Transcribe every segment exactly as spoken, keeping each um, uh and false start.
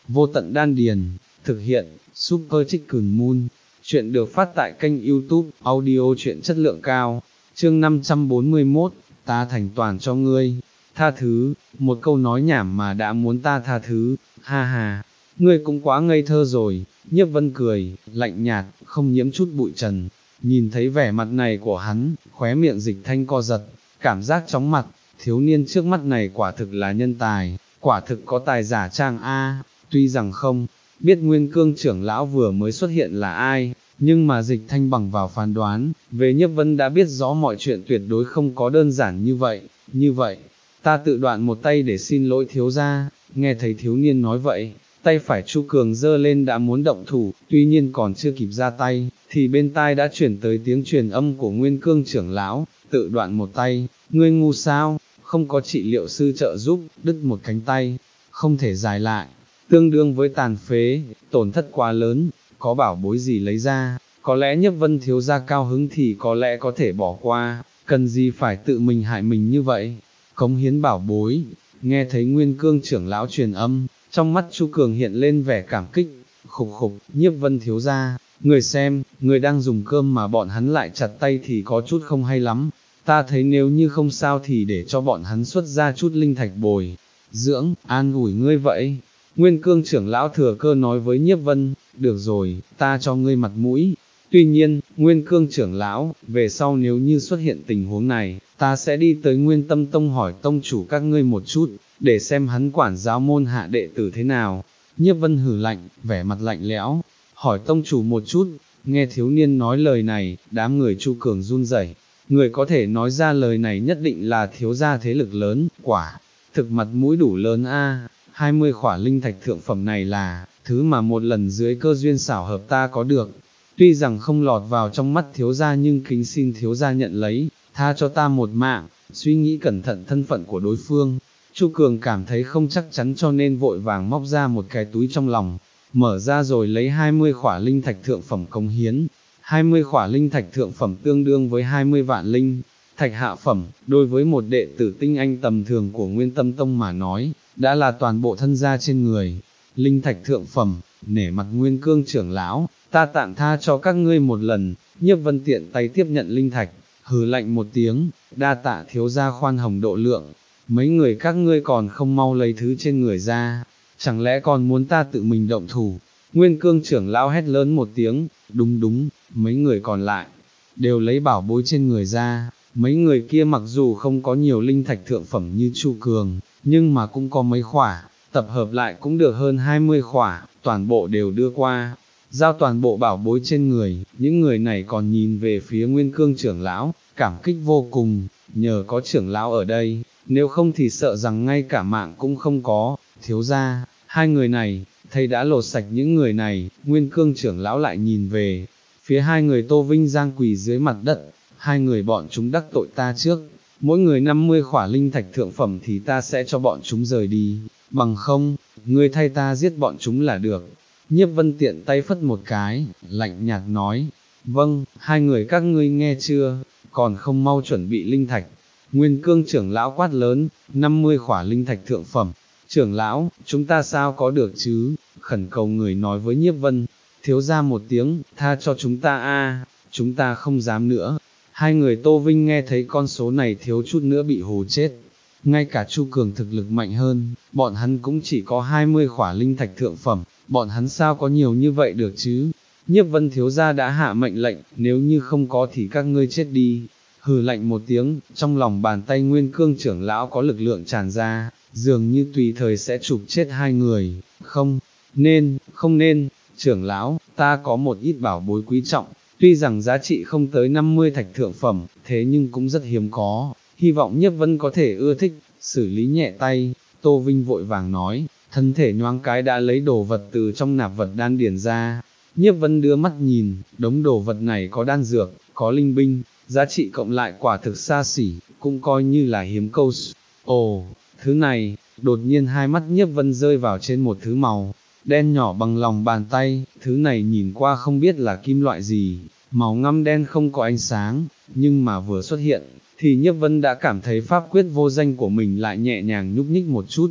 vô tận đan điền, thực hiện, Super Chicken Moon, chuyện được phát tại kênh YouTube, audio truyện chất lượng cao, chương năm trăm bốn mươi mốt, ta thành toàn cho ngươi, tha thứ, một câu nói nhảm mà đã muốn ta tha thứ, ha ha, ngươi cũng quá ngây thơ rồi, Nhiếp Vân cười, lạnh nhạt, không nhiễm chút bụi trần, nhìn thấy vẻ mặt này của hắn, khóe miệng Dịch Thanh co giật, cảm giác chóng mặt, thiếu niên trước mắt này quả thực là nhân tài, quả thực có tài giả trang A, tuy rằng không biết Nguyên Cương trưởng lão vừa mới xuất hiện là ai, nhưng mà Dịch Thanh bằng vào phán đoán, về Nhiếp Vân đã biết rõ mọi chuyện tuyệt đối không có đơn giản như vậy, như vậy, ta tự đoạn một tay để xin lỗi thiếu gia, nghe thấy thiếu niên nói vậy, tay phải Chu Cường giơ lên đã muốn động thủ, tuy nhiên còn chưa kịp ra tay, thì bên tai đã chuyển tới tiếng truyền âm của Nguyên Cương trưởng lão, tự đoạn một tay, ngươi ngu sao, không có trị liệu sư trợ giúp, đứt một cánh tay, không thể dài lại, tương đương với tàn phế, tổn thất quá lớn, có bảo bối gì lấy ra, có lẽ Nhiếp Vân thiếu gia cao hứng thì có lẽ có thể bỏ qua, cần gì phải tự mình hại mình như vậy, cống hiến bảo bối, nghe thấy Nguyên Cương trưởng lão truyền âm, trong mắt Chu Cường hiện lên vẻ cảm kích, khục khục, Nhiếp Vân thiếu gia, người xem, người đang dùng cơm mà bọn hắn lại chặt tay thì có chút không hay lắm, ta thấy nếu như không sao thì để cho bọn hắn xuất ra chút linh thạch bồi, dưỡng, an ủi ngươi vậy. Nguyên Cương trưởng lão thừa cơ nói với Nhiếp Vân, được rồi, ta cho ngươi mặt mũi. Tuy nhiên, Nguyên Cương trưởng lão, về sau nếu như xuất hiện tình huống này, ta sẽ đi tới Nguyên Tâm Tông hỏi tông chủ các ngươi một chút, để xem hắn quản giáo môn hạ đệ tử thế nào. Nhiếp Vân hử lạnh, vẻ mặt lạnh lẽo, hỏi tông chủ một chút, nghe thiếu niên nói lời này, đám người Chu Cường run rẩy. Người có thể nói ra lời này nhất định là thiếu gia thế lực lớn, quả, thực mặt mũi đủ lớn a. hai mươi khỏa linh thạch thượng phẩm này là, thứ mà một lần dưới cơ duyên xảo hợp ta có được, tuy rằng không lọt vào trong mắt thiếu gia nhưng kính xin thiếu gia nhận lấy, tha cho ta một mạng, suy nghĩ cẩn thận thân phận của đối phương. Chu Cường cảm thấy không chắc chắn cho nên vội vàng móc ra một cái túi trong lòng, mở ra rồi lấy hai mươi khỏa linh thạch thượng phẩm cống hiến, hai mươi khỏa linh thạch thượng phẩm tương đương với hai mươi vạn linh thạch hạ phẩm, đối với một đệ tử tinh anh tầm thường của Nguyên Tâm Tông mà nói, đã là toàn bộ thân gia trên người. Linh thạch thượng phẩm, nể mặt Nguyên Cương trưởng lão, ta tạm tha cho các ngươi một lần. Nhiếp Vân tiện tay tiếp nhận linh thạch, hừ lạnh một tiếng, đa tạ thiếu gia khoan hồng độ lượng, mấy người các ngươi còn không mau lấy thứ trên người ra, chẳng lẽ còn muốn ta tự mình động thủ. Nguyên Cương trưởng lão hét lớn một tiếng, đúng đúng, mấy người còn lại, đều lấy bảo bối trên người ra, mấy người kia mặc dù không có nhiều linh thạch thượng phẩm như Chu Cường, nhưng mà cũng có mấy khỏa, tập hợp lại cũng được hơn hai mươi khỏa, toàn bộ đều đưa qua, giao toàn bộ bảo bối trên người, những người này còn nhìn về phía Nguyên Cương trưởng lão, cảm kích vô cùng, nhờ có trưởng lão ở đây, nếu không thì sợ rằng ngay cả mạng cũng không có, thiếu gia, hai người này, thầy đã lột sạch những người này, Nguyên Cương trưởng lão lại nhìn về, phía hai người Tô Vinh Giang quỳ dưới mặt đất, hai người bọn chúng đắc tội ta trước, mỗi người năm mươi khỏa linh thạch thượng phẩm thì ta sẽ cho bọn chúng rời đi, bằng không, ngươi thay ta giết bọn chúng là được. Nhiếp Vân tiện tay phất một cái, lạnh nhạt nói, vâng, hai người các ngươi nghe chưa, còn không mau chuẩn bị linh thạch. Nguyên Cương trưởng lão quát lớn, năm mươi khỏa linh thạch thượng phẩm, trưởng lão, chúng ta sao có được chứ, khẩn cầu người nói với Nhiếp Vân, thiếu ra một tiếng, tha cho chúng ta a, chúng ta không dám nữa. Hai người Tô Vinh nghe thấy con số này thiếu chút nữa bị hù chết, ngay cả Chu Cường thực lực mạnh hơn, bọn hắn cũng chỉ có hai mươi khỏa linh thạch thượng phẩm, bọn hắn sao có nhiều như vậy được chứ. Nhiếp Vân thiếu gia đã hạ mệnh lệnh, nếu như không có thì các ngươi chết đi. Hừ lạnh một tiếng, trong lòng bàn tay Nguyên Cương trưởng lão có lực lượng tràn ra, dường như tùy thời sẽ chụp chết hai người. Không nên, không nên, trưởng lão, ta có một ít bảo bối quý trọng, tuy rằng giá trị không tới năm mươi thạch thượng phẩm, thế nhưng cũng rất hiếm có, hy vọng Nhiếp Vân có thể ưa thích, xử lý nhẹ tay. Tô Vinh vội vàng nói, thân thể nhoáng cái đã lấy đồ vật từ trong nạp vật đan điền ra. Nhiếp Vân đưa mắt nhìn, đống đồ vật này có đan dược, có linh binh, giá trị cộng lại quả thực xa xỉ, cũng coi như là hiếm câu. Ồ, thứ này, đột nhiên hai mắt Nhiếp Vân rơi vào trên một thứ màu đen nhỏ bằng lòng bàn tay, thứ này nhìn qua không biết là kim loại gì, màu ngăm đen không có ánh sáng, nhưng mà vừa xuất hiện, thì Nhiếp Vân đã cảm thấy pháp quyết vô danh của mình lại nhẹ nhàng nhúc nhích một chút,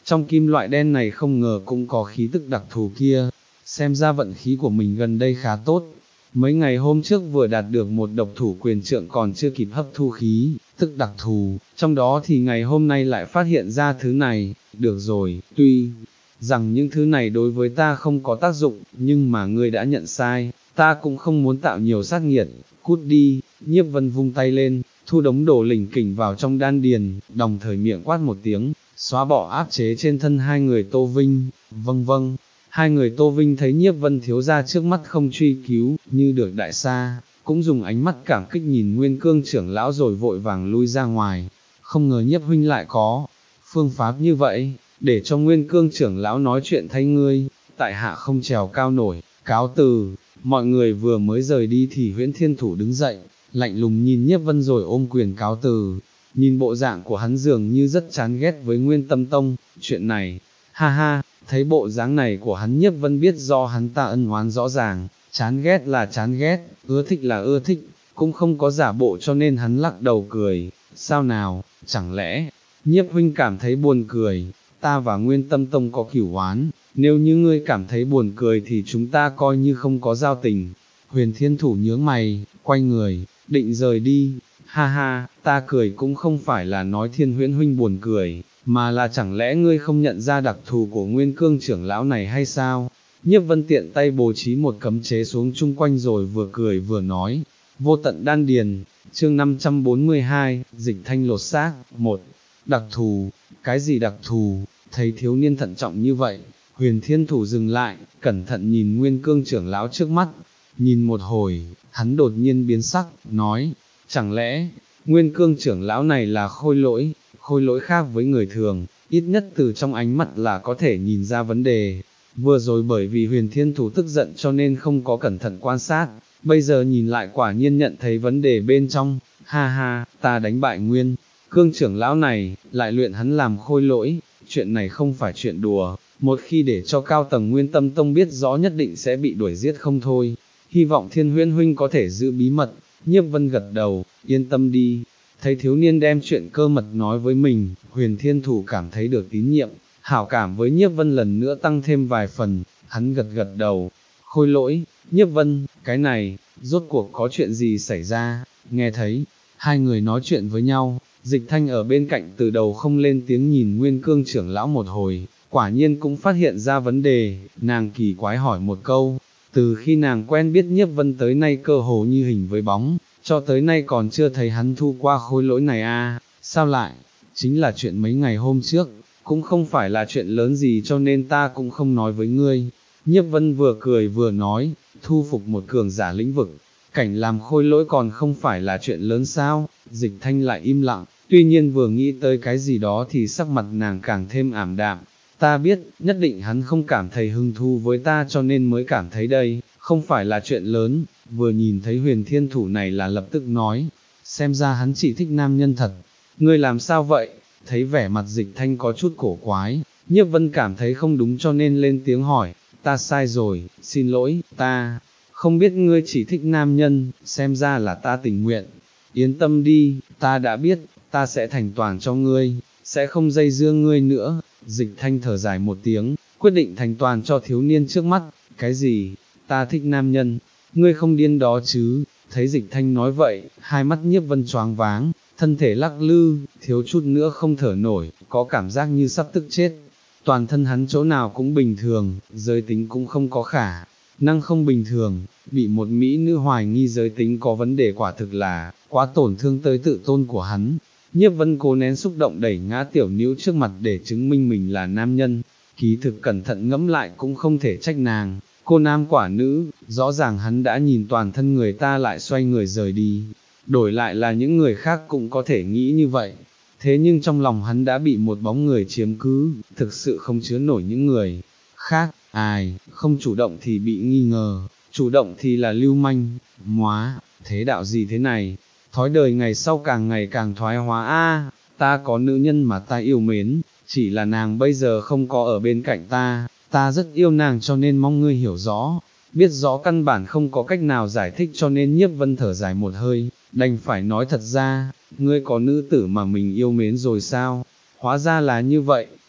trong kim loại đen này không ngờ cũng có khí tức đặc thù kia, xem ra vận khí của mình gần đây khá tốt. Mấy ngày hôm trước vừa đạt được một độc thủ quyền trượng còn chưa kịp hấp thu khí, tức đặc thù, trong đó thì ngày hôm nay lại phát hiện ra thứ này. Được rồi, tuy rằng những thứ này đối với ta không có tác dụng, nhưng mà ngươi đã nhận sai, ta cũng không muốn tạo nhiều sát nghiệt, cút đi. Nhiếp Vân vung tay lên, thu đống đồ lỉnh kỉnh vào trong đan điền, đồng thời miệng quát một tiếng, xóa bỏ áp chế trên thân hai người Tô Vinh. Vâng vâng. Hai người Tô Vinh thấy Nhiếp Vân thiếu gia trước mắt không truy cứu, như được đại sa, cũng dùng ánh mắt cảm kích nhìn Nguyên Cương trưởng lão rồi vội vàng lui ra ngoài. Không ngờ Nhiếp huynh lại có phương pháp như vậy, để cho Nguyên Cương trưởng lão nói chuyện thay ngươi, tại hạ không trèo cao nổi, cáo từ. Mọi người vừa mới rời đi thì Huyễn Thiên Thủ đứng dậy, lạnh lùng nhìn Nhiếp Vân rồi ôm quyền cáo từ. Nhìn bộ dạng của hắn dường như rất chán ghét với Nguyên Tâm Tông, chuyện này, ha ha. Thấy bộ dáng này của hắn Nhiếp Vân biết do hắn ta ân oán rõ ràng, chán ghét là chán ghét, ưa thích là ưa thích, cũng không có giả bộ cho nên hắn lắc đầu cười. Sao nào, chẳng lẽ, Nhiếp huynh cảm thấy buồn cười, ta và Nguyên Tâm Tông có cửu oán, nếu như ngươi cảm thấy buồn cười thì chúng ta coi như không có giao tình. Huyền Thiên Thủ nhướng mày, quay người, định rời đi. Ha ha, ta cười cũng không phải là nói Thiên Huyễn huynh buồn cười, mà là chẳng lẽ ngươi không nhận ra đặc thù của Nguyên Cương trưởng lão này hay sao? Nhiếp Vân tiện tay bố trí một cấm chế xuống chung quanh rồi vừa cười vừa nói. Vô tận đan điền, chương năm trăm bốn mươi hai, dịch thanh lột xác. Một, đặc thù, cái gì đặc thù? Thấy thiếu niên thận trọng như vậy, Huyền Thiên Thủ dừng lại, cẩn thận nhìn Nguyên Cương trưởng lão trước mắt. Nhìn một hồi, hắn đột nhiên biến sắc, nói, chẳng lẽ, Nguyên Cương trưởng lão này là khôi lỗi? Khôi lỗi khác với người thường, ít nhất từ trong ánh mắt là có thể nhìn ra vấn đề. Vừa rồi bởi vì Huyền Thiên Thủ tức giận cho nên không có cẩn thận quan sát, bây giờ nhìn lại quả nhiên nhận thấy vấn đề bên trong. Ha ha, ta đánh bại Nguyên Cương trưởng lão này, lại luyện hắn làm khôi lỗi, chuyện này không phải chuyện đùa, một khi để cho cao tầng Nguyên Tâm Tông biết rõ nhất định sẽ bị đuổi giết không thôi. Hy vọng Thiên Huyễn huynh có thể giữ bí mật. Nhiếp Vân gật đầu, yên tâm đi. Thấy thiếu niên đem chuyện cơ mật nói với mình, Huyền Thiên Thủ cảm thấy được tín nhiệm, hảo cảm với Nhiếp Vân lần nữa tăng thêm vài phần, hắn gật gật đầu. Khôi lỗi, Nhiếp Vân, cái này, rốt cuộc có chuyện gì xảy ra? Nghe thấy, hai người nói chuyện với nhau, Dịch Thanh ở bên cạnh từ đầu không lên tiếng nhìn Nguyên Cương trưởng lão một hồi, quả nhiên cũng phát hiện ra vấn đề, nàng kỳ quái hỏi một câu. Từ khi nàng quen biết Nhiếp Vân tới nay cơ hồ như hình với bóng, cho tới nay còn chưa thấy hắn thu qua khôi lỗi này à, sao lại, chính là chuyện mấy ngày hôm trước, cũng không phải là chuyện lớn gì cho nên ta cũng không nói với ngươi. Nhiếp Vân vừa cười vừa nói, thu phục một cường giả lĩnh vực, cảnh làm khôi lỗi còn không phải là chuyện lớn sao? Dịch Thanh lại im lặng, tuy nhiên vừa nghĩ tới cái gì đó thì sắc mặt nàng càng thêm ảm đạm. Ta biết, nhất định hắn không cảm thấy hứng thú với ta cho nên mới cảm thấy đây, không phải là chuyện lớn. Vừa nhìn thấy Huyền Thiên Thủ này là lập tức nói, xem ra hắn chỉ thích nam nhân thật. Ngươi làm sao vậy? Thấy vẻ mặt Dịch Thanh có chút cổ quái, Nhiếp Vân cảm thấy không đúng cho nên lên tiếng hỏi, ta sai rồi, xin lỗi, ta không biết ngươi chỉ thích nam nhân, xem ra là ta tình nguyện. Yên tâm đi, ta đã biết, ta sẽ thành toàn cho ngươi, sẽ không dây dưa ngươi nữa. Dịch Thanh thở dài một tiếng, quyết định thành toàn cho thiếu niên trước mắt. Cái gì? Ta thích nam nhân? Ngươi không điên đó chứ? Thấy Dịch Thanh nói vậy, hai mắt Nhiếp Vân choáng váng, thân thể lắc lư, thiếu chút nữa không thở nổi, có cảm giác như sắp tức chết. Toàn thân hắn chỗ nào cũng bình thường, giới tính cũng không có khả năng không bình thường, bị một mỹ nữ hoài nghi giới tính có vấn đề quả thực là quá tổn thương tới tự tôn của hắn. Nhiếp Vân cố nén xúc động đẩy ngã tiểu nữ trước mặt để chứng minh mình là nam nhân, kỳ thực cẩn thận ngẫm lại cũng không thể trách nàng, cô nam quả nữ, rõ ràng hắn đã nhìn toàn thân người ta lại xoay người rời đi, đổi lại là những người khác cũng có thể nghĩ như vậy, thế nhưng trong lòng hắn đã bị một bóng người chiếm cứ, thực sự không chứa nổi những người khác, ai, không chủ động thì bị nghi ngờ, chủ động thì là lưu manh, móa, thế đạo gì thế này? Thói đời ngày sau càng ngày càng thoái hóa a. Ta có nữ nhân mà ta yêu mến, chỉ là nàng bây giờ không có ở bên cạnh ta, ta rất yêu nàng cho nên mong ngươi hiểu rõ, biết rõ căn bản không có cách nào giải thích cho nên Nhiếp Vân thở dài một hơi, đành phải nói thật ra, ngươi có nữ tử mà mình yêu mến rồi sao? Hóa ra là như vậy,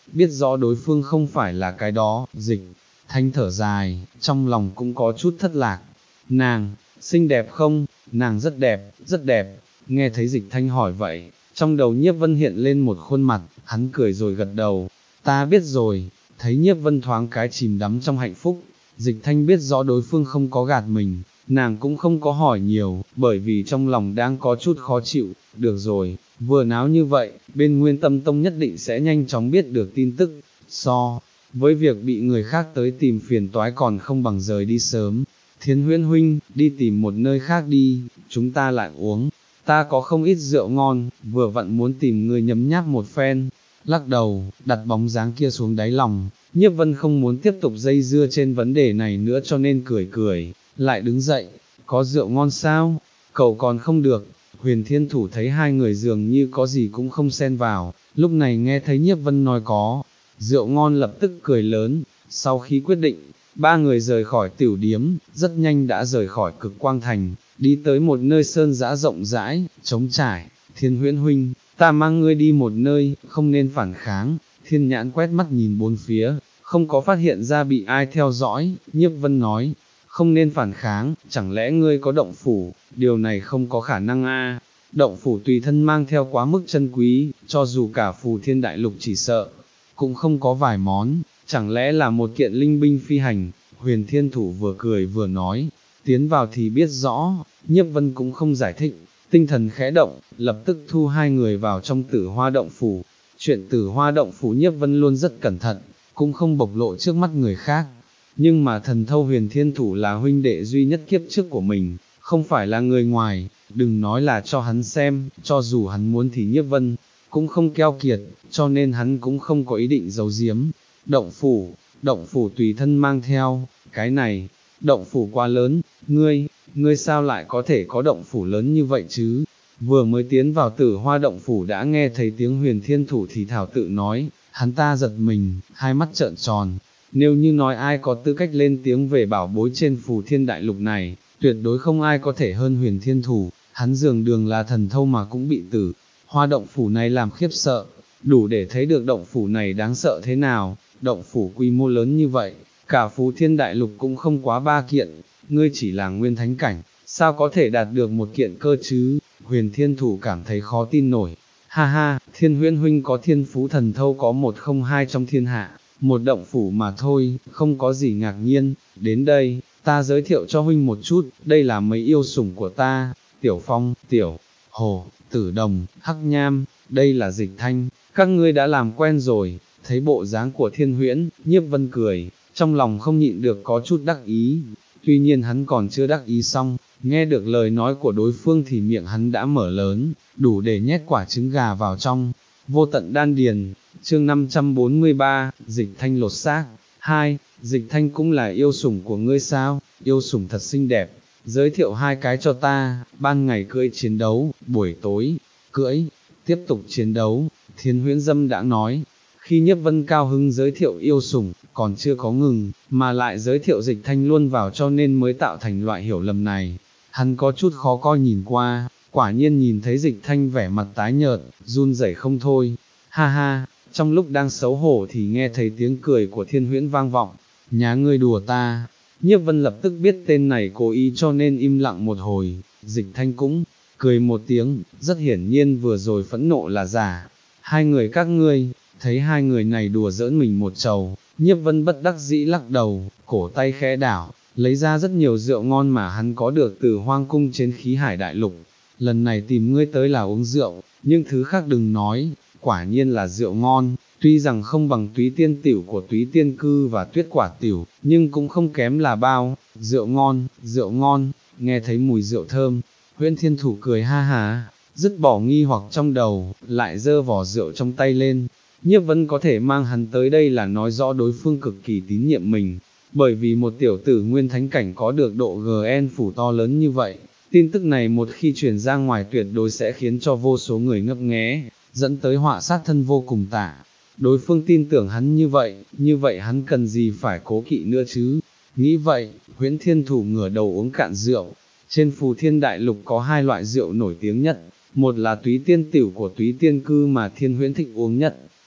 biết rõ đối phương không phải là cái đó, Dịch Thanh thở dài, trong lòng cũng có chút thất lạc. Nàng, xinh đẹp không? Nàng rất đẹp, rất đẹp. Nghe thấy Dịch Thanh hỏi vậy, trong đầu Nhiếp Vân hiện lên một khuôn mặt, hắn cười rồi gật đầu. Ta biết rồi. Thấy Nhiếp Vân thoáng cái chìm đắm trong hạnh phúc, Dịch Thanh biết rõ đối phương không có gạt mình, nàng cũng không có hỏi nhiều, bởi vì trong lòng đang có chút khó chịu. Được rồi, vừa náo như vậy, bên Nguyên Tâm Tông nhất định sẽ nhanh chóng biết được tin tức, so với việc bị người khác tới tìm phiền toái còn không bằng rời đi sớm. Thiên Huyễn huynh, đi tìm một nơi khác đi, chúng ta lại uống, ta có không ít rượu ngon, vừa vặn muốn tìm người nhấm nháp một phen. Lắc đầu, đặt bóng dáng kia xuống đáy lòng, Nhiếp Vân không muốn tiếp tục dây dưa trên vấn đề này nữa cho nên cười cười, lại đứng dậy, có rượu ngon sao, cậu còn không được. Huyền Thiên Thủ thấy hai người dường như có gì cũng không xen vào, lúc này nghe thấy Nhiếp Vân nói có rượu ngon lập tức cười lớn. Sau khi quyết định, ba người rời khỏi tiểu điếm, rất nhanh đã rời khỏi Cực Quang Thành, đi tới một nơi sơn dã rộng rãi, trống trải. Thiên Huyễn huynh, ta mang ngươi đi một nơi, không nên phản kháng. Thiên Nhãn quét mắt nhìn bốn phía, không có phát hiện ra bị ai theo dõi. Nhiếp Vân nói, không nên phản kháng, chẳng lẽ ngươi có động phủ? Điều này không có khả năng a. Động phủ tùy thân mang theo quá mức chân quý, cho dù cả Phù Thiên Đại Lục chỉ sợ cũng không có vài món, chẳng lẽ là một kiện linh binh phi hành? Huyền Thiên Thủ vừa cười vừa nói, tiến vào thì biết rõ. Nhiếp Vân cũng không giải thích, tinh thần khẽ động, lập tức thu hai người vào trong Tử Hoa động phủ. Chuyện Tử Hoa động phủ Nhiếp Vân luôn rất cẩn thận, cũng không bộc lộ trước mắt người khác. Nhưng mà Thần Thâu Huyền Thiên Thủ là huynh đệ duy nhất kiếp trước của mình, không phải là người ngoài, đừng nói là cho hắn xem, cho dù hắn muốn thì Nhiếp Vân cũng không keo kiệt, cho nên hắn cũng không có ý định giấu giếm. Động phủ, động phủ tùy thân mang theo, cái này, động phủ quá lớn, ngươi, ngươi sao lại có thể có động phủ lớn như vậy chứ? Vừa mới tiến vào Tử Hoa động phủ đã nghe thấy tiếng Huyền Thiên Thủ thì thảo tự nói, hắn ta giật mình, hai mắt trợn tròn. Nếu như nói ai có tư cách lên tiếng về bảo bối trên Phù Thiên Đại Lục này, tuyệt đối không ai có thể hơn Huyền Thiên Thủ. Hắn dường đường là thần thâu mà cũng bị Tử Hoa động phủ này làm khiếp sợ, đủ để thấy được động phủ này đáng sợ thế nào. Động phủ quy mô lớn như vậy, cả Phù Thiên Đại Lục cũng không quá ba kiện, ngươi chỉ là nguyên thánh cảnh, sao có thể đạt được một kiện cơ chứ? Huyền Thiên Thủ cảm thấy khó tin nổi. Ha ha, Thiên Huyễn huynh có thiên phú thần thâu có một không hai trong thiên hạ, một động phủ mà thôi, không có gì ngạc nhiên. Đến đây, ta giới thiệu cho huynh một chút, đây là mấy yêu sủng của ta, Tiểu Phong, Tiểu Hồ, Tử Đồng, Hắc Nham, đây là Dịch Thanh, các ngươi đã làm quen rồi. Thấy bộ dáng của Thiên Huyễn, Nhiếp Vân cười, trong lòng không nhịn được có chút đắc ý. Tuy nhiên hắn còn chưa đắc ý xong, nghe được lời nói của đối phương thì miệng hắn đã mở lớn, đủ để nhét quả trứng gà vào trong. Vô tận đan điền, chương năm trăm bốn mươi ba, Dịch Thanh lột xác. Hai, Dịch Thanh cũng là yêu sủng của ngươi sao? Yêu sủng thật xinh đẹp, giới thiệu hai cái cho ta. Ban ngày cưỡi chiến đấu, buổi tối cưỡi tiếp tục chiến đấu. Thiên Huyễn Dâm đã nói. Khi Nhiếp Vân cao hứng giới thiệu yêu sủng, còn chưa có ngừng, mà lại giới thiệu Dịch Thanh luôn vào cho nên mới tạo thành loại hiểu lầm này. Hắn có chút khó coi nhìn qua, quả nhiên nhìn thấy Dịch Thanh vẻ mặt tái nhợt, run rẩy không thôi. Ha ha, trong lúc đang xấu hổ thì nghe thấy tiếng cười của Thiên Huyễn vang vọng. Nhá ngươi đùa ta. Nhiếp Vân lập tức biết tên này cố ý cho nên im lặng một hồi. Dịch Thanh cũng cười một tiếng, rất hiển nhiên vừa rồi phẫn nộ là giả. Hai người các ngươi, thấy hai người này đùa giỡn mình một trầu, Nhiếp Vân bất đắc dĩ lắc đầu, cổ tay khẽ đảo, lấy ra rất nhiều rượu ngon mà hắn có được từ hoang cung trên khí hải đại lục. Lần này tìm ngươi tới là uống rượu, nhưng thứ khác đừng nói, quả nhiên là rượu ngon, tuy rằng không bằng túy tiên tiểu của túy tiên cư và tuyết quả tiểu, nhưng cũng không kém là bao. Rượu ngon, rượu ngon, nghe thấy mùi rượu thơm, Huyễn Thiên Thủ cười ha ha, dứt bỏ nghi hoặc trong đầu, lại giơ vỏ rượu trong tay lên. Nhiếp Vân có thể mang hắn tới đây là nói rõ đối phương cực kỳ tín nhiệm mình, bởi vì một tiểu tử nguyên thánh cảnh có được độ giê en phủ to lớn như vậy, tin tức này một khi truyền ra ngoài tuyệt đối sẽ khiến cho vô số người ngấp nghé, dẫn tới họa sát thân vô cùng tả. Đối phương tin tưởng hắn như vậy, như vậy hắn cần gì phải cố kỵ nữa chứ? Nghĩ vậy, Huyễn Thiên Thủ ngửa đầu uống cạn rượu. Trên Phù Thiên Đại Lục có hai loại rượu nổi tiếng nhất, một là túy tiên tiểu của túy tiên cư mà Thiên Huyễn thích uống nhất,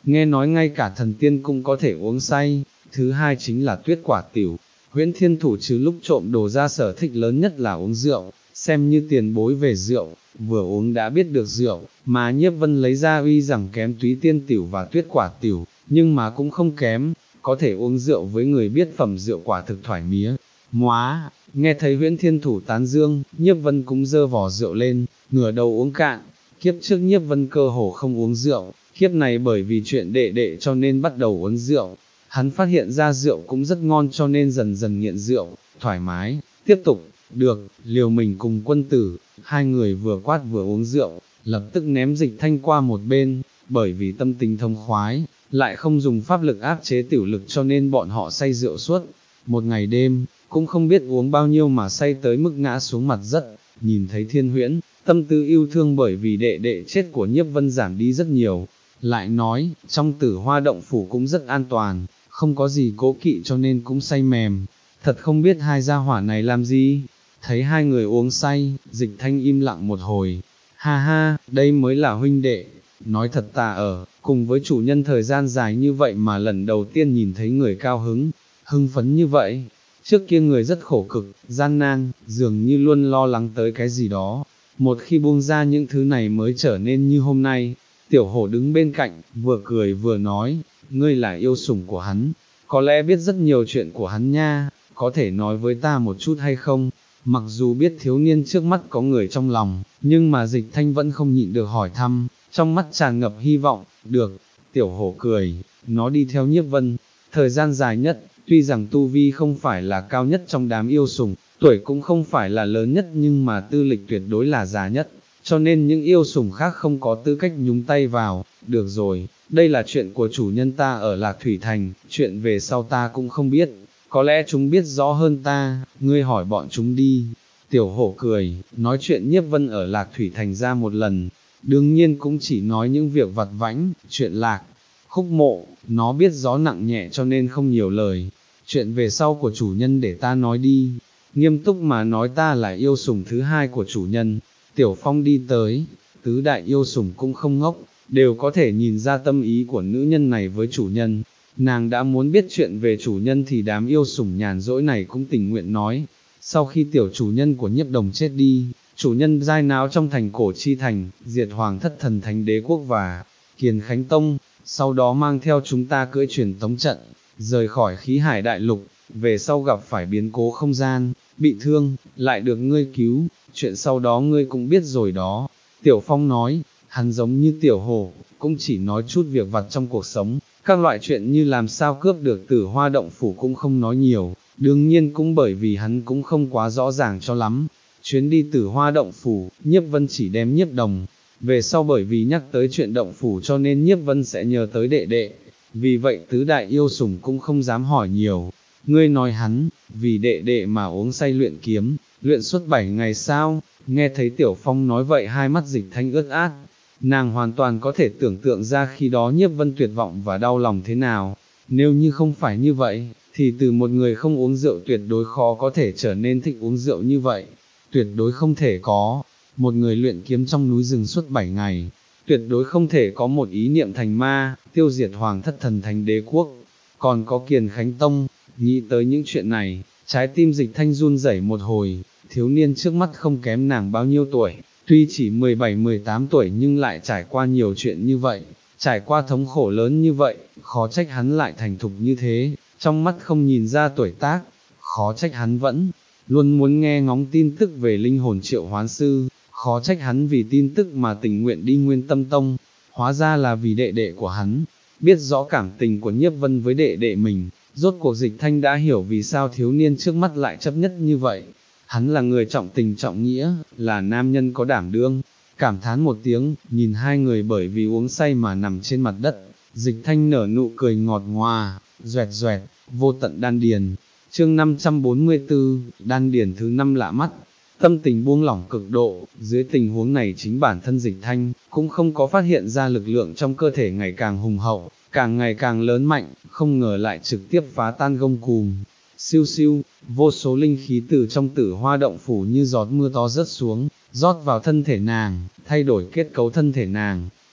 nghe nói ngay cả thần tiên cũng có thể uống say. Thứ hai chính là tuyết quả tiểu, Huyễn Thiên Thủ trừ lúc trộm đồ ra sở thích lớn nhất là uống rượu, xem như tiền bối về rượu, vừa uống đã biết được rượu, mà Nhiếp Vân lấy ra uy rằng kém Túy Tiên Tiểu và Tuyết Quả Tiểu, nhưng mà cũng không kém, có thể uống rượu với người biết phẩm rượu quả thực thoải mía. Móa, nghe thấy Huyễn Thiên Thủ tán dương, Nhiếp Vân cũng dơ vò rượu lên, ngửa đầu uống cạn. Kiếp trước Nhiếp Vân cơ hồ không uống rượu, kiếp này bởi vì chuyện đệ đệ cho nên bắt đầu uống rượu. Hắn phát hiện ra rượu cũng rất ngon cho nên dần dần nghiện rượu, thoải mái, tiếp tục, được, liều mình cùng Quân Tử, hai người vừa quát vừa uống rượu, lập tức ném Dịch Thanh qua một bên, bởi vì tâm tình thông khoái, lại không dùng pháp lực áp chế tiểu lực cho nên bọn họ say rượu suốt, một ngày đêm, cũng không biết uống bao nhiêu mà say tới mức ngã xuống mặt đất. Nhìn thấy Thiên Huyễn, tâm tư yêu thương bởi vì đệ đệ chết của Nhiếp Vân giảm đi rất nhiều, lại nói, trong Tử Hoa động phủ cũng rất an toàn, không có gì cố kỵ cho nên cũng say mềm, thật không biết hai gia hỏa này làm gì. Thấy hai người uống say, Dịch Thanh im lặng một hồi, ha ha, đây mới là huynh đệ, nói thật ta ở, cùng với chủ nhân thời gian dài như vậy mà lần đầu tiên nhìn thấy người cao hứng, hưng phấn như vậy. Trước kia người rất khổ cực, gian nan, dường như luôn lo lắng tới cái gì đó, một khi buông ra những thứ này mới trở nên như hôm nay. Tiểu hổ đứng bên cạnh, vừa cười vừa nói, ngươi là yêu sủng của hắn, có lẽ biết rất nhiều chuyện của hắn nha, có thể nói với ta một chút hay không? Mặc dù biết thiếu niên trước mắt có người trong lòng, nhưng mà Dịch Thanh vẫn không nhịn được hỏi thăm, trong mắt tràn ngập hy vọng. Được, tiểu hổ cười, nó đi theo Nhiếp Vân, thời gian dài nhất, tuy rằng tu vi không phải là cao nhất trong đám yêu sủng, tuổi cũng không phải là lớn nhất nhưng mà tư lịch tuyệt đối là già nhất, cho nên những yêu sủng khác không có tư cách nhúng tay vào. Được rồi, đây là chuyện của chủ nhân ta ở Lạc Thủy Thành, chuyện về sau ta cũng không biết, có lẽ chúng biết rõ hơn ta, ngươi hỏi bọn chúng đi. Tiểu hổ cười, nói chuyện Nhiếp Vân ở Lạc Thủy Thành ra một lần, đương nhiên cũng chỉ nói những việc vặt vãnh, chuyện Lạc Khúc Mộ, nó biết rõ nặng nhẹ cho nên không nhiều lời. Chuyện về sau của chủ nhân để ta nói đi, nghiêm túc mà nói ta là yêu sủng thứ hai của chủ nhân. Tiểu Phong đi tới, tứ đại yêu sủng cũng không ngốc, đều có thể nhìn ra tâm ý của nữ nhân này với chủ nhân. Nàng đã muốn biết chuyện về chủ nhân thì đám yêu sủng nhàn rỗi này cũng tình nguyện nói. Sau khi tiểu chủ nhân của Nhiếp Đồng chết đi, chủ nhân giai náo trong thành Cổ Chi Thành, diệt Hoàng Thất Thần Thánh Đế Quốc và Kiền Khánh Tông, sau đó mang theo chúng ta cưỡi truyền tống trận, rời khỏi khí hải đại lục, về sau gặp phải biến cố không gian, bị thương, lại được ngươi cứu, chuyện sau đó ngươi cũng biết rồi đó. Tiểu Phong nói, hắn giống như tiểu hổ, cũng chỉ nói chút việc vặt trong cuộc sống, các loại chuyện như làm sao cướp được Tử Hoa động phủ cũng không nói nhiều, đương nhiên cũng bởi vì hắn cũng không quá rõ ràng cho lắm. Chuyến đi Tử Hoa động phủ, Nhiếp Vân chỉ đem Nhiếp Đồng, về sau bởi vì nhắc tới chuyện động phủ cho nên Nhiếp Vân sẽ nhớ tới đệ đệ, vì vậy tứ đại yêu sủng cũng không dám hỏi nhiều. Ngươi nói hắn, vì đệ đệ mà uống say luyện kiếm, luyện suốt bảy ngày sao? Nghe thấy Tiểu Phong nói vậy hai mắt Dịch Thanh ướt át, nàng hoàn toàn có thể tưởng tượng ra khi đó Nhiếp Vân tuyệt vọng và đau lòng thế nào. Nếu như không phải như vậy, thì từ một người không uống rượu tuyệt đối khó có thể trở nên thích uống rượu như vậy, tuyệt đối không thể có. Một người luyện kiếm trong núi rừng suốt bảy ngày, tuyệt đối không thể có một ý niệm thành ma, tiêu diệt Hoàng Thất Thần Thánh Đế Quốc, còn có Kiền Khánh Tông. Nghĩ tới những chuyện này, trái tim Dịch Thanh run rẩy một hồi. Thiếu niên trước mắt không kém nàng bao nhiêu tuổi, tuy chỉ mười bảy mười tám tuổi nhưng lại trải qua nhiều chuyện như vậy, trải qua thống khổ lớn như vậy, khó trách hắn lại thành thục như thế, trong mắt không nhìn ra tuổi tác, khó trách hắn vẫn luôn muốn nghe ngóng tin tức về linh hồn triệu hoán sư, khó trách hắn vì tin tức mà tình nguyện đi Nguyên Tâm Tông, hóa ra là vì đệ đệ của hắn. Biết rõ cảm tình của Nhiếp Vân với đệ đệ mình, rốt cuộc Dịch Thanh đã hiểu vì sao thiếu niên trước mắt lại chấp nhất như vậy. Hắn là người trọng tình trọng nghĩa, là nam nhân có đảm đương. Cảm thán một tiếng, nhìn hai người bởi vì uống say mà nằm trên mặt đất, Dịch Thanh nở nụ cười ngọt ngoà, doẹt doẹt, vô tận đan điền. Chương năm trăm bốn mươi tư, đan điền thứ năm lạ mắt. Tâm tình buông lỏng cực độ, dưới tình huống này chính bản thân Dịch Thanh cũng không có phát hiện ra lực lượng trong cơ thể ngày càng hùng hậu, càng ngày càng lớn mạnh, không ngờ lại trực tiếp phá tan gông cùm. Siêu siêu, vô số linh khí từ trong Tử Hoa động phủ như giọt mưa to rớt xuống, rót vào thân thể nàng, thay đổi kết cấu thân thể nàng.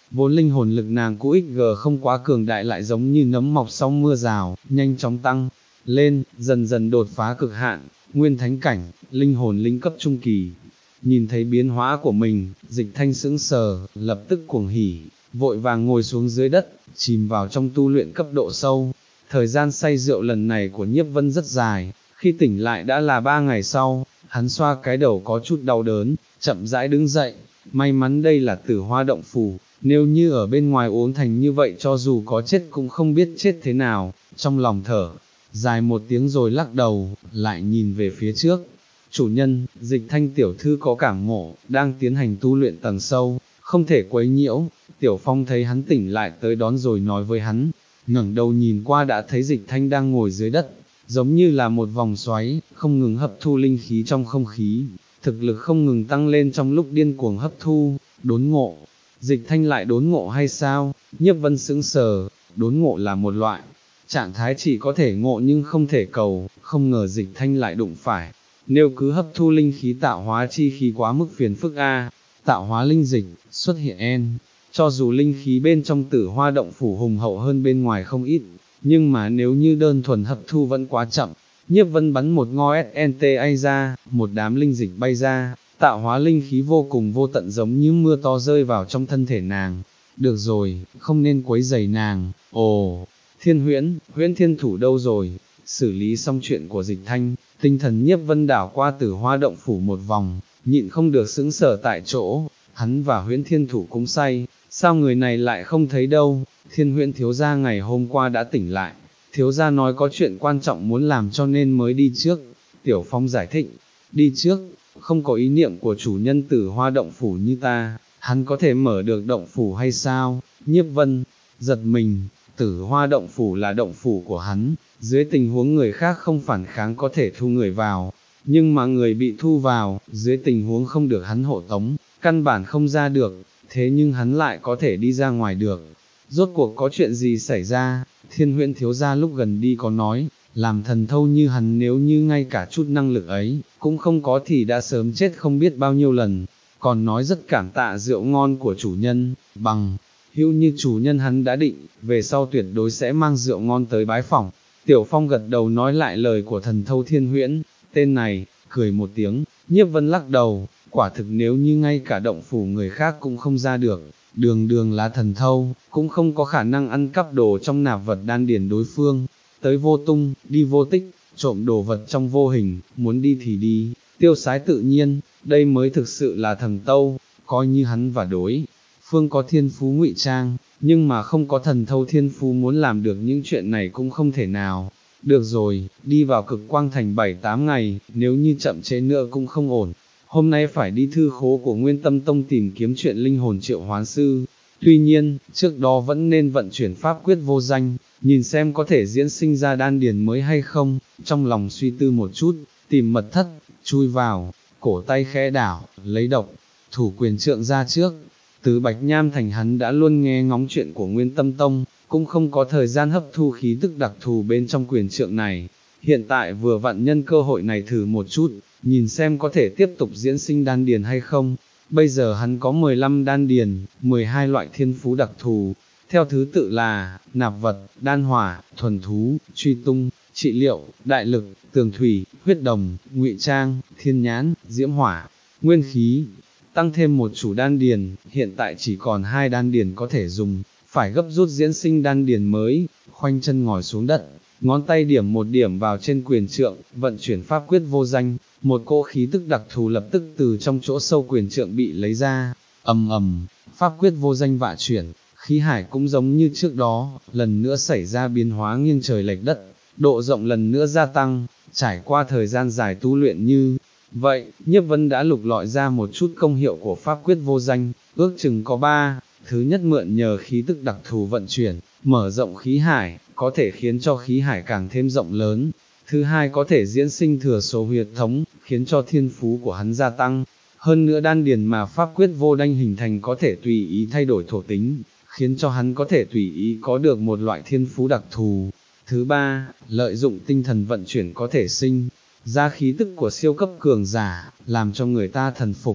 vốn linh hồn lực nàng cũ ích giê không quá cường đại lại giống như nấm mọc sau mưa rào, nhanh chóng tăng lên, dần dần đột phá cực hạn, nguyên thánh cảnh, linh hồn linh cấp trung kỳ. Nhìn thấy biến hóa của mình, Dịch Thanh sững sờ, lập tức cuồng hỉ, vội vàng ngồi xuống dưới đất, chìm vào trong tu luyện cấp độ sâu. Thời gian say rượu lần này của Nhiếp Vân rất dài, khi tỉnh lại đã là ba ngày sau, hắn xoa cái đầu có chút đau đớn, chậm rãi đứng dậy, may mắn đây là Tử Hoa động phủ, nếu như ở bên ngoài uống thành như vậy cho dù có chết cũng không biết chết thế nào, trong lòng thở dài một tiếng rồi lắc đầu, lại nhìn về phía trước. Chủ nhân, Dịch Thanh tiểu thư có cảm ngộ, đang tiến hành tu luyện tầng sâu, không thể quấy nhiễu. Tiểu Phong thấy hắn tỉnh lại tới đón rồi nói với hắn, ngẩng đầu nhìn qua đã thấy Dịch Thanh đang ngồi dưới đất, giống như là một vòng xoáy, không ngừng hấp thu linh khí trong không khí, thực lực không ngừng tăng lên trong lúc điên cuồng hấp thu, đốn ngộ. Dịch Thanh lại đốn ngộ hay sao? Nhiếp Vân sững sờ, đốn ngộ là một loại trạng thái chỉ có thể ngộ nhưng không thể cầu, không ngờ Dịch Thanh lại đụng phải. Nếu cứ hấp thu linh khí tạo hóa chi khí quá mức phiền phức a, tạo hóa linh dịch, xuất hiện en, cho dù linh khí bên trong Tử Hoa động phủ hùng hậu hơn bên ngoài không ít, nhưng mà nếu như đơn thuần hấp thu vẫn quá chậm. Nhiếp Vân bắn một ngo ét en tê a ra, một đám linh dịch bay ra, tạo hóa linh khí vô cùng vô tận giống như mưa to rơi vào trong thân thể nàng. Được rồi, không nên quấy rầy nàng. Ồ, Thiên Huyễn, Huyễn Thiên Thủ đâu rồi? Xử lý xong chuyện của Dịch Thanh, tinh thần Nhiếp Vân đảo qua Tử Hoa động phủ một vòng, nhịn không được sững sờ tại chỗ. Hắn và Huyễn Thiên Thủ cũng say, sao người này lại không thấy đâu? Thiên Huyễn thiếu gia ngày hôm qua đã tỉnh lại, thiếu gia nói có chuyện quan trọng muốn làm cho nên mới đi trước. Tiểu Phong giải thích, đi trước, không có ý niệm của chủ nhân Tử Hoa động phủ như ta, hắn có thể mở được động phủ hay sao? Nhiếp Vân giật mình, Tử Hoa động phủ là động phủ của hắn, dưới tình huống người khác không phản kháng có thể thu người vào, nhưng mà người bị thu vào, dưới tình huống không được hắn hộ tống, căn bản không ra được, thế nhưng hắn lại có thể đi ra ngoài được. Rốt cuộc có chuyện gì xảy ra? Thiên Huyễn thiếu gia lúc gần đi có nói, làm thần thâu như hắn nếu như ngay cả chút năng lực ấy, cũng không có thì đã sớm chết không biết bao nhiêu lần, còn nói rất cảm tạ rượu ngon của chủ nhân, bằng hữu như chủ nhân hắn đã định, về sau tuyệt đối sẽ mang rượu ngon tới bái phỏng. Tiểu Phong gật đầu nói lại lời của thần thâu Thiên Huyễn, tên này, cười một tiếng, Nhiếp Vân lắc đầu, quả thực nếu như ngay cả động phủ người khác cũng không ra được, đường đường là thần thâu, cũng không có khả năng ăn cắp đồ trong nạp vật đan điển đối phương, tới vô tung, đi vô tích, trộm đồ vật trong vô hình, muốn đi thì đi, tiêu sái tự nhiên, đây mới thực sự là thần tâu, coi như hắn và đối phương có thiên phú ngụy trang, nhưng mà không có thần thâu thiên phú muốn làm được những chuyện này cũng không thể nào. Được rồi, đi vào Cực Quang Thành bảy tám ngày, nếu như chậm chế nữa cũng không ổn. Hôm nay phải đi thư khố của Nguyên Tâm Tông tìm kiếm chuyện linh hồn triệu hoán sư. Tuy nhiên, trước đó vẫn nên vận chuyển pháp quyết vô danh, nhìn xem có thể diễn sinh ra đan điền mới hay không. Trong lòng suy tư một chút, tìm mật thất, chui vào, cổ tay khẽ đảo, lấy độc thủ quyền trượng ra trước. Từ Bạch Nham Thành hắn đã luôn nghe ngóng chuyện của Nguyên Tâm Tông, cũng không có thời gian hấp thu khí tức đặc thù bên trong quyền trượng này. Hiện tại vừa vặn nhân cơ hội này thử một chút, nhìn xem có thể tiếp tục diễn sinh đan điền hay không. Bây giờ hắn có mười lăm đan điền, mười hai loại thiên phú đặc thù, theo thứ tự là, nạp vật, đan hỏa, thuần thú, truy tung, trị liệu, đại lực, tường thủy, huyết đồng, ngụy trang, thiên nhãn, diễm hỏa, nguyên khí. Tăng thêm một chủ đan điền, hiện tại chỉ còn hai đan điền có thể dùng, phải gấp rút diễn sinh đan điền mới. Khoanh chân ngồi xuống đất, ngón tay điểm một điểm vào trên quyền trượng, vận chuyển pháp quyết vô danh, một cỗ khí tức đặc thù lập tức từ trong chỗ sâu quyền trượng bị lấy ra, ầm ầm, pháp quyết vô danh vạ chuyển, khí hải cũng giống như trước đó, lần nữa xảy ra biến hóa nghiêng trời lệch đất, độ rộng lần nữa gia tăng, trải qua thời gian dài tu luyện như vậy, Nhiếp Vân đã lục lọi ra một chút công hiệu của pháp quyết vô danh, ước chừng có ba. Thứ nhất, mượn nhờ khí tức đặc thù vận chuyển, mở rộng khí hải, có thể khiến cho khí hải càng thêm rộng lớn. Thứ hai, có thể diễn sinh thừa số huyệt thống, khiến cho thiên phú của hắn gia tăng. Hơn nữa đan điền mà pháp quyết vô danh hình thành có thể tùy ý thay đổi thổ tính, khiến cho hắn có thể tùy ý có được một loại thiên phú đặc thù. Thứ ba, lợi dụng tinh thần vận chuyển có thể sinh ra khí tức của siêu cấp cường giả, làm cho người ta thần phục.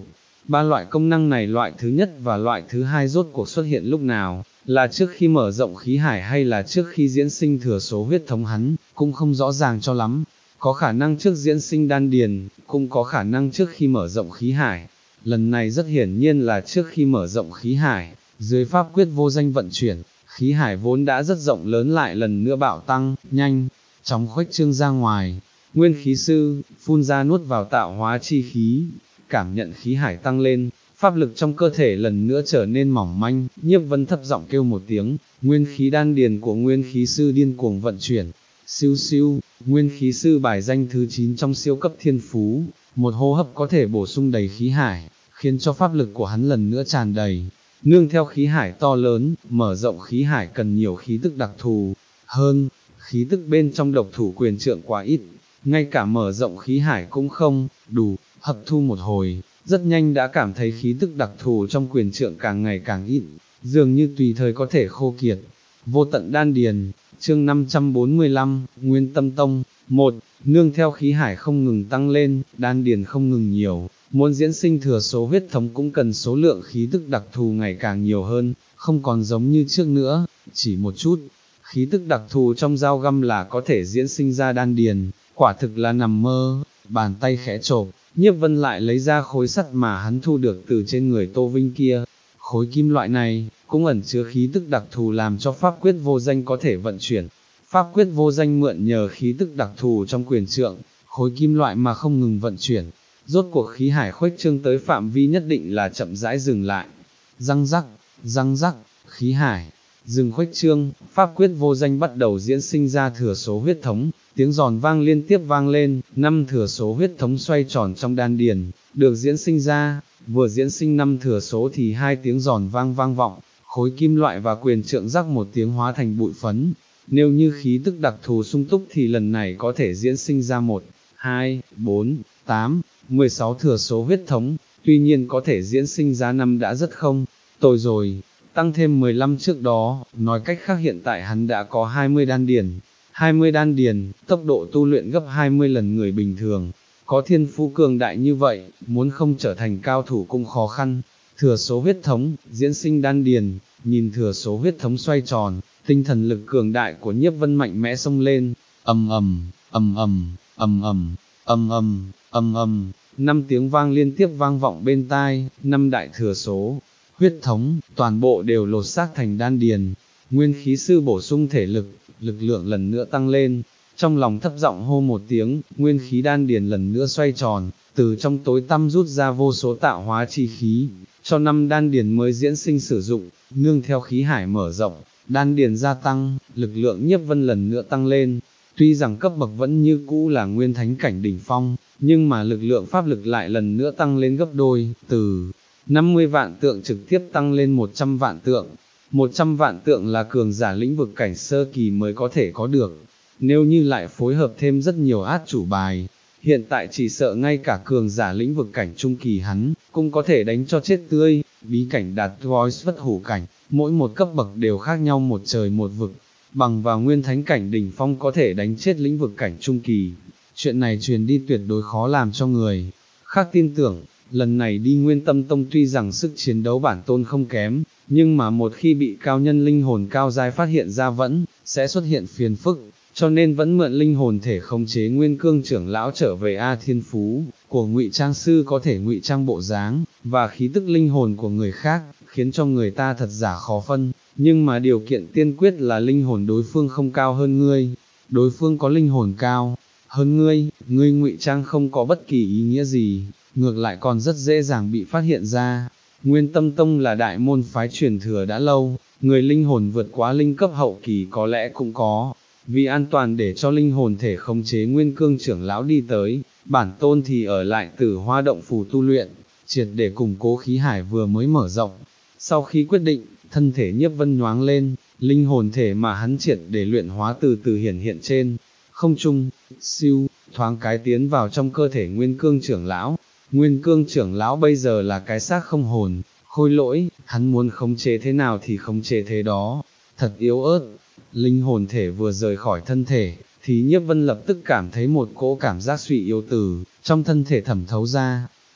Ba loại công năng này loại thứ nhất và loại thứ hai rốt cuộc xuất hiện lúc nào, là trước khi mở rộng khí hải hay là trước khi diễn sinh thừa số huyết thống hắn, cũng không rõ ràng cho lắm, có khả năng trước diễn sinh đan điền, cũng có khả năng trước khi mở rộng khí hải. Lần này rất hiển nhiên là trước khi mở rộng khí hải, dưới pháp quyết vô danh vận chuyển, khí hải vốn đã rất rộng lớn lại lần nữa bạo tăng, nhanh, chóng khuếch trương ra ngoài. Nguyên khí sư, phun ra nuốt vào tạo hóa chi khí, cảm nhận khí hải tăng lên, pháp lực trong cơ thể lần nữa trở nên mỏng manh, Nhiếp Vân thấp giọng kêu một tiếng, nguyên khí đan điền của nguyên khí sư điên cuồng vận chuyển. Siêu siêu, nguyên khí sư bài danh thứ chín trong siêu cấp thiên phú, một hô hấp có thể bổ sung đầy khí hải, khiến cho pháp lực của hắn lần nữa tràn đầy. Nương theo khí hải to lớn, mở rộng khí hải cần nhiều khí tức đặc thù hơn, khí tức bên trong độc thủ quyền trượng quá ít, ngay cả mở rộng khí hải cũng không đủ, hấp thu một hồi, rất nhanh đã cảm thấy khí tức đặc thù trong quyền trượng càng ngày càng ít, dường như tùy thời có thể khô kiệt. Vô tận đan điền, chương năm trăm bốn mươi lăm, Nguyên Tâm Tông. Một, nương theo khí hải không ngừng tăng lên, đan điền không ngừng nhiều, muốn diễn sinh thừa số huyết thống cũng cần số lượng khí tức đặc thù ngày càng nhiều hơn, không còn giống như trước nữa, chỉ một chút, khí tức đặc thù trong dao găm là có thể diễn sinh ra đan điền, quả thực là nằm mơ. Bàn tay khẽ chộp, Nhiếp Vân lại lấy ra khối sắt mà hắn thu được từ trên người Tô Vinh kia. Khối kim loại này, cũng ẩn chứa khí tức đặc thù làm cho pháp quyết vô danh có thể vận chuyển. Pháp quyết vô danh mượn nhờ khí tức đặc thù trong quyền trượng, khối kim loại mà không ngừng vận chuyển. Rốt cuộc khí hải khuếch trương tới phạm vi nhất định là chậm rãi dừng lại. Răng rắc, răng rắc, khí hải dừng khuếch trương, pháp quyết vô danh bắt đầu diễn sinh ra thừa số huyết thống. Tiếng giòn vang liên tiếp vang lên, năm thừa số huyết thống xoay tròn trong đan điền, được diễn sinh ra, vừa diễn sinh năm thừa số thì hai tiếng giòn vang vang vọng, khối kim loại và quyền trượng rắc một tiếng hóa thành bụi phấn. Nếu như khí tức đặc thù sung túc thì lần này có thể diễn sinh ra một, hai, bốn, tám, mười sáu thừa số huyết thống, tuy nhiên có thể diễn sinh ra năm đã rất không tồi rồi, tăng thêm mười lăm trước đó, nói cách khác hiện tại hắn đã có hai mươi đan điền. hai mươi đan điền, tốc độ tu luyện gấp hai mươi lần người bình thường, có thiên phú cường đại như vậy, muốn không trở thành cao thủ cũng khó khăn. Thừa số huyết thống, diễn sinh đan điền, nhìn thừa số huyết thống xoay tròn, tinh thần lực cường đại của Nhiếp Vân mạnh mẽ xông lên, ầm ầm, ầm ầm, ầm ầm, ầm ầm, ầm ầm, năm tiếng vang liên tiếp vang vọng bên tai, năm đại thừa số huyết thống, toàn bộ đều lột xác thành đan điền. Nguyên khí sư bổ sung thể lực, lực lượng lần nữa tăng lên, trong lòng thấp giọng hô một tiếng, nguyên khí đan điền lần nữa xoay tròn, từ trong tối tăm rút ra vô số tạo hóa chi khí, cho năm đan điền mới diễn sinh sử dụng, nương theo khí hải mở rộng, đan điền gia tăng, lực lượng Nhiếp Vân lần nữa tăng lên, tuy rằng cấp bậc vẫn như cũ là nguyên thánh cảnh đỉnh phong, nhưng mà lực lượng pháp lực lại lần nữa tăng lên gấp đôi, từ năm mươi vạn tượng trực tiếp tăng lên một trăm vạn tượng. một trăm vạn tượng là cường giả lĩnh vực cảnh sơ kỳ mới có thể có được, nếu như lại phối hợp thêm rất nhiều át chủ bài, hiện tại chỉ sợ ngay cả cường giả lĩnh vực cảnh trung kỳ hắn, cũng có thể đánh cho chết tươi. Bí cảnh đạt voice vất hủ cảnh, mỗi một cấp bậc đều khác nhau một trời một vực, bằng vào nguyên thánh cảnh đỉnh phong có thể đánh chết lĩnh vực cảnh trung kỳ, chuyện này truyền đi tuyệt đối khó làm cho người khác tin tưởng. Lần này đi Nguyên Tâm Tông tuy rằng sức chiến đấu bản tôn không kém, nhưng mà một khi bị cao nhân linh hồn cao giai phát hiện ra vẫn sẽ xuất hiện phiền phức, cho nên vẫn mượn linh hồn thể khống chế Nguyên Cương trưởng lão trở về A Thiên Phú của ngụy trang sư có thể ngụy trang bộ dáng và khí tức linh hồn của người khác, khiến cho người ta thật giả khó phân, nhưng mà điều kiện tiên quyết là linh hồn đối phương không cao hơn ngươi, đối phương có linh hồn cao hơn ngươi, ngươi ngụy trang không có bất kỳ ý nghĩa gì, ngược lại còn rất dễ dàng bị phát hiện ra. Nguyên Tâm Tông là đại môn phái truyền thừa đã lâu, người linh hồn vượt quá linh cấp hậu kỳ có lẽ cũng có, vì an toàn để cho linh hồn thể khống chế Nguyên Cương trưởng lão đi tới, bản tôn thì ở lại Tử Hoa động phủ tu luyện, triệt để củng cố khí hải vừa mới mở rộng. Sau khi quyết định, thân thể Nhiếp Vân nhoáng lên, linh hồn thể mà hắn triệt để luyện hóa từ từ hiển hiện trên không trung, siêu, thoáng cái tiến vào trong cơ thể Nguyên Cương trưởng lão. Nguyên Cương trưởng lão bây giờ là cái xác không hồn, khôi lỗi, hắn muốn khống chế thế nào thì khống chế thế đó, thật yếu ớt. Linh hồn thể vừa rời khỏi thân thể, thì Nhiếp Vân lập tức cảm thấy một cỗ cảm giác suy yếu từ trong thân thể thẩm thấu ra.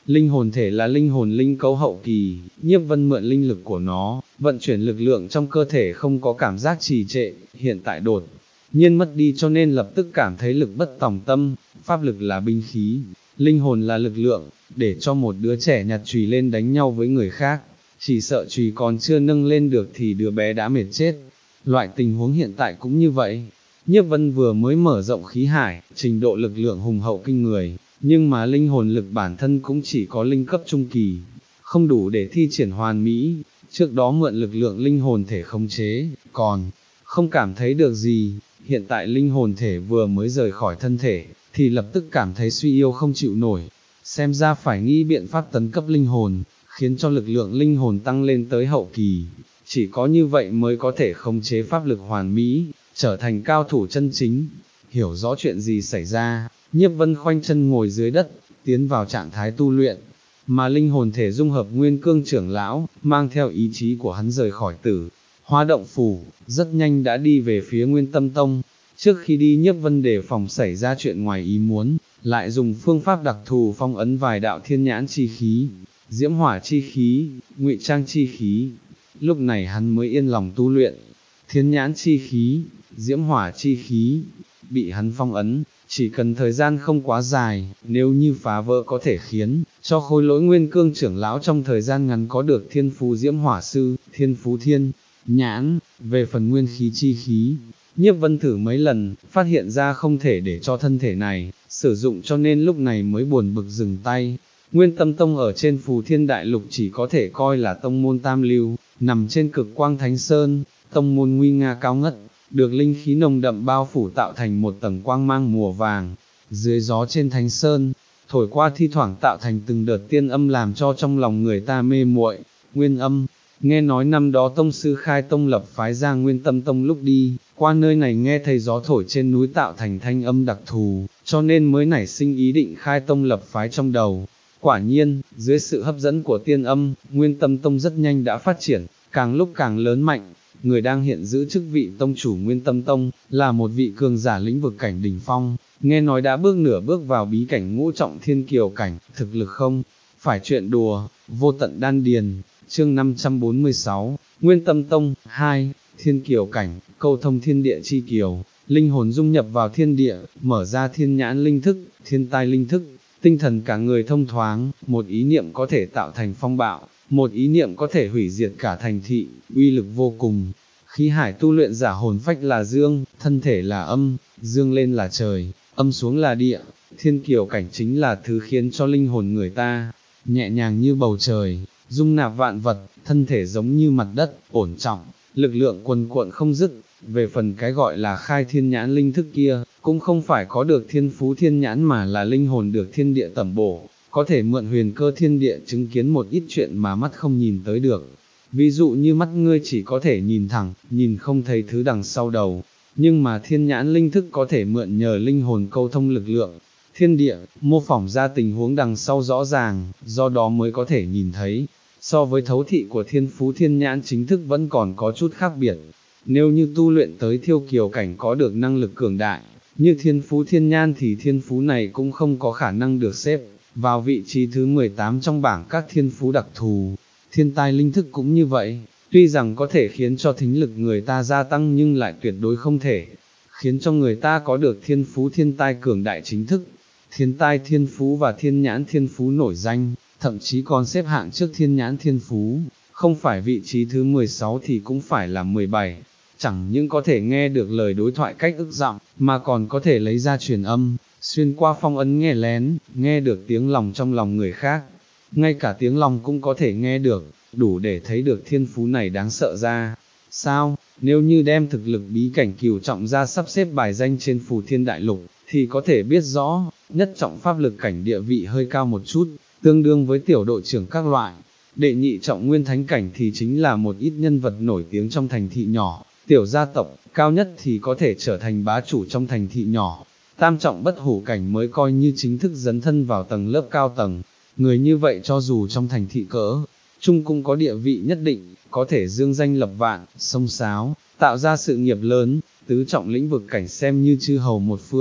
Linh hồn thể là linh hồn linh cấu hậu kỳ, Nhiếp Vân mượn linh lực của nó, vận chuyển lực lượng trong cơ thể không có cảm giác trì trệ, hiện tại đột nhiên mất đi cho nên lập tức cảm thấy lực bất tòng tâm, pháp lực là binh khí, linh hồn là lực lượng, để cho một đứa trẻ nhặt chùy lên đánh nhau với người khác, chỉ sợ chùy còn chưa nâng lên được thì đứa bé đã mệt chết. Loại tình huống hiện tại cũng như vậy. Nhiếp Vân vừa mới mở rộng khí hải, trình độ lực lượng hùng hậu kinh người, nhưng mà linh hồn lực bản thân cũng chỉ có linh cấp trung kỳ, không đủ để thi triển hoàn mỹ, trước đó mượn lực lượng linh hồn thể khống chế, còn không cảm thấy được gì, hiện tại linh hồn thể vừa mới rời khỏi thân thể, thì lập tức cảm thấy suy yếu không chịu nổi, xem ra phải nghĩ biện pháp tấn cấp linh hồn, khiến cho lực lượng linh hồn tăng lên tới hậu kỳ, chỉ có như vậy mới có thể khống chế pháp lực hoàn mỹ, trở thành cao thủ chân chính. Hiểu rõ chuyện gì xảy ra, Nhiếp Vân khoanh chân ngồi dưới đất, tiến vào trạng thái tu luyện, mà linh hồn thể dung hợp Nguyên Cương trưởng lão, mang theo ý chí của hắn rời khỏi tử Hoa động phủ, rất nhanh đã đi về phía Nguyên Tâm Tông. Trước khi đi Nhiếp Vân đề phòng xảy ra chuyện ngoài ý muốn, lại dùng phương pháp đặc thù phong ấn vài đạo thiên nhãn chi khí, diễm hỏa chi khí, ngụy trang chi khí. Lúc này hắn mới yên lòng tu luyện. Thiên nhãn chi khí, diễm hỏa chi khí, bị hắn phong ấn, chỉ cần thời gian không quá dài, nếu như phá vỡ có thể khiến cho Khôi Lỗi Nguyên Cương trưởng lão trong thời gian ngắn có được thiên phú diễm hỏa sư, thiên phú thiên nhãn. Về phần nguyên khí chi khí, Nhiếp Vân thử mấy lần, phát hiện ra không thể để cho thân thể này sử dụng cho nên lúc này mới buồn bực dừng tay. Nguyên Tâm Tông ở trên Phù Thiên Đại Lục chỉ có thể coi là tông môn tam lưu, nằm trên cực quang thánh sơn, tông môn nguy nga cao ngất, được linh khí nồng đậm bao phủ tạo thành một tầng quang mang mùa vàng. Dưới gió trên thánh sơn, thổi qua thi thoảng tạo thành từng đợt tiên âm làm cho trong lòng người ta mê muội. Nguyên âm, nghe nói năm đó tông sư khai tông lập phái ra Nguyên Tâm Tông lúc đi qua nơi này nghe thấy gió thổi trên núi tạo thành thanh âm đặc thù, cho nên mới nảy sinh ý định khai tông lập phái trong đầu. Quả nhiên, dưới sự hấp dẫn của tiên âm, Nguyên Tâm Tông rất nhanh đã phát triển, càng lúc càng lớn mạnh. Người đang hiện giữ chức vị tông chủ Nguyên Tâm Tông, là một vị cường giả lĩnh vực cảnh đỉnh phong, nghe nói đã bước nửa bước vào bí cảnh ngũ trọng thiên kiều cảnh, thực lực không phải chuyện đùa. Vô tận đan điền, chương năm trăm bốn mươi sáu, Nguyên Tâm Tông, hai, thiên kiều cảnh, câu thông thiên địa chi kiều, linh hồn dung nhập vào thiên địa, mở ra thiên nhãn linh thức, thiên tai linh thức, tinh thần cả người thông thoáng, một ý niệm có thể tạo thành phong bạo, một ý niệm có thể hủy diệt cả thành thị, uy lực vô cùng. Khí hải tu luyện giả hồn phách là dương, thân thể là âm, dương lên là trời, âm xuống là địa, thiên kiều cảnh chính là thứ khiến cho linh hồn người ta nhẹ nhàng như bầu trời, dung nạp vạn vật, thân thể giống như mặt đất, ổn trọng, lực lượng cuồn cuộn không dứt. Về phần cái gọi là khai thiên nhãn linh thức kia, cũng không phải có được thiên phú thiên nhãn mà là linh hồn được thiên địa tẩm bổ, có thể mượn huyền cơ thiên địa chứng kiến một ít chuyện mà mắt không nhìn tới được. Ví dụ như mắt ngươi chỉ có thể nhìn thẳng, nhìn không thấy thứ đằng sau đầu, nhưng mà thiên nhãn linh thức có thể mượn nhờ linh hồn câu thông lực lượng thiên địa, mô phỏng ra tình huống đằng sau rõ ràng, do đó mới có thể nhìn thấy. So với thấu thị của thiên phú thiên nhãn chính thức vẫn còn có chút khác biệt. Nếu như tu luyện tới thiêu kiều cảnh có được năng lực cường đại, như thiên phú thiên nhãn thì thiên phú này cũng không có khả năng được xếp vào vị trí thứ mười tám trong bảng các thiên phú đặc thù. Thiên tai linh thức cũng như vậy, tuy rằng có thể khiến cho thính lực người ta gia tăng nhưng lại tuyệt đối không thể khiến cho người ta có được thiên phú thiên tai cường đại chính thức. Thiên tai thiên phú và thiên nhãn thiên phú nổi danh, thậm chí còn xếp hạng trước thiên nhãn thiên phú, không phải vị trí thứ mười sáu thì cũng phải là mười bảy. Chẳng những có thể nghe được lời đối thoại cách ức giọng, mà còn có thể lấy ra truyền âm, xuyên qua phong ấn nghe lén, nghe được tiếng lòng trong lòng người khác. Ngay cả tiếng lòng cũng có thể nghe được, đủ để thấy được thiên phú này đáng sợ ra. Sao, nếu như đem thực lực bí cảnh cửu trọng ra sắp xếp bài danh trên Phù Thiên Đại Lục, thì có thể biết rõ, nhất trọng pháp lực cảnh địa vị hơi cao một chút, tương đương với tiểu đội trưởng các loại. Đệ nhị trọng nguyên thánh cảnh thì chính là một ít nhân vật nổi tiếng trong thành thị nhỏ, tiểu gia tộc, cao nhất thì có thể trở thành bá chủ trong thành thị nhỏ. Tam trọng bất hủ cảnh mới coi như chính thức dấn thân vào tầng lớp cao tầng. Người như vậy cho dù trong thành thị cỡ chung cũng có địa vị nhất định, có thể dương danh lập vạn, xông xáo, tạo ra sự nghiệp lớn. Tứ trọng lĩnh vực cảnh xem như chư hầu một phương,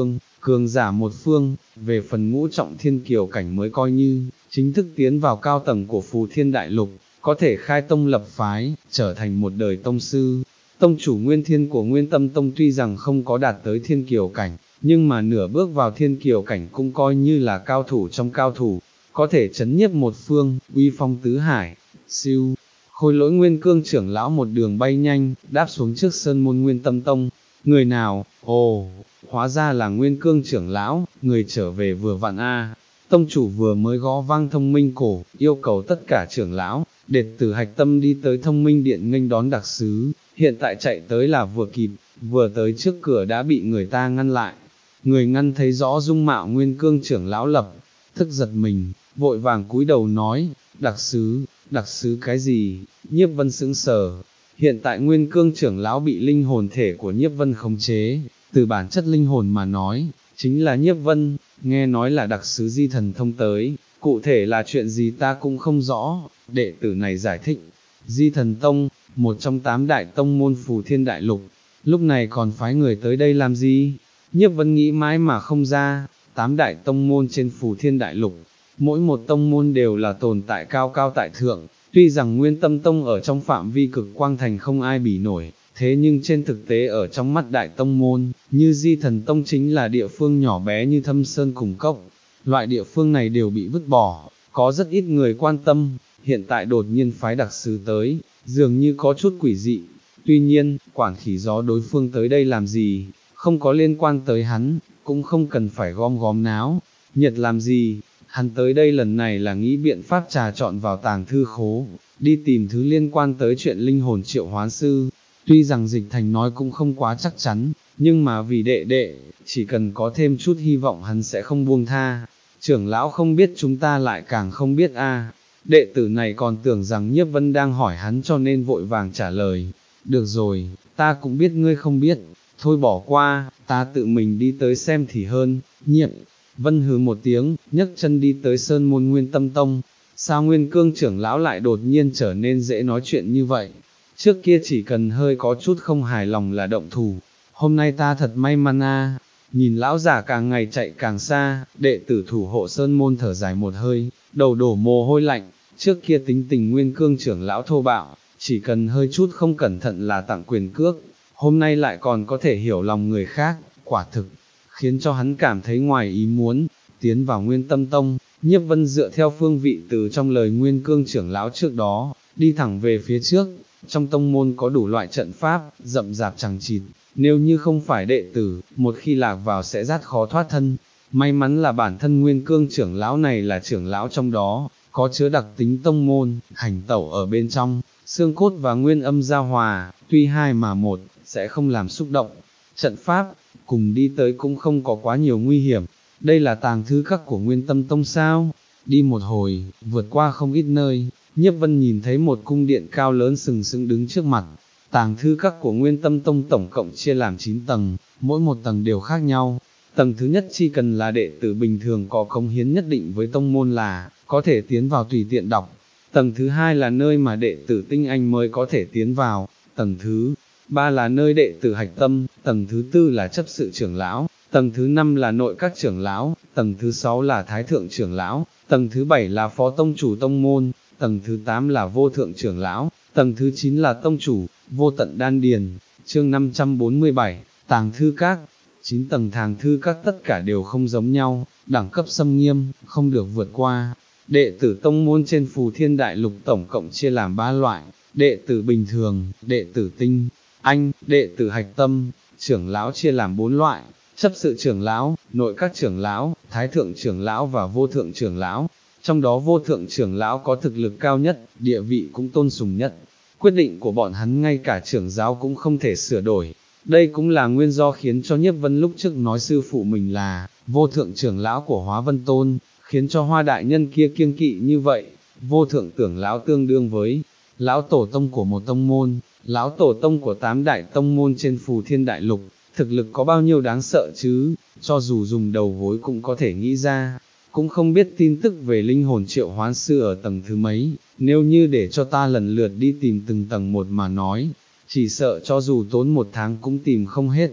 cường giả một phương, về phần ngũ trọng thiên kiều cảnh mới coi như, chính thức tiến vào cao tầng của Phù Thiên Đại Lục, có thể khai tông lập phái, trở thành một đời tông sư. Tông chủ Nguyên Thiên của Nguyên Tâm Tông tuy rằng không có đạt tới thiên kiều cảnh, nhưng mà nửa bước vào thiên kiều cảnh cũng coi như là cao thủ trong cao thủ, có thể chấn nhiếp một phương, uy phong tứ hải. Siêu, Khôi Lỗi Nguyên Cương trưởng lão một đường bay nhanh, đáp xuống trước sơn môn Nguyên Tâm Tông. Người nào? Ồ, hóa ra là Nguyên Cương trưởng lão, người trở về vừa vặn a. Tông chủ vừa mới gõ vang thông minh cổ, yêu cầu tất cả trưởng lão, đệ tử hạch tâm đi tới thông minh điện nghênh đón đặc sứ, hiện tại chạy tới là vừa kịp, vừa tới trước cửa đã bị người ta ngăn lại. Người ngăn thấy rõ dung mạo Nguyên Cương trưởng lão lập, thức giật mình, vội vàng cúi đầu nói, đặc sứ, đặc sứ cái gì? Nhiếp Vân sững sờ. Hiện tại Nguyên Cương trưởng lão bị linh hồn thể của Nhiếp Vân khống chế, từ bản chất linh hồn mà nói, chính là Nhiếp Vân, nghe nói là đặc sứ Di Thần Thông tới, cụ thể là chuyện gì ta cũng không rõ, đệ tử này giải thích. Di Thần Tông, một trong tám đại tông môn Phù Thiên Đại Lục, lúc này còn phái người tới đây làm gì? Nhiếp Vân nghĩ mãi mà không ra, tám đại tông môn trên Phù Thiên Đại Lục, mỗi một tông môn đều là tồn tại cao cao tại thượng, tuy rằng Nguyên Tâm Tông ở trong phạm vi cực quang thành không ai bỉ nổi, thế nhưng trên thực tế ở trong mắt đại tông môn, như Di Thần Tông chính là địa phương nhỏ bé như Thâm Sơn cùng Cốc, loại địa phương này đều bị vứt bỏ, có rất ít người quan tâm, hiện tại đột nhiên phái đặc sứ tới, dường như có chút quỷ dị, tuy nhiên, quản khỉ gió đối phương tới đây làm gì, không có liên quan tới hắn, cũng không cần phải gom góm náo, nhiệt làm gì, hắn tới đây lần này là nghĩ biện pháp trà trọn vào tàng thư khố, đi tìm thứ liên quan tới chuyện linh hồn triệu hoán sư, tuy rằng dịch thành nói cũng không quá chắc chắn, nhưng mà vì đệ đệ, chỉ cần có thêm chút hy vọng hắn sẽ không buông tha. Trưởng lão không biết chúng ta lại càng không biết a. Đệ tử này còn tưởng rằng Nhiếp Vân đang hỏi hắn cho nên vội vàng trả lời, được rồi, ta cũng biết ngươi không biết, thôi bỏ qua, ta tự mình đi tới xem thì hơn. Nhiếp Vân hừ một tiếng, nhấc chân đi tới sơn môn Nguyên Tâm Tông. Sao Nguyên Cương trưởng lão lại đột nhiên trở nên dễ nói chuyện như vậy? Trước kia chỉ cần hơi có chút không hài lòng là động thủ, hôm nay ta thật may mắn a. Nhìn lão giả càng ngày chạy càng xa, đệ tử thủ hộ sơn môn thở dài một hơi, đầu đổ mồ hôi lạnh, trước kia tính tình Nguyên Cương trưởng lão thô bạo, chỉ cần hơi chút không cẩn thận là tặng quyền cước, hôm nay lại còn có thể hiểu lòng người khác, quả thực, khiến cho hắn cảm thấy ngoài ý muốn. Tiến vào Nguyên Tâm Tông, Nhiếp Vân dựa theo phương vị từ trong lời Nguyên Cương trưởng lão trước đó, đi thẳng về phía trước. Trong tông môn có đủ loại trận pháp, rậm rạp chằng chịt, nếu như không phải đệ tử, một khi lạc vào sẽ rất khó thoát thân. May mắn là bản thân Nguyên Cương trưởng lão này là trưởng lão trong đó, có chứa đặc tính tông môn, hành tẩu ở bên trong, xương cốt và nguyên âm giao hòa, tuy hai mà một, sẽ không làm xúc động. Trận pháp, cùng đi tới cũng không có quá nhiều nguy hiểm. Đây là tàng thư các của Nguyên Tâm Tông sao? Đi một hồi, vượt qua không ít nơi, Nhiếp Vân nhìn thấy một cung điện cao lớn sừng sững đứng trước mặt. Tàng thư các của Nguyên Tâm Tông tổng cộng chia làm chín tầng, mỗi một tầng đều khác nhau. Tầng thứ nhất chỉ cần là đệ tử bình thường có cống hiến nhất định với tông môn là, có thể tiến vào tùy tiện đọc. Tầng thứ hai là nơi mà đệ tử tinh anh mới có thể tiến vào. Tầng thứ ba là nơi đệ tử hạch tâm. Tầng thứ tư là chấp sự trưởng lão. Tầng thứ năm là nội các trưởng lão. Tầng thứ sáu là thái thượng trưởng lão. Tầng thứ bảy là phó tông chủ tông môn. Tầng thứ tám là vô thượng trưởng lão. Tầng thứ chín là tông chủ, vô tận đan điền. Chương năm trăm bốn mươi bảy, tàng thư các. chín tầng tàng thư các tất cả đều không giống nhau, đẳng cấp xâm nghiêm, không được vượt qua. Đệ tử tông môn trên Phù Thiên Đại Lục tổng cộng chia làm ba loại, đệ tử bình thường, đệ tử tinh anh, đệ tử hạch tâm. Trưởng lão chia làm bốn loại, chấp sự trưởng lão, nội các trưởng lão, thái thượng trưởng lão và vô thượng trưởng lão. Trong đó vô thượng trưởng lão có thực lực cao nhất, địa vị cũng tôn sùng nhất. Quyết định của bọn hắn ngay cả trưởng giáo cũng không thể sửa đổi. Đây cũng là nguyên do khiến cho Nhiếp Vân lúc trước nói sư phụ mình là vô thượng trưởng lão của Hóa Vân Tôn, khiến cho Hoa đại nhân kia kiêng kỵ như vậy. Vô thượng trưởng lão tương đương với lão tổ tông của một tông môn, lão tổ tông của tám đại tông môn trên Phù Thiên Đại Lục, thực lực có bao nhiêu đáng sợ chứ, cho dù dùng đầu gối cũng có thể nghĩ ra. Cũng không biết tin tức về linh hồn triệu hoán sư ở tầng thứ mấy, nếu như để cho ta lần lượt đi tìm từng tầng một mà nói, chỉ sợ cho dù tốn một tháng cũng tìm không hết.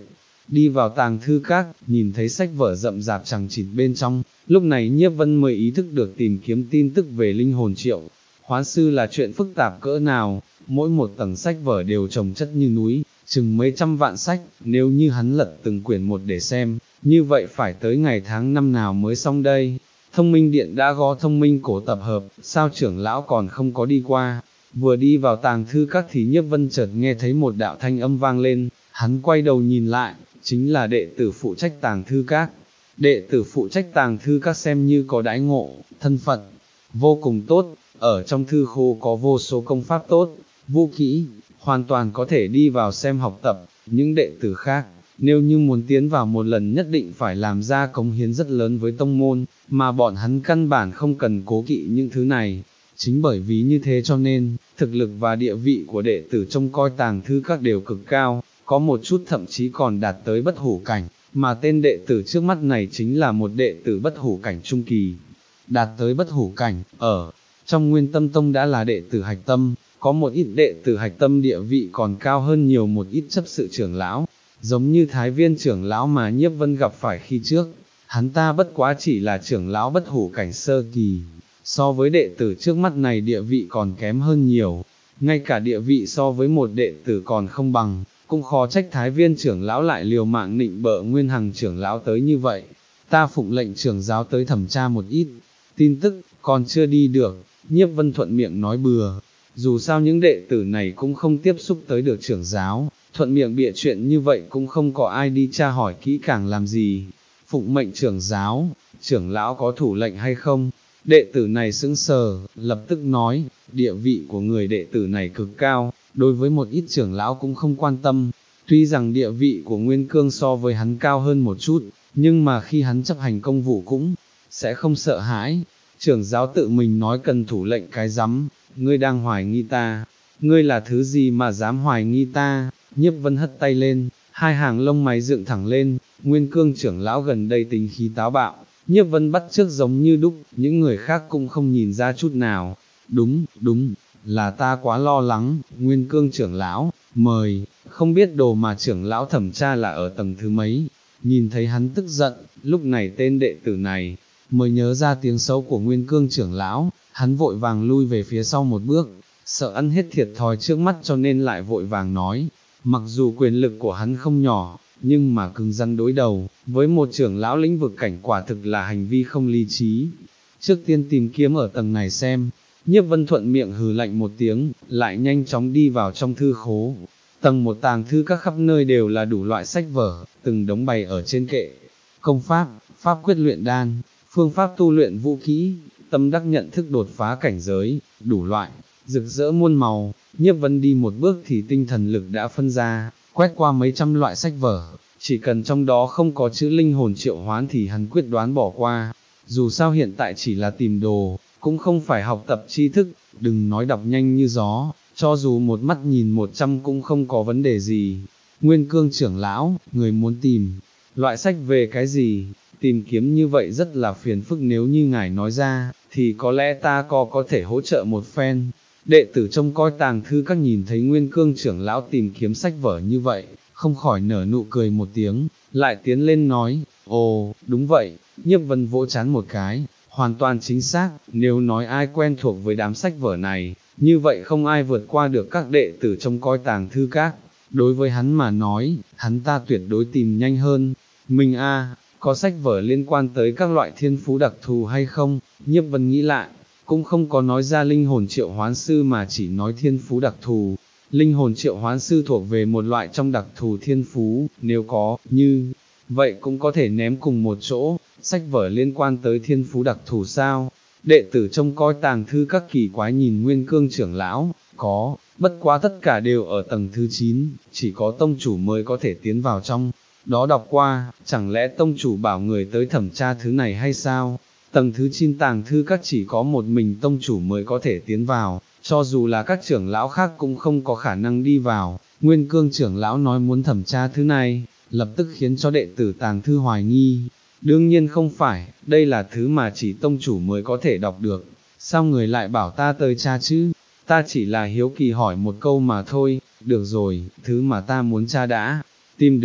đi vào tàng thư các, nhìn thấy sách vở rậm rạp chẳng chịt bên trong, lúc này Nhiếp Vân mới ý thức được tìm kiếm tin tức về linh hồn triệu hoán sư là chuyện phức tạp cỡ nào, mỗi một tầng sách vở đều chồng chất như núi, chừng mấy trăm vạn sách, nếu như hắn lật từng quyển một để xem, như vậy phải tới ngày tháng năm nào mới xong đây. Thông minh điện đã gõ thông minh cổ tập hợp, sao trưởng lão còn không có đi qua. Vừa đi vào tàng thư các thì Nhiếp Vân chợt nghe thấy một đạo thanh âm vang lên, hắn quay đầu nhìn lại, chính là đệ tử phụ trách tàng thư các. Đệ tử phụ trách tàng thư các xem như có đãi ngộ, thân phận vô cùng tốt, ở trong thư khố có vô số công pháp tốt, vũ kỹ, hoàn toàn có thể đi vào xem học tập. Những đệ tử khác, nếu như muốn tiến vào một lần nhất định phải làm ra cống hiến rất lớn với tông môn, mà bọn hắn căn bản không cần cố kỵ những thứ này. Chính bởi vì như thế cho nên, thực lực và địa vị của đệ tử trông coi tàng thư các đều cực cao, có một chút thậm chí còn đạt tới bất hủ cảnh, mà tên đệ tử trước mắt này chính là một đệ tử bất hủ cảnh trung kỳ. Đạt tới bất hủ cảnh, ở trong Nguyên Tâm Tông đã là đệ tử hạch tâm, có một ít đệ tử hạch tâm địa vị còn cao hơn nhiều một ít chấp sự trưởng lão, giống như Thái Viên trưởng lão mà Nhiếp Vân gặp phải khi trước, hắn ta bất quá chỉ là trưởng lão bất hủ cảnh sơ kỳ, so với đệ tử trước mắt này địa vị còn kém hơn nhiều, ngay cả địa vị so với một đệ tử còn không bằng, cũng khó trách Thái Viên trưởng lão lại liều mạng nịnh bợ Nguyên Hằng trưởng lão tới như vậy. Ta phụng lệnh trưởng giáo tới thẩm tra một ít tin tức, còn chưa đi được. Nhiếp Vân thuận miệng nói bừa, dù sao những đệ tử này cũng không tiếp xúc tới được trưởng giáo, thuận miệng bịa chuyện như vậy cũng không có ai đi tra hỏi kỹ càng làm gì. Phụng mệnh trưởng giáo, trưởng lão có thủ lệnh hay không? Đệ tử này sững sờ, lập tức nói, địa vị của người đệ tử này cực cao, đối với một ít trưởng lão cũng không quan tâm. Tuy rằng địa vị của Nguyên Cương so với hắn cao hơn một chút, nhưng mà khi hắn chấp hành công vụ cũng sẽ không sợ hãi. Trưởng giáo tự mình nói cần thủ lệnh cái rắm, ngươi đang hoài nghi ta, ngươi là thứ gì mà dám hoài nghi ta? Nhiếp Vân hất tay lên, hai hàng lông mày dựng thẳng lên, Nguyên Cương trưởng lão gần đây tính khí táo bạo, Nhiếp Vân bắt chước giống như đúc, những người khác cũng không nhìn ra chút nào. Đúng, đúng, là ta quá lo lắng, Nguyên Cương trưởng lão, mời, không biết đồ mà trưởng lão thẩm tra là ở tầng thứ mấy. Nhìn thấy hắn tức giận, lúc này tên đệ tử này mới nhớ ra tiếng xấu của Nguyên Cương trưởng lão, hắn vội vàng lui về phía sau một bước, sợ ăn hết thiệt thòi trước mắt cho nên lại vội vàng nói, mặc dù quyền lực của hắn không nhỏ, nhưng mà cứng rắn đối đầu, với một trưởng lão lĩnh vực cảnh quả thực là hành vi không lý trí. Trước tiên tìm kiếm ở tầng này xem. Nhiếp Vân thuận miệng hừ lạnh một tiếng, lại nhanh chóng đi vào trong thư khố. Tầng một tàng thư các khắp nơi đều là đủ loại sách vở, từng đống bày ở trên kệ. Công pháp, pháp quyết luyện đan, phương pháp tu luyện vũ kỹ, tâm đắc nhận thức đột phá cảnh giới, đủ loại, rực rỡ muôn màu. Nhiếp Vân đi một bước thì tinh thần lực đã phân ra, quét qua mấy trăm loại sách vở, chỉ cần trong đó không có chữ linh hồn triệu hoán thì hắn quyết đoán bỏ qua. Dù sao hiện tại chỉ là tìm đồ, cũng không phải học tập tri thức, đừng nói đọc nhanh như gió, cho dù một mắt nhìn một trăm cũng không có vấn đề gì. Nguyên Cương trưởng lão, người muốn tìm loại sách về cái gì? Tìm kiếm như vậy rất là phiền phức, nếu như ngài nói ra, thì có lẽ ta có có thể hỗ trợ một phen. Đệ tử trông coi tàng thư các nhìn thấy Nguyên Cương trưởng lão tìm kiếm sách vở như vậy, không khỏi nở nụ cười một tiếng, lại tiến lên nói, ồ, đúng vậy. Nhiếp Vân vỗ chán một cái, hoàn toàn chính xác, nếu nói ai quen thuộc với đám sách vở này, như vậy không ai vượt qua được các đệ tử trông coi tàng thư các. Đối với hắn mà nói, hắn ta tuyệt đối tìm nhanh hơn. Mình a, có sách vở liên quan tới các loại thiên phú đặc thù hay không? Nhiếp Vân nghĩ lại, cũng không có nói ra linh hồn triệu hoán sư mà chỉ nói thiên phú đặc thù. Linh hồn triệu hoán sư thuộc về một loại trong đặc thù thiên phú, nếu có, như vậy cũng có thể ném cùng một chỗ. Sách vở liên quan tới thiên phú đặc thù sao? Đệ tử trông coi tàng thư các kỳ quái nhìn Nguyên Cương trưởng lão, có, bất quá tất cả đều ở tầng thứ chín, chỉ có tông chủ mới có thể tiến vào trong đó đọc qua, chẳng lẽ tông chủ bảo người tới thẩm tra thứ này hay sao? Tầng thứ chín tàng thư các chỉ có một mình tông chủ mới có thể tiến vào, cho dù là các trưởng lão khác cũng không có khả năng đi vào. Nguyên Cương trưởng lão nói muốn thẩm tra thứ này, lập tức khiến cho đệ tử tàng thư hoài nghi. Đương nhiên không phải, đây là thứ mà chỉ tông chủ mới có thể đọc được, sao người lại bảo ta tới tra chứ? Ta chỉ là hiếu kỳ hỏi một câu mà thôi. Được rồi, thứ mà ta muốn tra đã tìm được,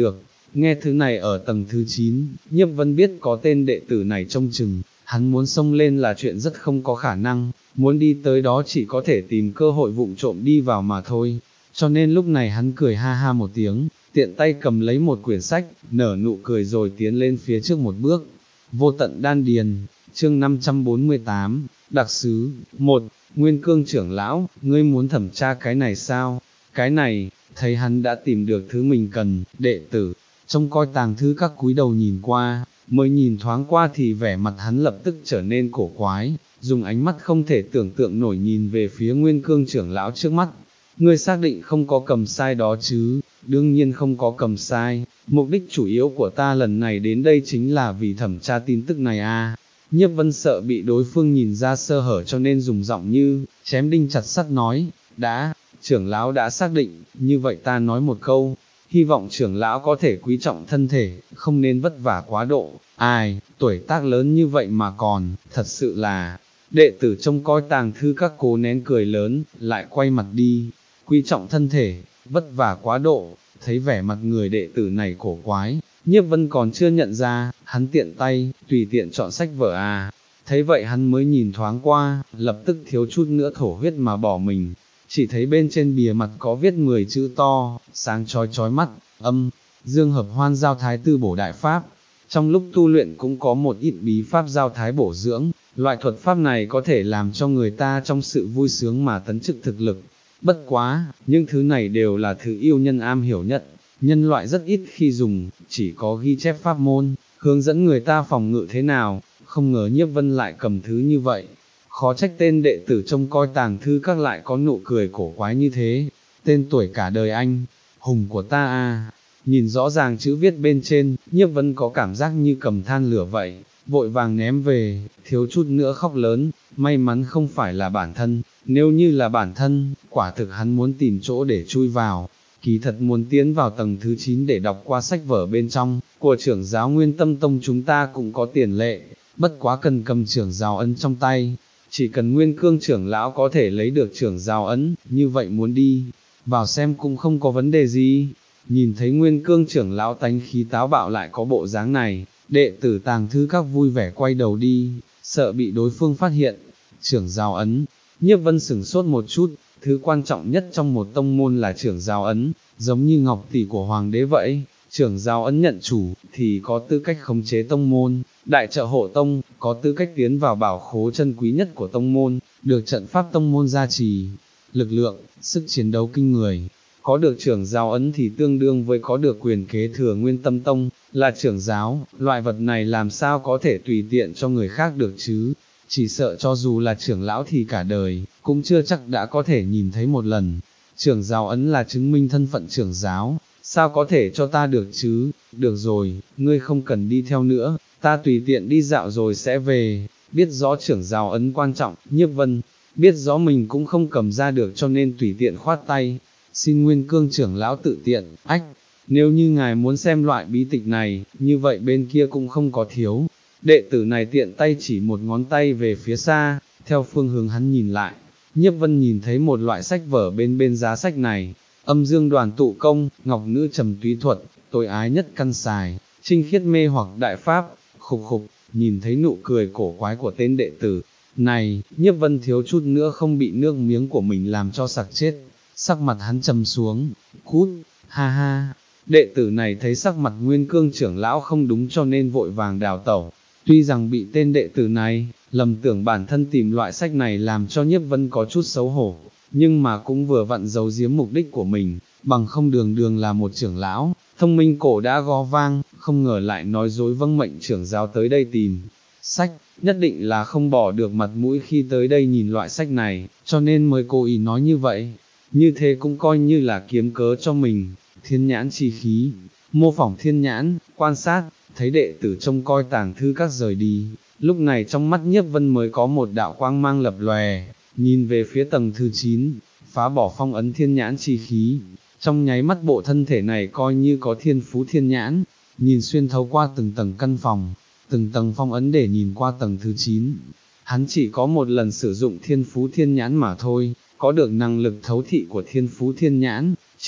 Nghe thứ này ở tầng thứ chín, Nhiếp Vân biết có tên đệ tử này trông chừng, hắn muốn xông lên là chuyện rất không có khả năng, muốn đi tới đó chỉ có thể tìm cơ hội vụng trộm đi vào mà thôi, cho nên lúc này hắn cười ha ha một tiếng, tiện tay cầm lấy một quyển sách, nở nụ cười rồi tiến lên phía trước một bước. Vô tận đan điền, chương năm trăm bốn mươi tám, đặc sứ, một, Nguyên Cương trưởng lão, ngươi muốn thẩm tra cái này sao? Cái này, thấy hắn đã tìm được thứ mình cần, đệ tử, trông coi tàng thư các cúi đầu nhìn qua, mới nhìn thoáng qua thì vẻ mặt hắn lập tức trở nên cổ quái, dùng ánh mắt không thể tưởng tượng nổi nhìn về phía Nguyên Cương trưởng lão trước mắt. Ngươi xác định không có cầm sai đó chứ? Đương nhiên không có cầm sai, mục đích chủ yếu của ta lần này đến đây chính là vì thẩm tra tin tức này a. Nhiếp Vân sợ bị đối phương nhìn ra sơ hở cho nên dùng giọng như chém đinh chặt sắt nói, đã, trưởng lão đã xác định, như vậy ta nói một câu, hy vọng trưởng lão có thể quý trọng thân thể, không nên vất vả quá độ, ai, tuổi tác lớn như vậy mà còn, thật sự là, đệ tử trông coi tàng thư các cố nén cười lớn, lại quay mặt đi, quý trọng thân thể, vất vả quá độ, thấy vẻ mặt người đệ tử này cổ quái, Nhiếp Vân còn chưa nhận ra, hắn tiện tay, tùy tiện chọn sách vở à, thấy vậy hắn mới nhìn thoáng qua, lập tức thiếu chút nữa thổ huyết mà bỏ mình, chỉ thấy bên trên bìa mặt có viết mười chữ to, sáng chói chói mắt, âm, dương hợp hoan giao thái tư bổ đại pháp, trong lúc tu luyện cũng có một ít bí pháp giao thái bổ dưỡng, loại thuật pháp này có thể làm cho người ta trong sự vui sướng mà tấn chức thực lực. Bất quá, những thứ này đều là thứ yêu nhân am hiểu nhất, nhân loại rất ít khi dùng, chỉ có ghi chép pháp môn, hướng dẫn người ta phòng ngự thế nào, không ngờ Nhiếp Vân lại cầm thứ như vậy. Khó trách tên đệ tử trông coi tàng thư các lại có nụ cười cổ quái như thế, tên tuổi cả đời anh, hùng của ta a. Nhìn rõ ràng chữ viết bên trên, Nhiếp Vân có cảm giác như cầm than lửa vậy, vội vàng ném về, thiếu chút nữa khóc lớn, may mắn không phải là bản thân, nếu như là bản thân, quả thực hắn muốn tìm chỗ để chui vào, kỳ thật muốn tiến vào tầng thứ chín để đọc qua sách vở bên trong, của trưởng giáo Nguyên Tâm Tông chúng ta cũng có tiền lệ, bất quá cần cầm trưởng giáo ấn trong tay, chỉ cần Nguyên Cương trưởng lão có thể lấy được trưởng giáo ấn, như vậy muốn đi, vào xem cũng không có vấn đề gì. Nhìn thấy Nguyên Cương trưởng lão tánh khí táo bạo lại có bộ dáng này, đệ tử tàng thư các vui vẻ quay đầu đi, sợ bị đối phương phát hiện. Trưởng giáo ấn, Nhiếp Vân sửng sốt một chút, thứ quan trọng nhất trong một tông môn là trưởng giáo ấn, giống như ngọc tỷ của hoàng đế vậy, trưởng giáo ấn nhận chủ, thì có tư cách khống chế tông môn, đại trợ hộ tông, có tư cách tiến vào bảo khố chân quý nhất của tông môn, được trận pháp tông môn gia trì, lực lượng, sức chiến đấu kinh người. Có được trưởng giáo ấn thì tương đương với có được quyền kế thừa Nguyên Tâm Tông, là trưởng giáo, loại vật này làm sao có thể tùy tiện cho người khác được chứ, chỉ sợ cho dù là trưởng lão thì cả đời, cũng chưa chắc đã có thể nhìn thấy một lần. Trưởng giáo ấn là chứng minh thân phận trưởng giáo, sao có thể cho ta được chứ, được rồi, ngươi không cần đi theo nữa, ta tùy tiện đi dạo rồi sẽ về, biết rõ trưởng giáo ấn quan trọng, Nhiếp Vân, biết rõ mình cũng không cầm ra được cho nên tùy tiện khoát tay. Xin Nguyên Cương trưởng lão tự tiện, ách, nếu như ngài muốn xem loại bí tịch này, như vậy bên kia cũng không có thiếu. Đệ tử này tiện tay chỉ một ngón tay về phía xa, theo phương hướng hắn nhìn lại, Nhiếp Vân nhìn thấy một loại sách vở bên bên giá sách này, âm dương đoàn tụ công, ngọc nữ trầm túy thuật, tôi ái nhất căn xài, trinh khiết mê hoặc đại pháp, khục khục, nhìn thấy nụ cười cổ quái của tên đệ tử này, Nhiếp Vân thiếu chút nữa không bị nước miếng của mình làm cho sặc chết. Sắc mặt hắn trầm xuống, cút, ha ha, đệ tử này thấy sắc mặt Nguyên Cương trưởng lão không đúng cho nên vội vàng đào tẩu, tuy rằng bị tên đệ tử này, lầm tưởng bản thân tìm loại sách này làm cho Nhiếp Vân có chút xấu hổ, nhưng mà cũng vừa vặn giấu giếm mục đích của mình, bằng không đường đường là một trưởng lão, thông minh cổ đã gó vang, không ngờ lại nói dối vâng mệnh trưởng giáo tới đây tìm sách, nhất định là không bỏ được mặt mũi khi tới đây nhìn loại sách này, cho nên mới cố ý nói như vậy. Như thế cũng coi như là kiếm cớ cho mình, thiên nhãn chi khí, mô phỏng thiên nhãn, quan sát, thấy đệ tử trông coi tàng thư các rời đi, lúc này trong mắt Nhiếp Vân mới có một đạo quang mang lập lòe, nhìn về phía tầng thứ chín, phá bỏ phong ấn thiên nhãn chi khí, trong nháy mắt bộ thân thể này coi như có thiên phú thiên nhãn, nhìn xuyên thấu qua từng tầng căn phòng, từng tầng phong ấn để nhìn qua tầng thứ chín, hắn chỉ có một lần sử dụng thiên phú thiên nhãn mà thôi. Có được năng lực thấu thị của thiên phú thiên nhãn,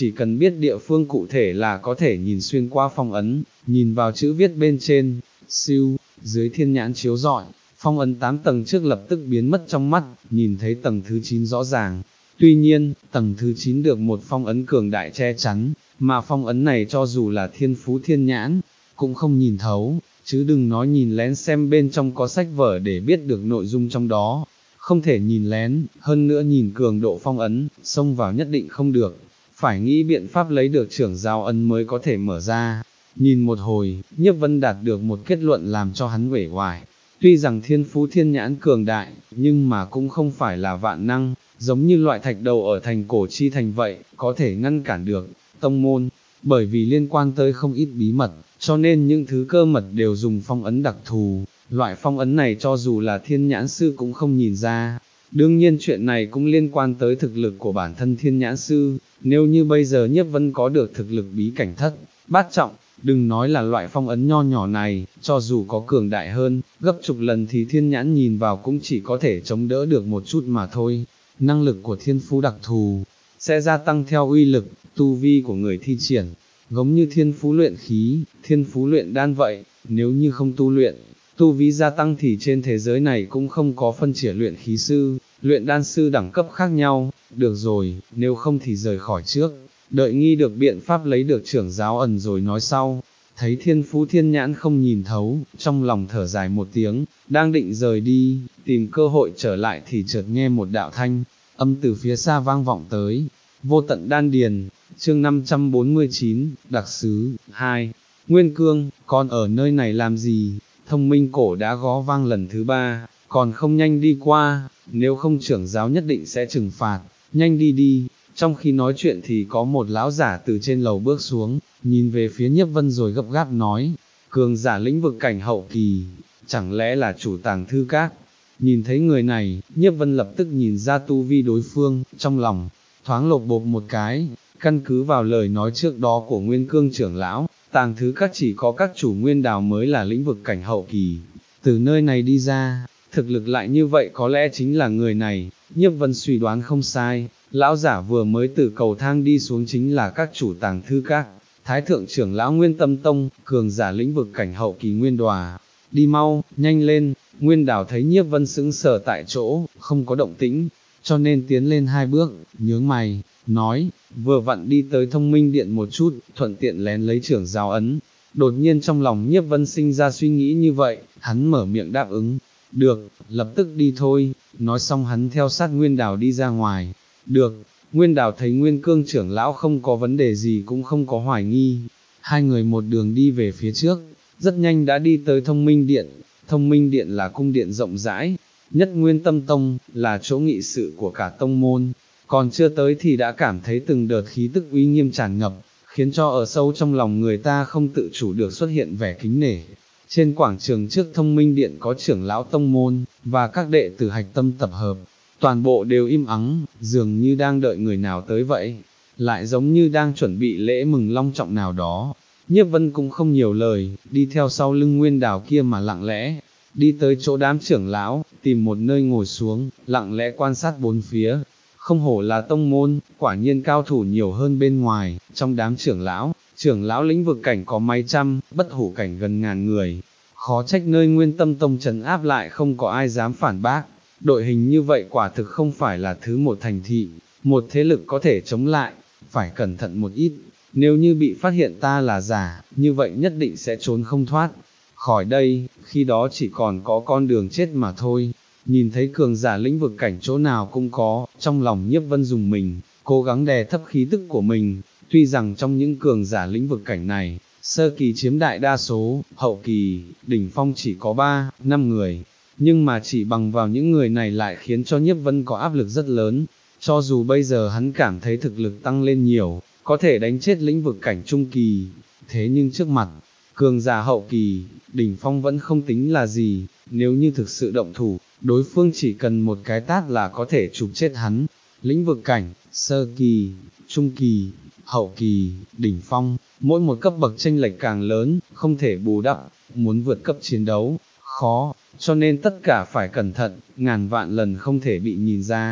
chỉ cần biết địa phương cụ thể là có thể nhìn xuyên qua phong ấn, nhìn vào chữ viết bên trên, siêu, dưới thiên nhãn chiếu rọi, phong ấn tám tầng trước lập tức biến mất trong mắt, nhìn thấy tầng thứ chín rõ ràng. Tuy nhiên, tầng thứ chín được một phong ấn cường đại che chắn, mà phong ấn này cho dù là thiên phú thiên nhãn, cũng không nhìn thấu, chứ đừng nói nhìn lén xem bên trong có sách vở để biết được nội dung trong đó. Không thể nhìn lén, hơn nữa nhìn cường độ phong ấn, xông vào nhất định không được, phải nghĩ biện pháp lấy được trưởng giáo ấn mới có thể mở ra. Nhìn một hồi, Nhiếp Vân đạt được một kết luận làm cho hắn uể oải. Tuy rằng thiên phú thiên nhãn cường đại, nhưng mà cũng không phải là vạn năng, giống như loại thạch đầu ở thành cổ chi thành vậy, có thể ngăn cản được tông môn, bởi vì liên quan tới không ít bí mật, cho nên những thứ cơ mật đều dùng phong ấn đặc thù, loại phong ấn này cho dù là thiên nhãn sư cũng không nhìn ra. Đương nhiên chuyện này cũng liên quan tới thực lực của bản thân thiên nhãn sư, nếu như bây giờ Nhiếp Vân có được thực lực bí cảnh thất, bát trọng, đừng nói là loại phong ấn nho nhỏ này, cho dù có cường đại hơn, gấp chục lần thì thiên nhãn nhìn vào cũng chỉ có thể chống đỡ được một chút mà thôi. Năng lực của thiên phú đặc thù, sẽ gia tăng theo uy lực, tu vi của người thi triển, giống như thiên phú luyện khí, thiên phú luyện đan vậy, nếu như không tu luyện, tu vi gia tăng thì trên thế giới này cũng không có phân chia luyện khí sư, luyện đan sư đẳng cấp khác nhau. Được rồi, nếu không thì rời khỏi trước, đợi nghi được biện pháp lấy được trưởng giáo ẩn rồi nói sau. Thấy thiên phú thiên nhãn không nhìn thấu, trong lòng thở dài một tiếng, đang định rời đi, tìm cơ hội trở lại thì chợt nghe một đạo thanh âm từ phía xa vang vọng tới. Vô tận đan điền, chương năm trăm bốn mươi chín, đặc sứ, hai. Nguyên Cương, con ở nơi này làm gì? Thông minh cổ đã gõ vang lần thứ ba, còn không nhanh đi qua, nếu không trưởng giáo nhất định sẽ trừng phạt, nhanh đi đi. Trong khi nói chuyện thì có một lão giả từ trên lầu bước xuống, nhìn về phía Nhiếp Vân rồi gấp gáp nói, cường giả lĩnh vực cảnh hậu kỳ, chẳng lẽ là chủ tàng thư các? Nhìn thấy người này, Nhiếp Vân lập tức nhìn ra tu vi đối phương, trong lòng thoáng lột bột một cái, căn cứ vào lời nói trước đó của Nguyên Cương trưởng lão, tàng thứ các chỉ có các chủ nguyên đào mới là lĩnh vực cảnh hậu kỳ, từ nơi này đi ra, thực lực lại như vậy có lẽ chính là người này. Nhiếp Vân suy đoán không sai, lão giả vừa mới từ cầu thang đi xuống chính là các chủ tàng thư các, thái thượng trưởng lão Nguyên Tâm Tông, cường giả lĩnh vực cảnh hậu kỳ Nguyên Đòa. Đi mau, nhanh lên. Nguyên Đào thấy Nhiếp Vân sững sờ tại chỗ, không có động tĩnh, cho nên tiến lên hai bước, nhướng mày, nói, vừa vặn đi tới Thông Minh Điện một chút, thuận tiện lén lấy trưởng giáo ấn. Đột nhiên trong lòng Nhiếp Vân sinh ra suy nghĩ như vậy, hắn mở miệng đáp ứng, được, lập tức đi thôi. Nói xong hắn theo sát Nguyên Đào đi ra ngoài. Được, Nguyên Đào thấy Nguyên Cương trưởng lão không có vấn đề gì cũng không có hoài nghi, hai người một đường đi về phía trước, rất nhanh đã đi tới Thông Minh Điện. Thông Minh Điện là cung điện rộng rãi, nhất Nguyên Tâm Tông, là chỗ nghị sự của cả tông môn, còn chưa tới thì đã cảm thấy từng đợt khí tức uy nghiêm tràn ngập, khiến cho ở sâu trong lòng người ta không tự chủ được xuất hiện vẻ kính nể. Trên quảng trường trước Thông Minh Điện có trưởng lão tông môn, và các đệ tử hạch tâm tập hợp, toàn bộ đều im ắng, dường như đang đợi người nào tới vậy, lại giống như đang chuẩn bị lễ mừng long trọng nào đó. Nhiếp Vân cũng không nhiều lời, đi theo sau lưng Nguyên Đào kia mà lặng lẽ, đi tới chỗ đám trưởng lão, tìm một nơi ngồi xuống, lặng lẽ quan sát bốn phía. Không hổ là tông môn, quả nhiên cao thủ nhiều hơn bên ngoài. Trong đám trưởng lão, trưởng lão lĩnh vực cảnh có mấy trăm, bất hủ cảnh gần ngàn người, khó trách nơi Nguyên Tâm Tông trấn áp lại không có ai dám phản bác. Đội hình như vậy quả thực không phải là thứ một thành thị, một thế lực có thể chống lại, phải cẩn thận một ít. Nếu như bị phát hiện ta là giả, như vậy nhất định sẽ trốn không thoát khỏi đây, khi đó chỉ còn có con đường chết mà thôi. Nhìn thấy cường giả lĩnh vực cảnh chỗ nào cũng có, trong lòng Nhiếp Vân dùng mình, cố gắng đè thấp khí tức của mình. Tuy rằng trong những cường giả lĩnh vực cảnh này, sơ kỳ chiếm đại đa số, hậu kỳ, đỉnh phong chỉ có ba, năm người, nhưng mà chỉ bằng vào những người này lại khiến cho Nhiếp Vân có áp lực rất lớn. Cho dù bây giờ hắn cảm thấy thực lực tăng lên nhiều, có thể đánh chết lĩnh vực cảnh trung kỳ, thế nhưng trước mặt cường giả hậu kỳ, đỉnh phong vẫn không tính là gì. Nếu như thực sự động thủ, đối phương chỉ cần một cái tát là có thể chụp chết hắn. Lĩnh vực cảnh, sơ kỳ, trung kỳ, hậu kỳ, đỉnh phong, mỗi một cấp bậc chênh lệch càng lớn, không thể bù đắp, muốn vượt cấp chiến đấu, khó, cho nên tất cả phải cẩn thận, ngàn vạn lần không thể bị nhìn ra.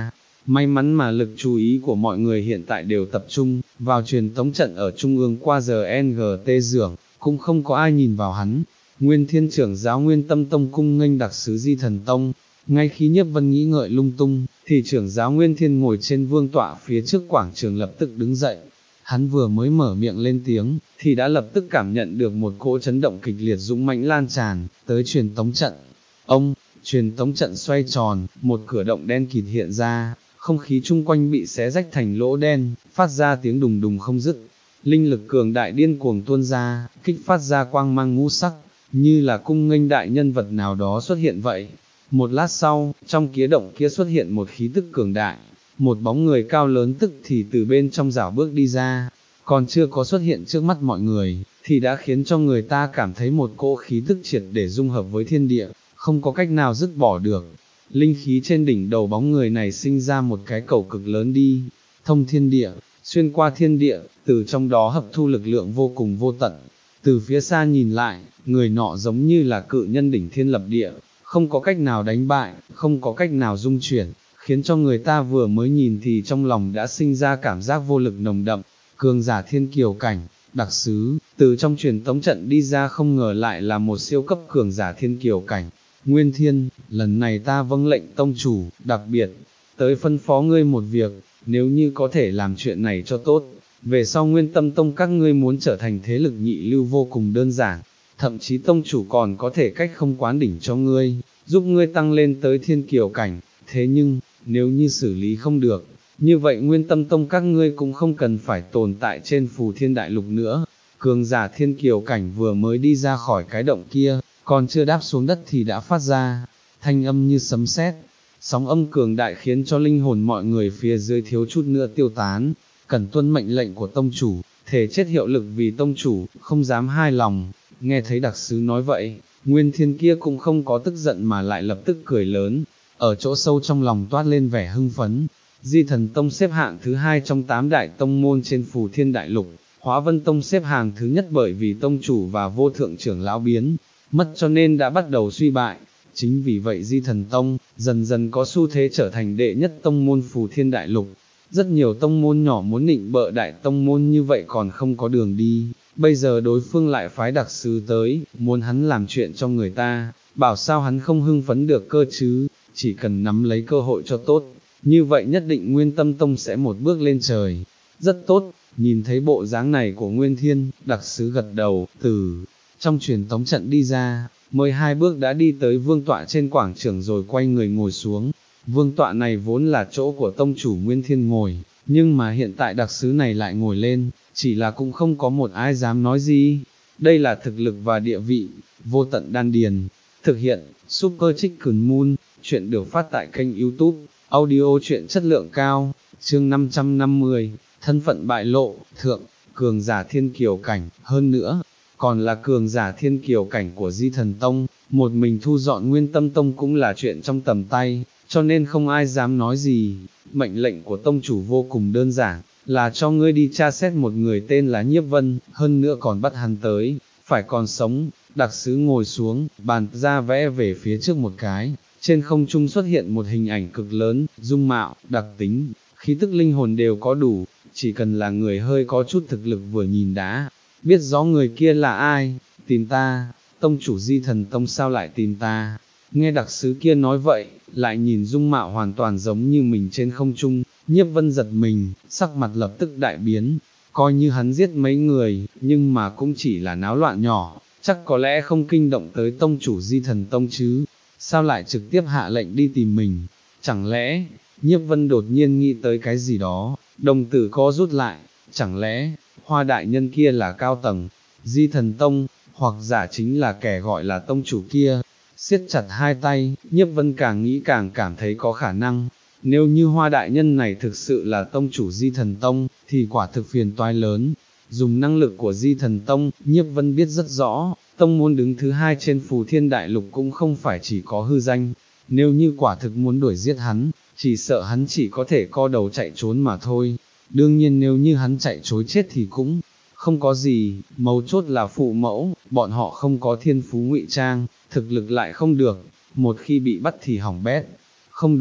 May mắn mà lực chú ý của mọi người hiện tại đều tập trung vào truyền tống trận ở trung ương qua giờ en giê tê dường, cũng không có ai nhìn vào hắn. Nguyên Thiên trưởng giáo Nguyên Tâm Tông cung nghênh đặc sứ Di Thần Tông. Ngay khi Nhiếp Vân nghĩ ngợi lung tung, thì trưởng giáo Nguyên Thiên ngồi trên vương tọa phía trước quảng trường lập tức đứng dậy. Hắn vừa mới mở miệng lên tiếng, thì đã lập tức cảm nhận được một cỗ chấn động kịch liệt dũng mãnh lan tràn tới truyền tống trận. Ông, truyền tống trận xoay tròn, một cửa động đen kịt hiện ra, không khí chung quanh bị xé rách thành lỗ đen, phát ra tiếng đùng đùng không dứt. Linh lực cường đại điên cuồng tuôn ra, kích phát ra quang mang ngũ sắc, như là cung nghênh đại nhân vật nào đó xuất hiện vậy. Một lát sau, trong kia động kia xuất hiện một khí tức cường đại, một bóng người cao lớn tức thì từ bên trong rảo bước đi ra, còn chưa có xuất hiện trước mắt mọi người, thì đã khiến cho người ta cảm thấy một cỗ khí tức triệt để dung hợp với thiên địa, không có cách nào dứt bỏ được. Linh khí trên đỉnh đầu bóng người này sinh ra một cái cầu cực lớn đi, thông thiên địa, xuyên qua thiên địa, từ trong đó hấp thu lực lượng vô cùng vô tận. Từ phía xa nhìn lại, người nọ giống như là cự nhân đỉnh thiên lập địa, không có cách nào đánh bại, không có cách nào dung chuyển, khiến cho người ta vừa mới nhìn thì trong lòng đã sinh ra cảm giác vô lực nồng đậm. Cường giả thiên kiều cảnh, đặc sứ, từ trong truyền tống trận đi ra không ngờ lại là một siêu cấp cường giả thiên kiều cảnh. Nguyên Thiên, lần này ta vâng lệnh tông chủ, đặc biệt, tới phân phó ngươi một việc, nếu như có thể làm chuyện này cho tốt, về sau Nguyên Tâm Tông các ngươi muốn trở thành thế lực nhị lưu vô cùng đơn giản, thậm chí tông chủ còn có thể cách không quán đỉnh cho ngươi, giúp ngươi tăng lên tới thiên kiều cảnh. Thế nhưng, nếu như xử lý không được, như vậy Nguyên Tâm Tông các ngươi cũng không cần phải tồn tại trên phù thiên đại lục nữa. Cường giả thiên kiều cảnh vừa mới đi ra khỏi cái động kia, còn chưa đáp xuống đất thì đã phát ra thanh âm như sấm sét, sóng âm cường đại khiến cho linh hồn mọi người phía dưới thiếu chút nữa tiêu tán. Cần tuân mệnh lệnh của tông chủ, thể chết hiệu lực vì tông chủ, không dám hai lòng. Nghe thấy đặc sứ nói vậy, Nguyên Thiên kia cũng không có tức giận mà lại lập tức cười lớn, ở chỗ sâu trong lòng toát lên vẻ hưng phấn. Di Thần Tông xếp hạng thứ hai trong tám đại tông môn trên phù thiên đại lục, Hóa Vân Tông xếp hàng thứ nhất bởi vì tông chủ và vô thượng trưởng lão biến mất cho nên đã bắt đầu suy bại. Chính vì vậy Di Thần Tông dần dần có xu thế trở thành đệ nhất tông môn phù thiên đại lục. Rất nhiều tông môn nhỏ muốn nịnh bợ đại tông môn như vậy còn không có đường đi, bây giờ đối phương lại phái đặc sứ tới, muốn hắn làm chuyện cho người ta, bảo sao hắn không hưng phấn được cơ chứ, chỉ cần nắm lấy cơ hội cho tốt, như vậy nhất định Nguyên Tâm Tông sẽ một bước lên trời. Rất tốt, nhìn thấy bộ dáng này của Nguyên Thiên, đặc sứ gật đầu, từ trong truyền tống trận đi ra, mới hai bước đã đi tới vương tọa trên quảng trường rồi quay người ngồi xuống. Vương tọa này vốn là chỗ của tông chủ Nguyên Thiên ngồi, nhưng mà hiện tại đặc sứ này lại ngồi lên, chỉ là cũng không có một ai dám nói gì. Đây là thực lực và địa vị, vô tận đan điền. Thực hiện, Super Chicken Moon, chuyện được phát tại kênh YouTube, audio chuyện chất lượng cao, chương năm trăm năm mươi, thân phận bại lộ, thượng, cường giả thiên kiều cảnh, hơn nữa, còn là cường giả thiên kiều cảnh của Di Thần Tông, một mình thu dọn Nguyên Tâm Tông cũng là chuyện trong tầm tay, cho nên không ai dám nói gì. Mệnh lệnh của tông chủ vô cùng đơn giản, là cho ngươi đi tra xét một người tên là Nhiếp Vân, hơn nữa còn bắt hắn tới, phải còn sống. Đặc sứ ngồi xuống, bàn ra vẽ về phía trước một cái, trên không trung xuất hiện một hình ảnh cực lớn, dung mạo, đặc tính, khí tức linh hồn đều có đủ, chỉ cần là người hơi có chút thực lực vừa nhìn đã biết rõ người kia là ai. Tìm ta, tông chủ Di Thần Tông sao lại tìm ta? Nghe đặc sứ kia nói vậy, lại nhìn dung mạo hoàn toàn giống như mình trên không trung, Nhiếp Vân giật mình, sắc mặt lập tức đại biến, coi như hắn giết mấy người, nhưng mà cũng chỉ là náo loạn nhỏ, chắc có lẽ không kinh động tới tông chủ Di Thần Tông chứ, sao lại trực tiếp hạ lệnh đi tìm mình? Chẳng lẽ, Nhiếp Vân đột nhiên nghĩ tới cái gì đó, đồng tử co rút lại, chẳng lẽ, Hoa đại nhân kia là cao tầng Di Thần Tông, hoặc giả chính là kẻ gọi là tông chủ kia. Siết chặt hai tay, Nhiếp Vân càng nghĩ càng cảm thấy có khả năng, nếu như Hoa đại nhân này thực sự là tông chủ Di Thần Tông, thì quả thực phiền toái lớn. Dùng năng lực của Di Thần Tông, Nhiếp Vân biết rất rõ, tông môn đứng thứ hai trên phù thiên đại lục cũng không phải chỉ có hư danh, nếu như quả thực muốn đuổi giết hắn, chỉ sợ hắn chỉ có thể co đầu chạy trốn mà thôi. Đương nhiên nếu như hắn chạy trối chết thì cũng không có gì, mấu chốt là phụ mẫu, bọn họ không có thiên phú ngụy trang, thực lực lại không được, một khi bị bắt thì hỏng bét. Không đúng,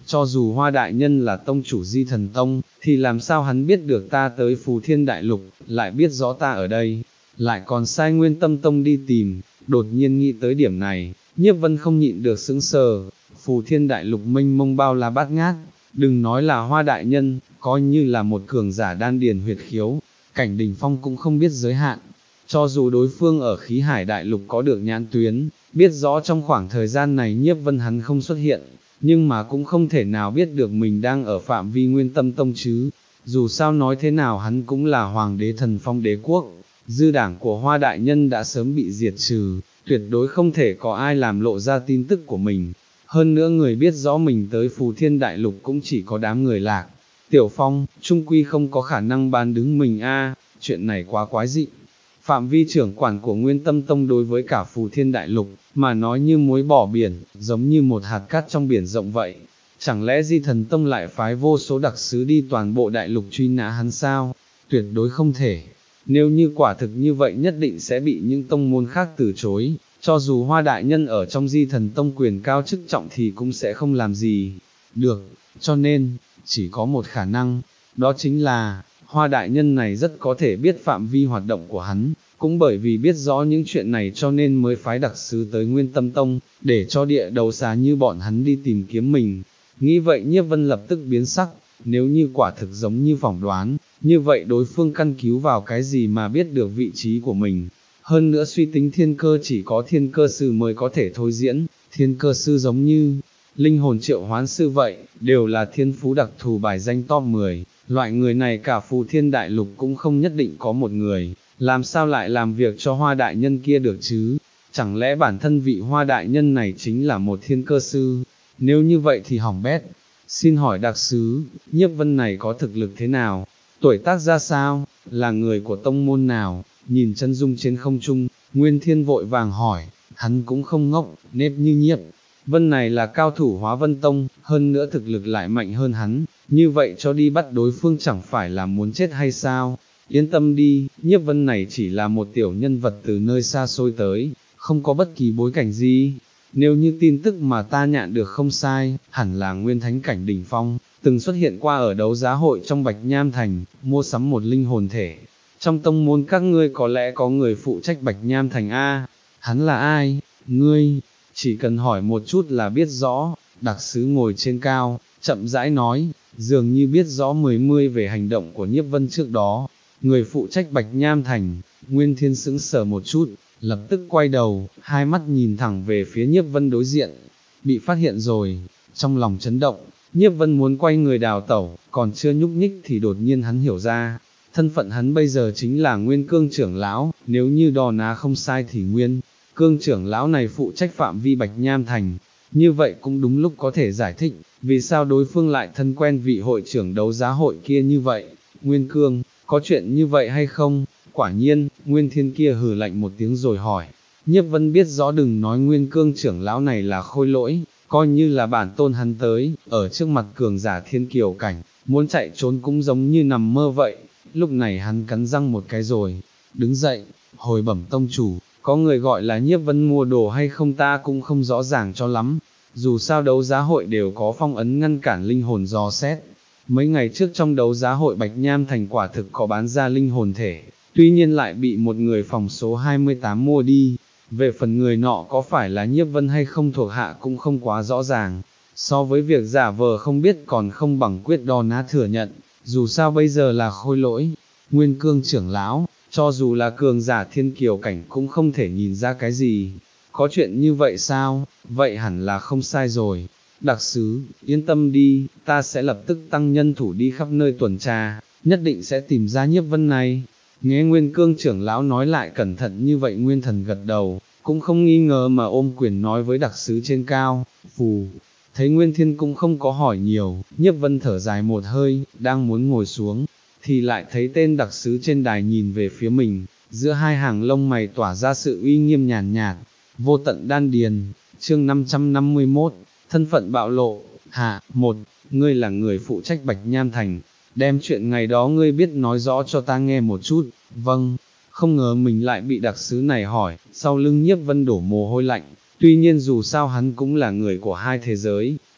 cho dù Hoa đại nhân là tông chủ Di Thần Tông, thì làm sao hắn biết được ta tới Phù Thiên Đại Lục, lại biết rõ ta ở đây, lại còn sai Nguyên Tâm Tông đi tìm. Đột nhiên nghĩ tới điểm này, Nhiếp Vân không nhịn được sững sờ. Phù Thiên Đại Lục mênh mông bao la bát ngát, đừng nói là Hoa đại nhân, coi như là một cường giả đan điền huyệt khiếu, cảnh đỉnh phong cũng không biết giới hạn. Cho dù đối phương ở khí hải đại lục có được nhãn tuyến, biết rõ trong khoảng thời gian này Nhiếp Vân hắn không xuất hiện, nhưng mà cũng không thể nào biết được mình đang ở phạm vi Nguyên Tâm Tông chứ. Dù sao nói thế nào hắn cũng là Hoàng đế Thần Phong đế quốc, dư đảng của Hoa đại nhân đã sớm bị diệt trừ, tuyệt đối không thể có ai làm lộ ra tin tức của mình. Hơn nữa người biết rõ mình tới Phù Thiên Đại Lục cũng chỉ có đám người Lạc Tiểu Phong, trung quy không có khả năng bán đứng mình a, chuyện này quá quái dị. Phạm vi trưởng quản của Nguyên Tâm Tông đối với cả Phù Thiên Đại Lục, mà nói như muối bỏ biển, giống như một hạt cát trong biển rộng vậy. Chẳng lẽ Di Thần Tông lại phái vô số đặc sứ đi toàn bộ đại lục truy nã hắn sao? Tuyệt đối không thể. Nếu như quả thực như vậy nhất định sẽ bị những tông môn khác từ chối, cho dù Hoa đại nhân ở trong Di Thần Tông quyền cao chức trọng thì cũng sẽ không làm gì được, cho nên, chỉ có một khả năng, đó chính là, Hoa đại nhân này rất có thể biết phạm vi hoạt động của hắn, cũng bởi vì biết rõ những chuyện này cho nên mới phái đặc sứ tới Nguyên Tâm Tông, để cho địa đầu xà như bọn hắn đi tìm kiếm mình. Nghĩ vậy Nhiếp Vân lập tức biến sắc, nếu như quả thực giống như phỏng đoán, như vậy đối phương căn cứ vào cái gì mà biết được vị trí của mình. Hơn nữa suy tính thiên cơ chỉ có thiên cơ sư mới có thể thôi diễn, thiên cơ sư giống như linh hồn triệu hoán sư vậy, đều là thiên phú đặc thù bài danh top mười, loại người này cả Phù Thiên Đại Lục cũng không nhất định có một người, làm sao lại làm việc cho Hoa đại nhân kia được chứ? Chẳng lẽ bản thân vị Hoa đại nhân này chính là một thiên cơ sư? Nếu như vậy thì hỏng bét. Xin hỏi đặc sứ, Nhiếp Vân này có thực lực thế nào? Tuổi tác ra sao? Là người của tông môn nào? Nhìn chân dung trên không trung, Nguyên Thiên vội vàng hỏi, hắn cũng không ngốc, nếp như Nhiếp Vân này là cao thủ Hóa Vân Tông, hơn nữa thực lực lại mạnh hơn hắn, như vậy cho đi bắt đối phương chẳng phải là muốn chết hay sao? Yên tâm đi, Nhiếp Vân này chỉ là một tiểu nhân vật từ nơi xa xôi tới, không có bất kỳ bối cảnh gì. Nếu như tin tức mà ta nhạn được không sai, hẳn là Nguyên Thánh cảnh đỉnh phong, từng xuất hiện qua ở đấu giá hội trong Bạch Nham Thành, mua sắm một linh hồn thể. Trong tông môn các ngươi có lẽ có người phụ trách Bạch Nham Thành a? Hắn là ai? Ngươi, chỉ cần hỏi một chút là biết rõ. Đặc sứ ngồi trên cao, chậm rãi nói, dường như biết rõ mười mươi về hành động của Nhiếp Vân trước đó. Người phụ trách Bạch Nham Thành, Nguyên Thiên sững sờ một chút, lập tức quay đầu, hai mắt nhìn thẳng về phía Nhiếp Vân đối diện. Bị phát hiện rồi, trong lòng chấn động, Nhiếp Vân muốn quay người đào tẩu, còn chưa nhúc nhích thì đột nhiên hắn hiểu ra, thân phận hắn bây giờ chính là Nguyên Cương trưởng lão, nếu như đo ná không sai thì Nguyên Cương trưởng lão này phụ trách phạm vi Bạch Nham Thành. Như vậy cũng đúng lúc có thể giải thích, vì sao đối phương lại thân quen vị hội trưởng đấu giá hội kia như vậy. Nguyên Cương, có chuyện như vậy hay không? Quả nhiên, Nguyên Thiên kia hừ lạnh một tiếng rồi hỏi. Nhiếp Vân biết rõ đừng nói Nguyên Cương trưởng lão này là khôi lỗi, coi như là bản tôn hắn tới, ở trước mặt cường giả thiên kiều cảnh, muốn chạy trốn cũng giống như nằm mơ vậy. Lúc này hắn cắn răng một cái rồi, đứng dậy, hồi bẩm tông chủ, có người gọi là Nhiếp Vân mua đồ hay không ta cũng không rõ ràng cho lắm, dù sao đấu giá hội đều có phong ấn ngăn cản linh hồn dò xét. Mấy ngày trước trong đấu giá hội Bạch Nham Thành quả thực có bán ra linh hồn thể, tuy nhiên lại bị một người phòng số hai mươi tám mua đi. Về phần người nọ có phải là Nhiếp Vân hay không thuộc hạ cũng không quá rõ ràng, so với việc giả vờ không biết còn không bằng quyết đo ná thừa nhận, dù sao bây giờ là khôi lỗi. Nguyên Cương trưởng lão, cho dù là cường giả thiên kiều cảnh cũng không thể nhìn ra cái gì. Có chuyện như vậy sao? Vậy hẳn là không sai rồi. Đặc sứ, yên tâm đi, ta sẽ lập tức tăng nhân thủ đi khắp nơi tuần tra, nhất định sẽ tìm ra Nhiếp Vân này. Nghe Nguyên Cương trưởng lão nói lại cẩn thận như vậy Nguyên Thần gật đầu, cũng không nghi ngờ mà ôm quyền nói với đặc sứ trên cao. Phù, thấy Nguyên Thiên cũng không có hỏi nhiều, Nhiếp Vân thở dài một hơi, đang muốn ngồi xuống, thì lại thấy tên đặc sứ trên đài nhìn về phía mình, giữa hai hàng lông mày tỏa ra sự uy nghiêm nhàn nhạt, vô tận đan điền. Chương năm trăm năm mươi mốt, thân phận bạo lộ. Hạ, một, ngươi là người phụ trách Bạch Nham Thành, đem chuyện ngày đó ngươi biết nói rõ cho ta nghe một chút. Vâng. Không ngờ mình lại bị đặc sứ này hỏi, sau lưng Nhiếp Vân đổ mồ hôi lạnh, tuy nhiên dù sao hắn cũng là người của hai thế giới,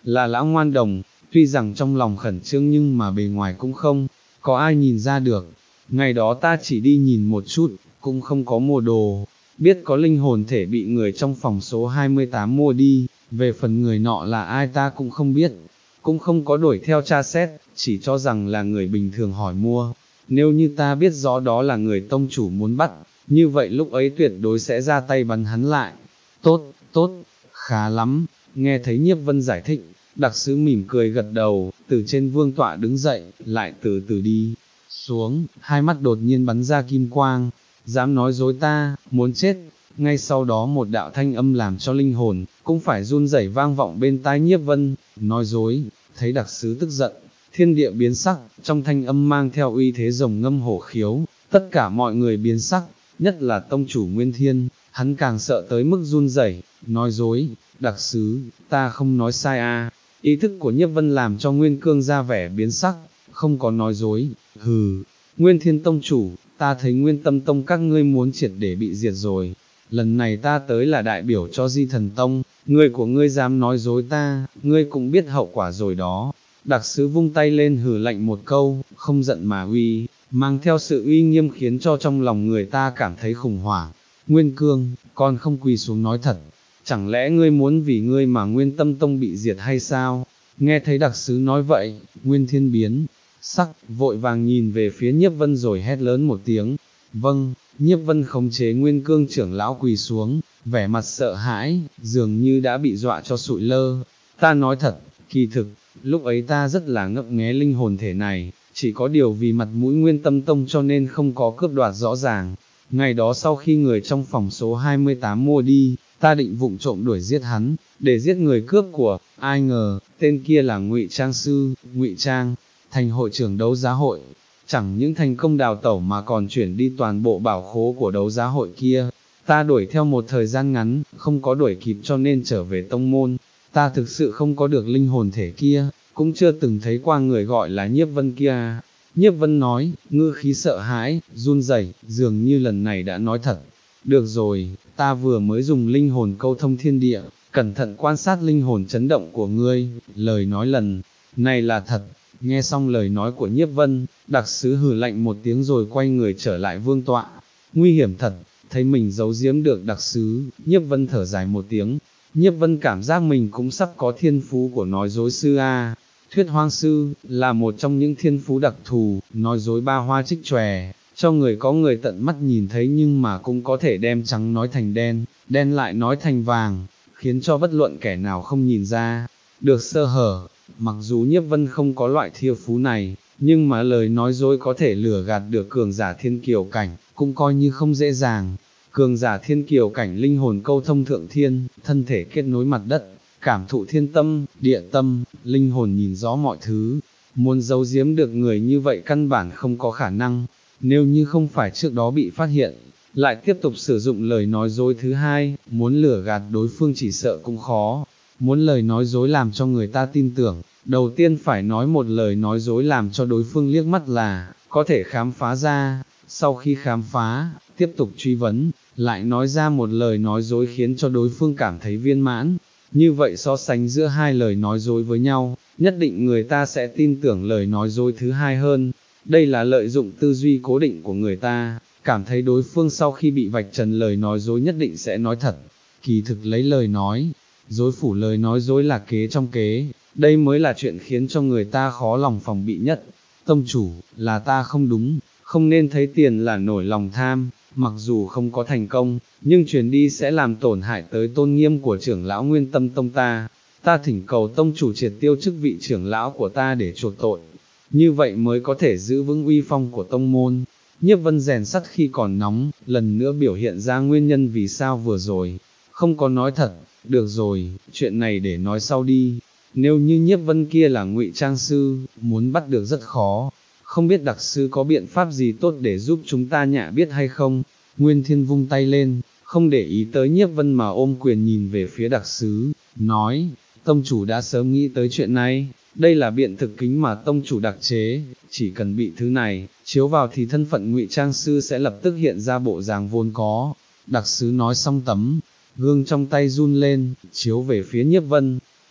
là lão ngoan đồng, tuy rằng trong lòng khẩn trương nhưng mà bề ngoài cũng không có ai nhìn ra được. Ngày đó ta chỉ đi nhìn một chút, cũng không có mua đồ, biết có linh hồn thể bị người trong phòng số hai mươi tám mua đi, về phần người nọ là ai ta cũng không biết, cũng không có đuổi theo tra xét, chỉ cho rằng là người bình thường hỏi mua. Nếu như ta biết rõ đó là người tông chủ muốn bắt, như vậy lúc ấy tuyệt đối sẽ ra tay bắn hắn lại. Tốt, tốt, khá lắm, nghe thấy Nhiếp Vân giải thích, đặc sứ mỉm cười gật đầu, từ trên vương tọa đứng dậy, lại từ từ đi xuống, hai mắt đột nhiên bắn ra kim quang, dám nói dối ta, muốn chết. Ngay sau đó một đạo thanh âm làm cho linh hồn cũng phải run rẩy vang vọng bên tai Nhiếp Vân, nói dối. Thấy đặc sứ tức giận, thiên địa biến sắc, trong thanh âm mang theo uy thế rồng ngâm hổ khiếu, tất cả mọi người biến sắc, nhất là tông chủ Nguyên Thiên, hắn càng sợ tới mức run rẩy, nói dối. Đặc sứ, ta không nói sai a. Ý thức của Nhiếp Vân làm cho Nguyên Cương ra vẻ biến sắc, không có nói dối. Hừ, Nguyên Thiên tông chủ, ta thấy Nguyên Tâm tông các ngươi muốn triệt để bị diệt rồi. Lần này ta tới là đại biểu cho Di Thần tông, người của ngươi dám nói dối ta, ngươi cũng biết hậu quả rồi đó. Đặc sứ vung tay lên hừ lạnh một câu, không giận mà uy, mang theo sự uy nghiêm khiến cho trong lòng người ta cảm thấy khủng hoảng. Nguyên Cương, con không quỳ xuống nói thật, chẳng lẽ ngươi muốn vì ngươi mà Nguyên Tâm tông bị diệt hay sao? Nghe thấy đặc sứ nói vậy, Nguyên Thiên biến sắc, vội vàng nhìn về phía Nhiếp Vân rồi hét lớn một tiếng. Vâng. Nhiếp Vân khống chế Nguyên Cương trưởng lão quỳ xuống, vẻ mặt sợ hãi, dường như đã bị dọa cho sụi lơ. Ta nói thật, kỳ thực, lúc ấy ta rất là ngấp nghé linh hồn thể này, chỉ có điều vì mặt mũi Nguyên Tâm tông cho nên không có cướp đoạt rõ ràng. Ngày đó sau khi người trong phòng số hai mươi tám mua đi, ta định vụng trộm đuổi giết hắn, để giết người cướp của, ai ngờ, tên kia là Ngụy Trang Sư, Ngụy Trang, thành hội trưởng đấu giá hội. Chẳng những thành công đào tẩu mà còn chuyển đi toàn bộ bảo khố của đấu giá hội kia. Ta đuổi theo một thời gian ngắn, không có đuổi kịp cho nên trở về tông môn. Ta thực sự không có được linh hồn thể kia, cũng chưa từng thấy qua người gọi là Nhiếp Vân kia. Nhiếp Vân nói, ngữ khí sợ hãi, run rẩy, dường như lần này đã nói thật. Được rồi, ta vừa mới dùng linh hồn câu thông thiên địa, cẩn thận quan sát linh hồn chấn động của ngươi, lời nói lần này là thật. Nghe xong lời nói của Nhiếp Vân, đặc sứ hừ lạnh một tiếng rồi quay người trở lại vương tọa. Nguy hiểm thật, thấy mình giấu giếm được đặc sứ, Nhiếp Vân thở dài một tiếng. Nhiếp Vân cảm giác mình cũng sắp có thiên phú của nói dối sư a. Thuyết hoang sư, là một trong những thiên phú đặc thù, nói dối ba hoa trích tròe, cho người có người tận mắt nhìn thấy nhưng mà cũng có thể đem trắng nói thành đen, đen lại nói thành vàng, khiến cho bất luận kẻ nào không nhìn ra được sơ hở. Mặc dù Nhiếp Vân không có loại thiên phú này, nhưng mà lời nói dối có thể lừa gạt được cường giả thiên kiều cảnh, cũng coi như không dễ dàng. Cường giả thiên kiều cảnh linh hồn câu thông thượng thiên, thân thể kết nối mặt đất, cảm thụ thiên tâm, địa tâm, linh hồn nhìn rõ mọi thứ. Muốn giấu giếm được người như vậy căn bản không có khả năng, nếu như không phải trước đó bị phát hiện, lại tiếp tục sử dụng lời nói dối thứ hai, muốn lừa gạt đối phương chỉ sợ cũng khó. Muốn lời nói dối làm cho người ta tin tưởng, đầu tiên phải nói một lời nói dối làm cho đối phương liếc mắt là, có thể khám phá ra, sau khi khám phá, tiếp tục truy vấn, lại nói ra một lời nói dối khiến cho đối phương cảm thấy viên mãn. Như vậy so sánh giữa hai lời nói dối với nhau, nhất định người ta sẽ tin tưởng lời nói dối thứ hai hơn. Đây là lợi dụng tư duy cố định của người ta, cảm thấy đối phương sau khi bị vạch trần lời nói dối nhất định sẽ nói thật. Kỳ thực lấy lời nói dối phủ lời nói dối là kế trong kế, đây mới là chuyện khiến cho người ta khó lòng phòng bị nhất. Tông chủ, là ta không đúng, không nên thấy tiền là nổi lòng tham, mặc dù không có thành công, nhưng truyền đi sẽ làm tổn hại tới tôn nghiêm của trưởng lão Nguyên Tâm tông ta. Ta thỉnh cầu tông chủ triệt tiêu chức vị trưởng lão của ta để chuộc tội, như vậy mới có thể giữ vững uy phong của tông môn. Nhiếp Vân rèn sắt khi còn nóng, lần nữa biểu hiện ra nguyên nhân vì sao vừa rồi không có nói thật. Được rồi, chuyện này để nói sau đi. Nếu như Nhiếp Vân kia là Ngụy Trang sư, muốn bắt được rất khó. Không biết đặc sư có biện pháp gì tốt để giúp chúng ta nhạ biết hay không? Nguyên Thiên vung tay lên, không để ý tới Nhiếp Vân mà ôm quyền nhìn về phía đặc sứ, nói, tông chủ đã sớm nghĩ tới chuyện này, đây là biện thực kính mà tông chủ đặc chế, chỉ cần bị thứ này chiếu vào thì thân phận Ngụy Trang sư sẽ lập tức hiện ra bộ dáng vốn có. Đặc sứ nói xong tấm gương trong tay run lên, chiếu về phía Nhiếp Vân.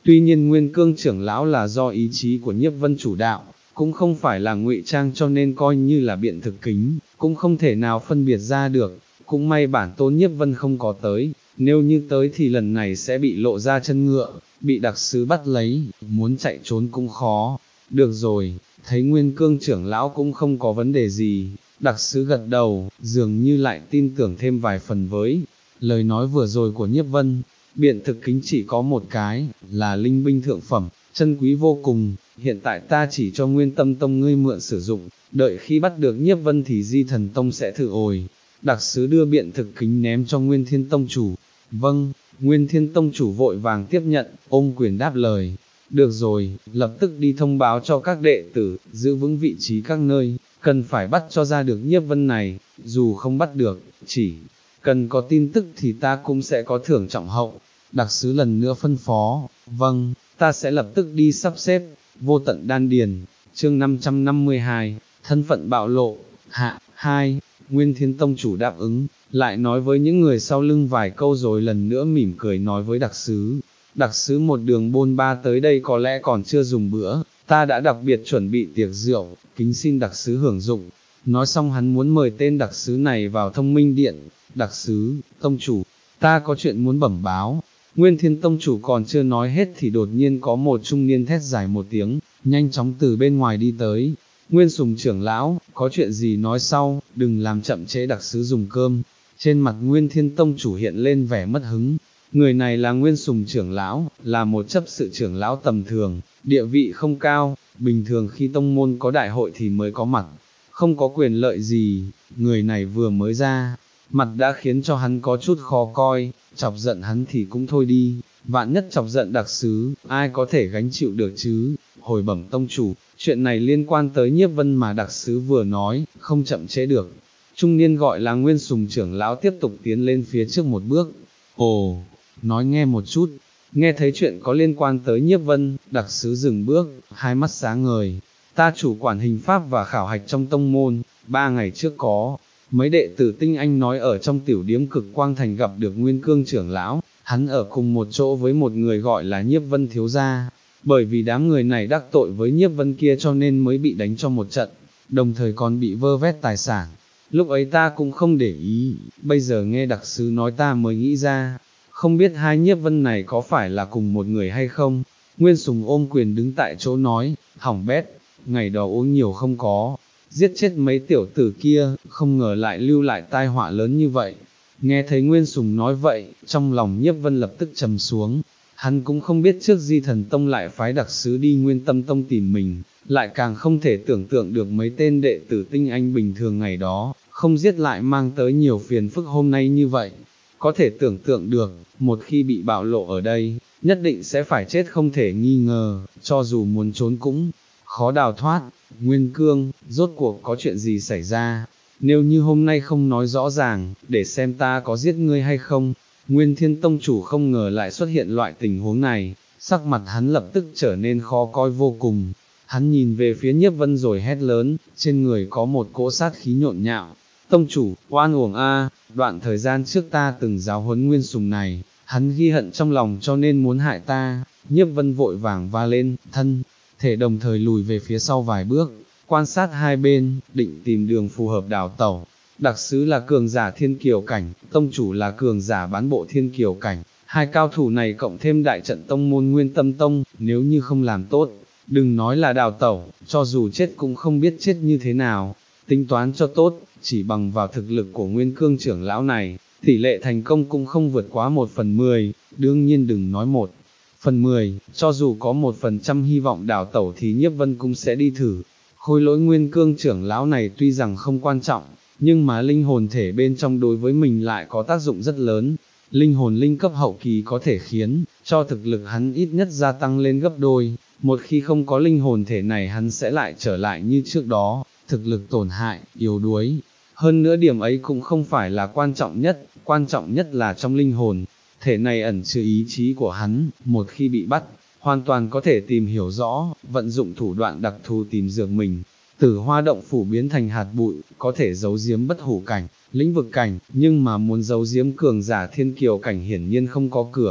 Tuy nhiên Nguyên Cương trưởng lão là do ý chí của Nhiếp Vân chủ đạo, cũng không phải là ngụy trang, cho nên coi như là biện thực kính, cũng không thể nào phân biệt ra được. Cũng may bản tôn Nhiếp Vân không có tới, nếu như tới thì lần này sẽ bị lộ ra chân ngựa, bị đặc sứ bắt lấy, muốn chạy trốn cũng khó. Được rồi, thấy Nguyên Cương trưởng lão cũng không có vấn đề gì, đặc sứ gật đầu, dường như lại tin tưởng thêm vài phần với lời nói vừa rồi của Nhiếp Vân. Biện thực kính chỉ có một cái, là linh binh thượng phẩm, chân quý vô cùng, hiện tại ta chỉ cho Nguyên Tâm Tông ngươi mượn sử dụng, đợi khi bắt được Nhiếp Vân thì Di Thần Tông sẽ thử ồi. Đặc sứ đưa biện thực kính ném cho Nguyên Thiên Tông chủ. Vâng, Nguyên Thiên Tông chủ vội vàng tiếp nhận, ôm quyền đáp lời. Được rồi, lập tức đi thông báo cho các đệ tử, giữ vững vị trí các nơi, cần phải bắt cho ra được Nhiếp Vân này, dù không bắt được, chỉ cần có tin tức thì ta cũng sẽ có thưởng trọng hậu. Đặc sứ lần nữa phân phó. Vâng, ta sẽ lập tức đi sắp xếp. Vô tận đan điền, chương năm trăm năm mươi hai, thân phận bạo lộ, hạ, hai, Nguyên Thiên Tông chủ đáp ứng, lại nói với những người sau lưng vài câu rồi lần nữa mỉm cười nói với đặc sứ. Đặc sứ một đường bôn ba tới đây có lẽ còn chưa dùng bữa, ta đã đặc biệt chuẩn bị tiệc rượu, kính xin đặc sứ hưởng dụng. Nói xong hắn muốn mời tên đặc sứ này vào thông minh điện. Đặc sứ, tông chủ, ta có chuyện muốn bẩm báo. Nguyên Thiên Tông chủ còn chưa nói hết thì đột nhiên có một trung niên thét dài một tiếng, nhanh chóng từ bên ngoài đi tới. Nguyên Sùng trưởng lão, có chuyện gì nói sau, đừng làm chậm trễ đặc sứ dùng cơm. Trên mặt Nguyên Thiên Tông chủ hiện lên vẻ mất hứng. Người này là Nguyên Sùng trưởng lão, là một chấp sự trưởng lão tầm thường, địa vị không cao, bình thường khi tông môn có đại hội thì mới có mặt, không có quyền lợi gì. Người này vừa mới ra, mặt đã khiến cho hắn có chút khó coi, chọc giận hắn thì cũng thôi đi, vạn nhất chọc giận đặc sứ, ai có thể gánh chịu được chứ. Hồi bẩm tông chủ, chuyện này liên quan tới Nhiếp Vân mà đặc sứ vừa nói, không chậm trễ được. Trung niên gọi là Nguyên Sùng trưởng lão tiếp tục tiến lên phía trước một bước. Ồ, nói nghe một chút. Nghe thấy chuyện có liên quan tới Nhiếp Vân, đặc sứ dừng bước, hai mắt sáng ngời. Ta chủ quản hình pháp và khảo hạch trong tông môn, ba ngày trước có mấy đệ tử tinh anh nói ở trong tiểu điếm Cực Quang Thành gặp được Nguyên Cương trưởng lão, hắn ở cùng một chỗ với một người gọi là Nhiếp Vân thiếu gia, bởi vì đám người này đắc tội với Nhiếp Vân kia cho nên mới bị đánh cho một trận, đồng thời còn bị vơ vét tài sản. Lúc ấy ta cũng không để ý, bây giờ nghe đặc sứ nói ta mới nghĩ ra, không biết hai Nhiếp Vân này có phải là cùng một người hay không. Nguyên Sùng ôm quyền đứng tại chỗ nói, hỏng bét, ngày đó uống nhiều không có, giết chết mấy tiểu tử kia, không ngờ lại lưu lại tai họa lớn như vậy. Nghe thấy Nguyên Sùng nói vậy, trong lòng Nhiếp Vân lập tức trầm xuống, hắn cũng không biết trước Di Thần Tông lại phái đặc sứ đi Nguyên Tâm Tông tìm mình, lại càng không thể tưởng tượng được mấy tên đệ tử tinh anh bình thường ngày đó, không giết lại mang tới nhiều phiền phức hôm nay như vậy. Có thể tưởng tượng được, một khi bị bạo lộ ở đây, nhất định sẽ phải chết không thể nghi ngờ, cho dù muốn trốn cũng khó đào thoát. Nguyên Cương, rốt cuộc có chuyện gì xảy ra? Nếu như hôm nay không nói rõ ràng, để xem ta có giết ngươi hay không. Nguyên Thiên Tông chủ không ngờ lại xuất hiện loại tình huống này, sắc mặt hắn lập tức trở nên khó coi vô cùng. Hắn nhìn về phía Nhiếp Vân rồi hét lớn, trên người có một cỗ sát khí nhộn nhạo. Tông chủ, oan uổng a, đoạn thời gian trước ta từng giáo huấn Nguyên Sùng này, hắn ghi hận trong lòng cho nên muốn hại ta. Nhiếp Vân vội vàng va lên, thân thể đồng thời lùi về phía sau vài bước, quan sát hai bên, định tìm đường phù hợp đào tẩu. Đặc sứ là cường giả thiên kiều cảnh, tông chủ là cường giả bán bộ thiên kiều cảnh, hai cao thủ này cộng thêm đại trận tông môn Nguyên Tâm Tông, nếu như không làm tốt, đừng nói là đào tẩu, cho dù chết cũng không biết chết như thế nào. Tính toán cho tốt, chỉ bằng vào thực lực của Nguyên Cương trưởng lão này, tỷ lệ thành công cũng không vượt quá một phần mười, đương nhiên đừng nói một phần mười, cho dù có một phần trăm hy vọng đào tẩu thì Nhiếp Vân cũng sẽ đi thử. Khôi lỗi Nguyên Cương trưởng lão này tuy rằng không quan trọng, nhưng mà linh hồn thể bên trong đối với mình lại có tác dụng rất lớn. Linh hồn linh cấp hậu kỳ có thể khiến cho thực lực hắn ít nhất gia tăng lên gấp đôi, một khi không có linh hồn thể này hắn sẽ lại trở lại như trước đó, thực lực tổn hại, yếu đuối. Hơn nữa điểm ấy cũng không phải là quan trọng nhất, quan trọng nhất là trong linh hồn, thể này ẩn chứa ý chí của hắn, một khi bị bắt, hoàn toàn có thể tìm hiểu rõ, vận dụng thủ đoạn đặc thù tìm dược mình. Tử Hoa động phủ biến thành hạt bụi, có thể giấu giếm bất hủ cảnh, lĩnh vực cảnh, nhưng mà muốn giấu giếm cường giả thiên kiều cảnh hiển nhiên không có cửa.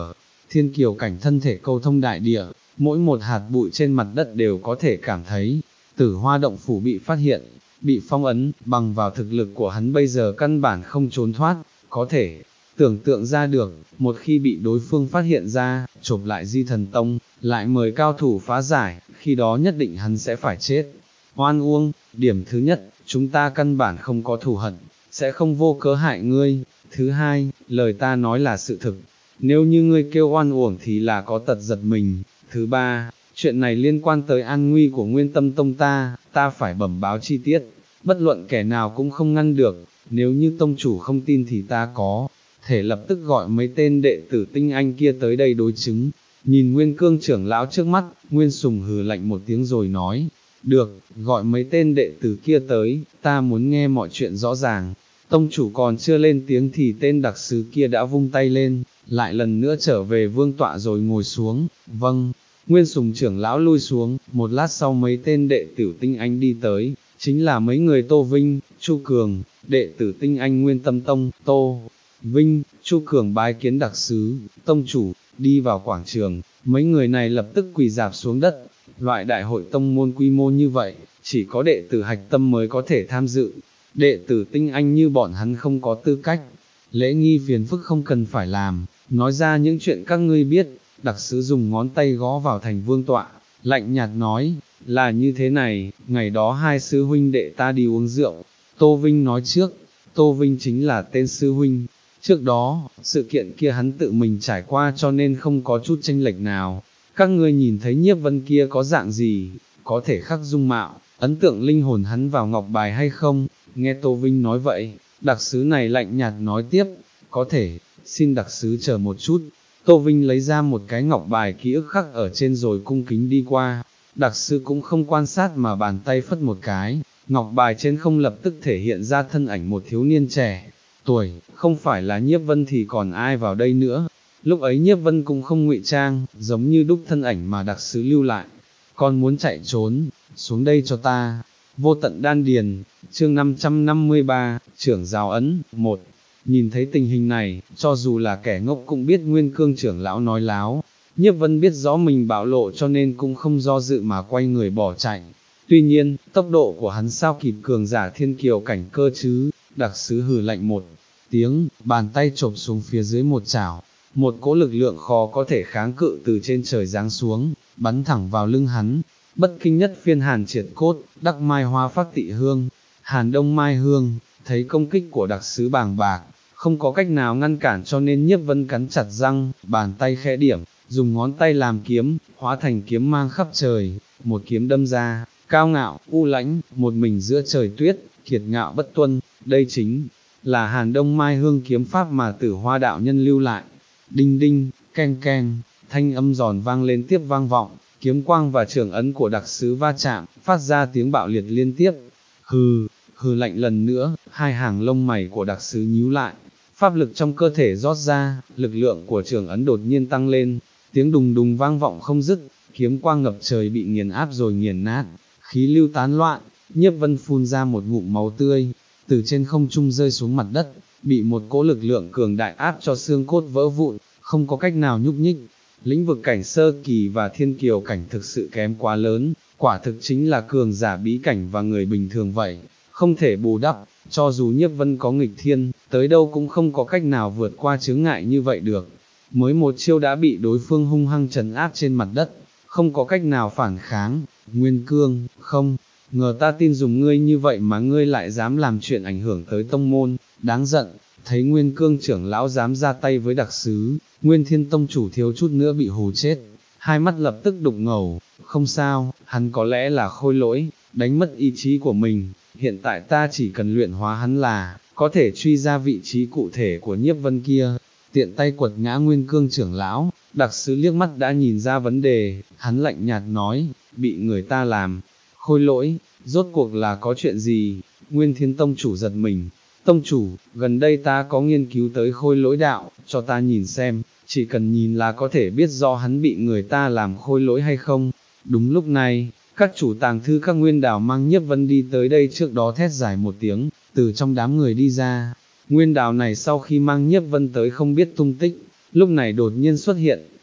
Thiên Kiều Cảnh thân thể câu thông đại địa, mỗi một hạt bụi trên mặt đất đều có thể cảm thấy, Tử Hoa động phủ bị phát hiện, bị phong ấn, bằng vào thực lực của hắn bây giờ căn bản không trốn thoát, có thể tưởng tượng ra được, một khi bị đối phương phát hiện ra, chộp lại Di Thần Tông, lại mời cao thủ phá giải, khi đó nhất định hắn sẽ phải chết. Oan uông, điểm thứ nhất, chúng ta căn bản không có thù hận, sẽ không vô cớ hại ngươi. Thứ hai, lời ta nói là sự thực, nếu như ngươi kêu oan uổng thì là có tật giật mình. Thứ ba, chuyện này liên quan tới an nguy của Nguyên Tâm Tông ta, ta phải bẩm báo chi tiết, bất luận kẻ nào cũng không ngăn được, nếu như tông chủ không tin thì ta có thể lập tức gọi mấy tên đệ tử tinh anh kia tới đây đối chứng. Nhìn Nguyên Cương trưởng lão trước mắt, Nguyên Sùng hừ lạnh một tiếng rồi nói, được, gọi mấy tên đệ tử kia tới, ta muốn nghe mọi chuyện rõ ràng. Tông chủ còn chưa lên tiếng thì tên đặc sứ kia đã vung tay lên, lại lần nữa trở về vương tọa rồi ngồi xuống. Vâng, Nguyên Sùng trưởng lão lui xuống, một lát sau mấy tên đệ tử tinh anh đi tới, chính là mấy người Tô Vinh, Chu Cường, đệ tử tinh anh Nguyên Tâm Tông. Tô Vinh, Chu Cường bái kiến đặc sứ, tông chủ. Đi vào quảng trường, mấy người này lập tức quỳ rạp xuống đất. Loại đại hội tông môn quy mô như vậy, chỉ có đệ tử hạch tâm mới có thể tham dự, đệ tử tinh anh như bọn hắn không có tư cách. Lễ nghi phiền phức không cần phải làm, nói ra những chuyện các ngươi biết. Đặc sứ dùng ngón tay gõ vào thành vương tọa, lạnh nhạt nói, là như thế này, ngày đó hai sư huynh đệ ta đi uống rượu. Tô Vinh nói trước, Tô Vinh chính là tên sư huynh. Trước đó, sự kiện kia hắn tự mình trải qua cho nên không có chút chênh lệch nào. Các ngươi nhìn thấy Nhiếp Vân kia có dạng gì, có thể khắc dung mạo, ấn tượng linh hồn hắn vào ngọc bài hay không? Nghe Tô Vinh nói vậy, đặc sứ này lạnh nhạt nói tiếp, có thể, xin đặc sứ chờ một chút. Tô Vinh lấy ra một cái ngọc bài ký ức khắc ở trên rồi cung kính đi qua. Đặc sứ cũng không quan sát mà bàn tay phất một cái, ngọc bài trên không lập tức thể hiện ra thân ảnh một thiếu niên trẻ tuổi, không phải là Nhiếp Vân thì còn ai vào đây nữa. Lúc ấy Nhiếp Vân cũng không ngụy trang, giống như đúc thân ảnh mà đặc sứ lưu lại. Con muốn chạy trốn, xuống đây cho ta. Vô tận đan điền, chương năm trăm năm mươi ba, trưởng giáo ấn. Một. Nhìn thấy tình hình này, cho dù là kẻ ngốc cũng biết Nguyên Cương trưởng lão nói láo. Nhiếp Vân biết rõ mình bạo lộ cho nên cũng không do dự mà quay người bỏ chạy. Tuy nhiên, tốc độ của hắn sao kịp cường giả Thiên Kiều Cảnh cơ chứ? Đặc sứ hừ lạnh một tiếng, bàn tay chộp xuống phía dưới một chảo, một cỗ lực lượng khó có thể kháng cự từ trên trời giáng xuống, bắn thẳng vào lưng hắn. Bất kinh nhất phiên hàn triệt cốt, đắc mai hoa phát tị hương, hàn đông mai hương. Thấy công kích của đặc sứ bàng bạc, không có cách nào ngăn cản cho nên Nhiếp Vân cắn chặt răng, bàn tay khẽ điểm, dùng ngón tay làm kiếm, hóa thành kiếm mang khắp trời, một kiếm đâm ra, cao ngạo, u lãnh, một mình giữa trời tuyết, kiệt ngạo bất tuân. Đây chính là Hàn Đông Mai Hương kiếm pháp mà Tử Hoa đạo nhân lưu lại. Đinh đinh, keng keng, thanh âm giòn vang lên tiếp vang vọng, kiếm quang và trường ấn của đặc sứ va chạm, phát ra tiếng bạo liệt liên tiếp. Hừ, hừ lạnh lần nữa, hai hàng lông mày của đặc sứ nhíu lại, pháp lực trong cơ thể rót ra, lực lượng của trường ấn đột nhiên tăng lên, tiếng đùng đùng vang vọng không dứt, kiếm quang ngập trời bị nghiền áp rồi nghiền nát, khí lưu tán loạn. Nhiếp Vân phun ra một ngụm máu tươi, từ trên không trung rơi xuống mặt đất, bị một cỗ lực lượng cường đại áp cho xương cốt vỡ vụn, không có cách nào nhúc nhích. Lĩnh vực cảnh sơ kỳ và thiên kiều cảnh thực sự kém quá lớn, quả thực chính là cường giả bí cảnh và người bình thường vậy, không thể bù đắp. Cho dù Nhiếp Vân có nghịch thiên, tới đâu cũng không có cách nào vượt qua chướng ngại như vậy được. Mới một chiêu đã bị đối phương hung hăng trấn áp trên mặt đất, không có cách nào phản kháng. Nguyên Cương, không ngờ ta tin dùng ngươi như vậy mà ngươi lại dám làm chuyện ảnh hưởng tới tông môn, đáng giận. Thấy Nguyên Cương trưởng lão dám ra tay với đặc sứ, Nguyên Thiên tông chủ thiếu chút nữa bị hù chết, hai mắt lập tức đục ngầu. Không sao, hắn có lẽ là khôi lỗi, đánh mất ý chí của mình, hiện tại ta chỉ cần luyện hóa hắn là có thể truy ra vị trí cụ thể của Nhiếp Vân kia. Tiện tay quật ngã Nguyên Cương trưởng lão, đặc sứ liếc mắt đã nhìn ra vấn đề, hắn lạnh nhạt nói, bị người ta làm khôi lỗi, rốt cuộc là có chuyện gì? Nguyên Thiên tông chủ giật mình, tông chủ, gần đây ta có nghiên cứu tới khôi lỗi đạo, cho ta nhìn xem, chỉ cần nhìn là có thể biết do hắn bị người ta làm khôi lỗi hay không. Đúng lúc này, các chủ tàng thư các Nguyên Đào mang Nhiếp Vân đi tới đây, trước đó thét dài một tiếng, từ trong đám người đi ra. Nguyên Đào này sau khi mang Nhiếp Vân tới không biết tung tích, lúc này đột nhiên xuất hiện,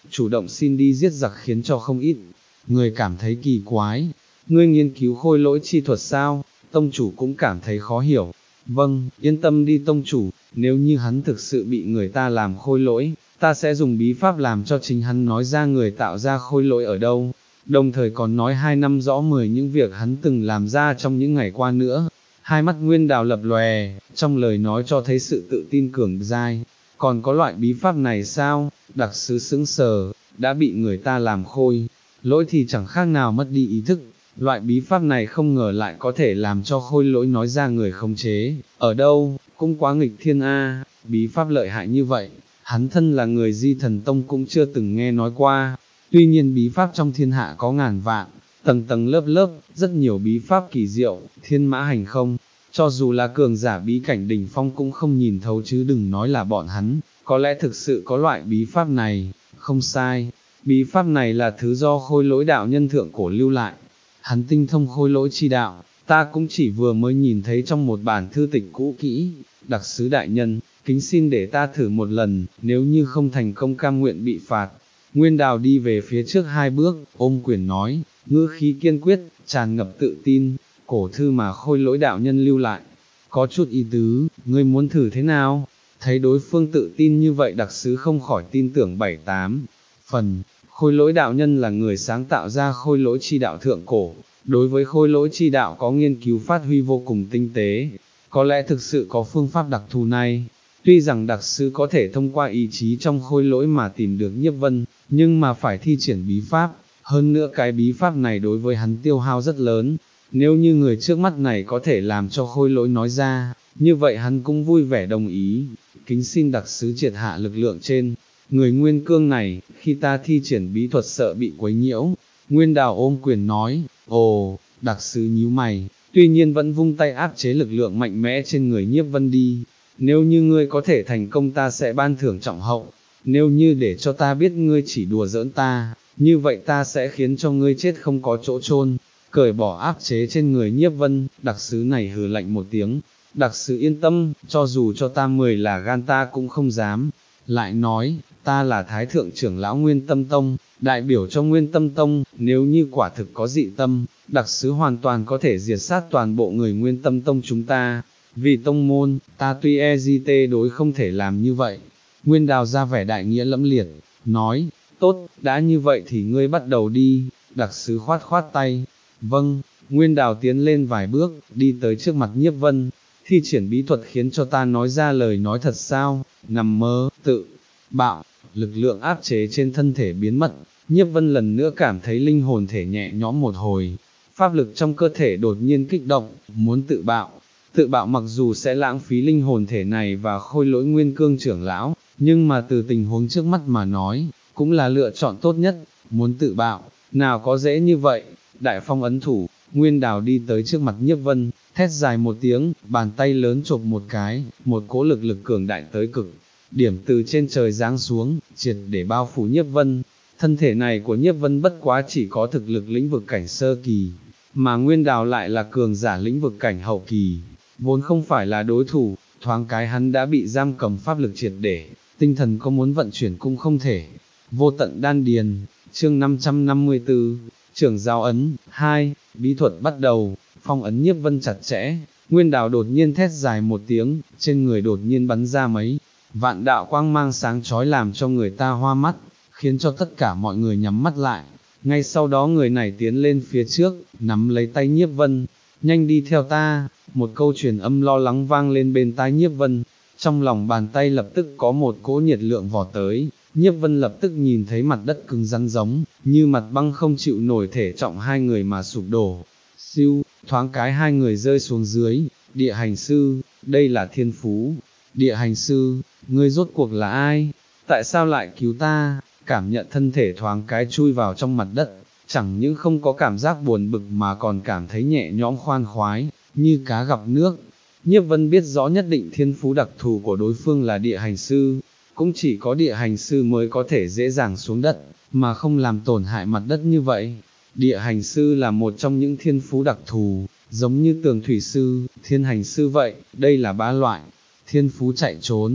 chủ động xin đi giết giặc khiến cho không ít người cảm thấy kỳ quái. Ngươi nghiên cứu khôi lỗi chi thuật sao? Tông chủ cũng cảm thấy khó hiểu. Vâng, yên tâm đi tông chủ, nếu như hắn thực sự bị người ta làm khôi lỗi, ta sẽ dùng bí pháp làm cho chính hắn nói ra người tạo ra khôi lỗi ở đâu, đồng thời còn nói hai năm rõ mười những việc hắn từng làm ra trong những ngày qua nữa. Hai mắt Nguyên Đào lập lòe, trong lời nói cho thấy sự tự tin cường dai. Còn có loại bí pháp này sao? Đặc sứ sững sờ, đã bị người ta làm khôi lỗi thì chẳng khác nào mất đi ý thức. Loại bí pháp này không ngờ lại có thể làm cho khôi lỗi nói ra người khống chế, ở đâu, cũng quá nghịch thiên a. Bí pháp lợi hại như vậy, hắn thân là người Di Thần Tông cũng chưa từng nghe nói qua. Tuy nhiên bí pháp trong thiên hạ có ngàn vạn, tầng tầng lớp lớp, rất nhiều bí pháp kỳ diệu, thiên mã hành không, cho dù là cường giả bí cảnh đỉnh phong cũng không nhìn thấu chứ đừng nói là bọn hắn, có lẽ thực sự có loại bí pháp này. Không sai, bí pháp này là thứ do khôi lỗi đạo nhân thượng cổ lưu lại. Hắn tinh thông khôi lỗi chi đạo, ta cũng chỉ vừa mới nhìn thấy trong một bản thư tịch cũ kỹ. Đặc sứ đại nhân, kính xin để ta thử một lần, nếu như không thành công cam nguyện bị phạt. Nguyên Đào đi về phía trước hai bước, ôm quyền nói, ngữ khí kiên quyết, tràn ngập tự tin. Cổ thư mà khôi lỗi đạo nhân lưu lại, có chút ý tứ, ngươi muốn thử thế nào? Thấy đối phương tự tin như vậy đặc sứ không khỏi tin tưởng bảy tám phần. Khôi lỗi đạo nhân là người sáng tạo ra khôi lỗi chi đạo thượng cổ, đối với khôi lỗi chi đạo có nghiên cứu phát huy vô cùng tinh tế, có lẽ thực sự có phương pháp đặc thù này. Tuy rằng đặc sứ có thể thông qua ý chí trong khôi lỗi mà tìm được Nhiếp Vân, nhưng mà phải thi triển bí pháp, hơn nữa cái bí pháp này đối với hắn tiêu hao rất lớn. Nếu như người trước mắt này có thể làm cho khôi lỗi nói ra, như vậy hắn cũng vui vẻ đồng ý. Kính xin đặc sứ triệt hạ lực lượng trên người Nguyên Cương này, khi ta thi triển bí thuật sợ bị quấy nhiễu. Nguyên Đào ôm quyền nói, ồ, đặc sứ nhíu mày, tuy nhiên vẫn vung tay áp chế lực lượng mạnh mẽ trên người Nhiếp Vân đi. Nếu như ngươi có thể thành công ta sẽ ban thưởng trọng hậu, nếu như để cho ta biết ngươi chỉ đùa giỡn ta, như vậy ta sẽ khiến cho ngươi chết không có chỗ chôn. Cởi bỏ áp chế trên người Nhiếp Vân, đặc sứ này hừ lạnh một tiếng, đặc sứ yên tâm, cho dù cho ta mười là gan ta cũng không dám. Lại nói, ta là Thái Thượng trưởng lão Nguyên Tâm Tông, đại biểu cho Nguyên Tâm Tông, nếu như quả thực có dị tâm, đặc sứ hoàn toàn có thể diệt sát toàn bộ người Nguyên Tâm Tông chúng ta. Vì tông môn, ta tuy e di tê đối không thể làm như vậy. Nguyên Đào ra vẻ đại nghĩa lẫm liệt, nói, tốt, đã như vậy thì ngươi bắt đầu đi. Đặc sứ khoát khoát tay, vâng. Nguyên Đào tiến lên vài bước, đi tới trước mặt Nhiếp Vân, thi triển bí thuật khiến cho ta nói ra lời nói thật sao? Nằm mơ, tự bạo, lực lượng áp chế trên thân thể biến mất. Nhiếp Vân lần nữa cảm thấy linh hồn thể nhẹ nhõm một hồi, pháp lực trong cơ thể đột nhiên kích động, muốn tự bạo. Tự bạo mặc dù sẽ lãng phí linh hồn thể này và khôi lỗi Nguyên Cương trưởng lão, nhưng mà từ tình huống trước mắt mà nói, cũng là lựa chọn tốt nhất. Muốn tự bạo, nào có dễ như vậy. Đại phong ấn thủ, Nguyên Đào đi tới trước mặt Nhiếp Vân, thét dài một tiếng, bàn tay lớn chộp một cái, một cỗ lực lực cường đại tới cực điểm từ trên trời giáng xuống, triệt để bao phủ Nhiếp Vân. Thân thể này của Nhiếp Vân bất quá chỉ có thực lực lĩnh vực cảnh sơ kỳ, mà Nguyên Đào lại là cường giả lĩnh vực cảnh hậu kỳ, vốn không phải là đối thủ. Thoáng cái hắn đã bị giam cầm pháp lực triệt để, tinh thần có muốn vận chuyển cũng không thể. Vô tận đan điền, chương năm trăm năm mươi tư, trưởng giáo ấn, hai, bí thuật bắt đầu. Phong ấn Nhiếp Vân chặt chẽ, Nguyên Đào đột nhiên thét dài một tiếng, trên người đột nhiên bắn ra mấy vạn đạo quang mang sáng chói làm cho người ta hoa mắt, khiến cho tất cả mọi người nhắm mắt lại. Ngay sau đó người này tiến lên phía trước, nắm lấy tay Nhiếp Vân, nhanh đi theo ta. Một câu truyền âm lo lắng vang lên bên tai Nhiếp Vân, trong lòng bàn tay lập tức có một cỗ nhiệt lượng vọt tới. Nhiếp Vân lập tức nhìn thấy mặt đất cứng rắn giống như mặt băng không chịu nổi thể trọng hai người mà sụp đổ. Siêu, thoáng cái hai người rơi xuống dưới. Địa hành sư, đây là thiên phú. Địa hành sư, ngươi rốt cuộc là ai? Tại sao lại cứu ta? Cảm nhận thân thể thoáng cái chui vào trong mặt đất, chẳng những không có cảm giác buồn bực mà còn cảm thấy nhẹ nhõm khoan khoái, như cá gặp nước. Nhiếp Vân biết rõ nhất định thiên phú đặc thù của đối phương là địa hành sư, cũng chỉ có địa hành sư mới có thể dễ dàng xuống đất, mà không làm tổn hại mặt đất như vậy. Địa hành sư là một trong những thiên phú đặc thù, giống như tường thủy sư, thiên hành sư vậy. Đây là ba loại thiên phú chạy trốn,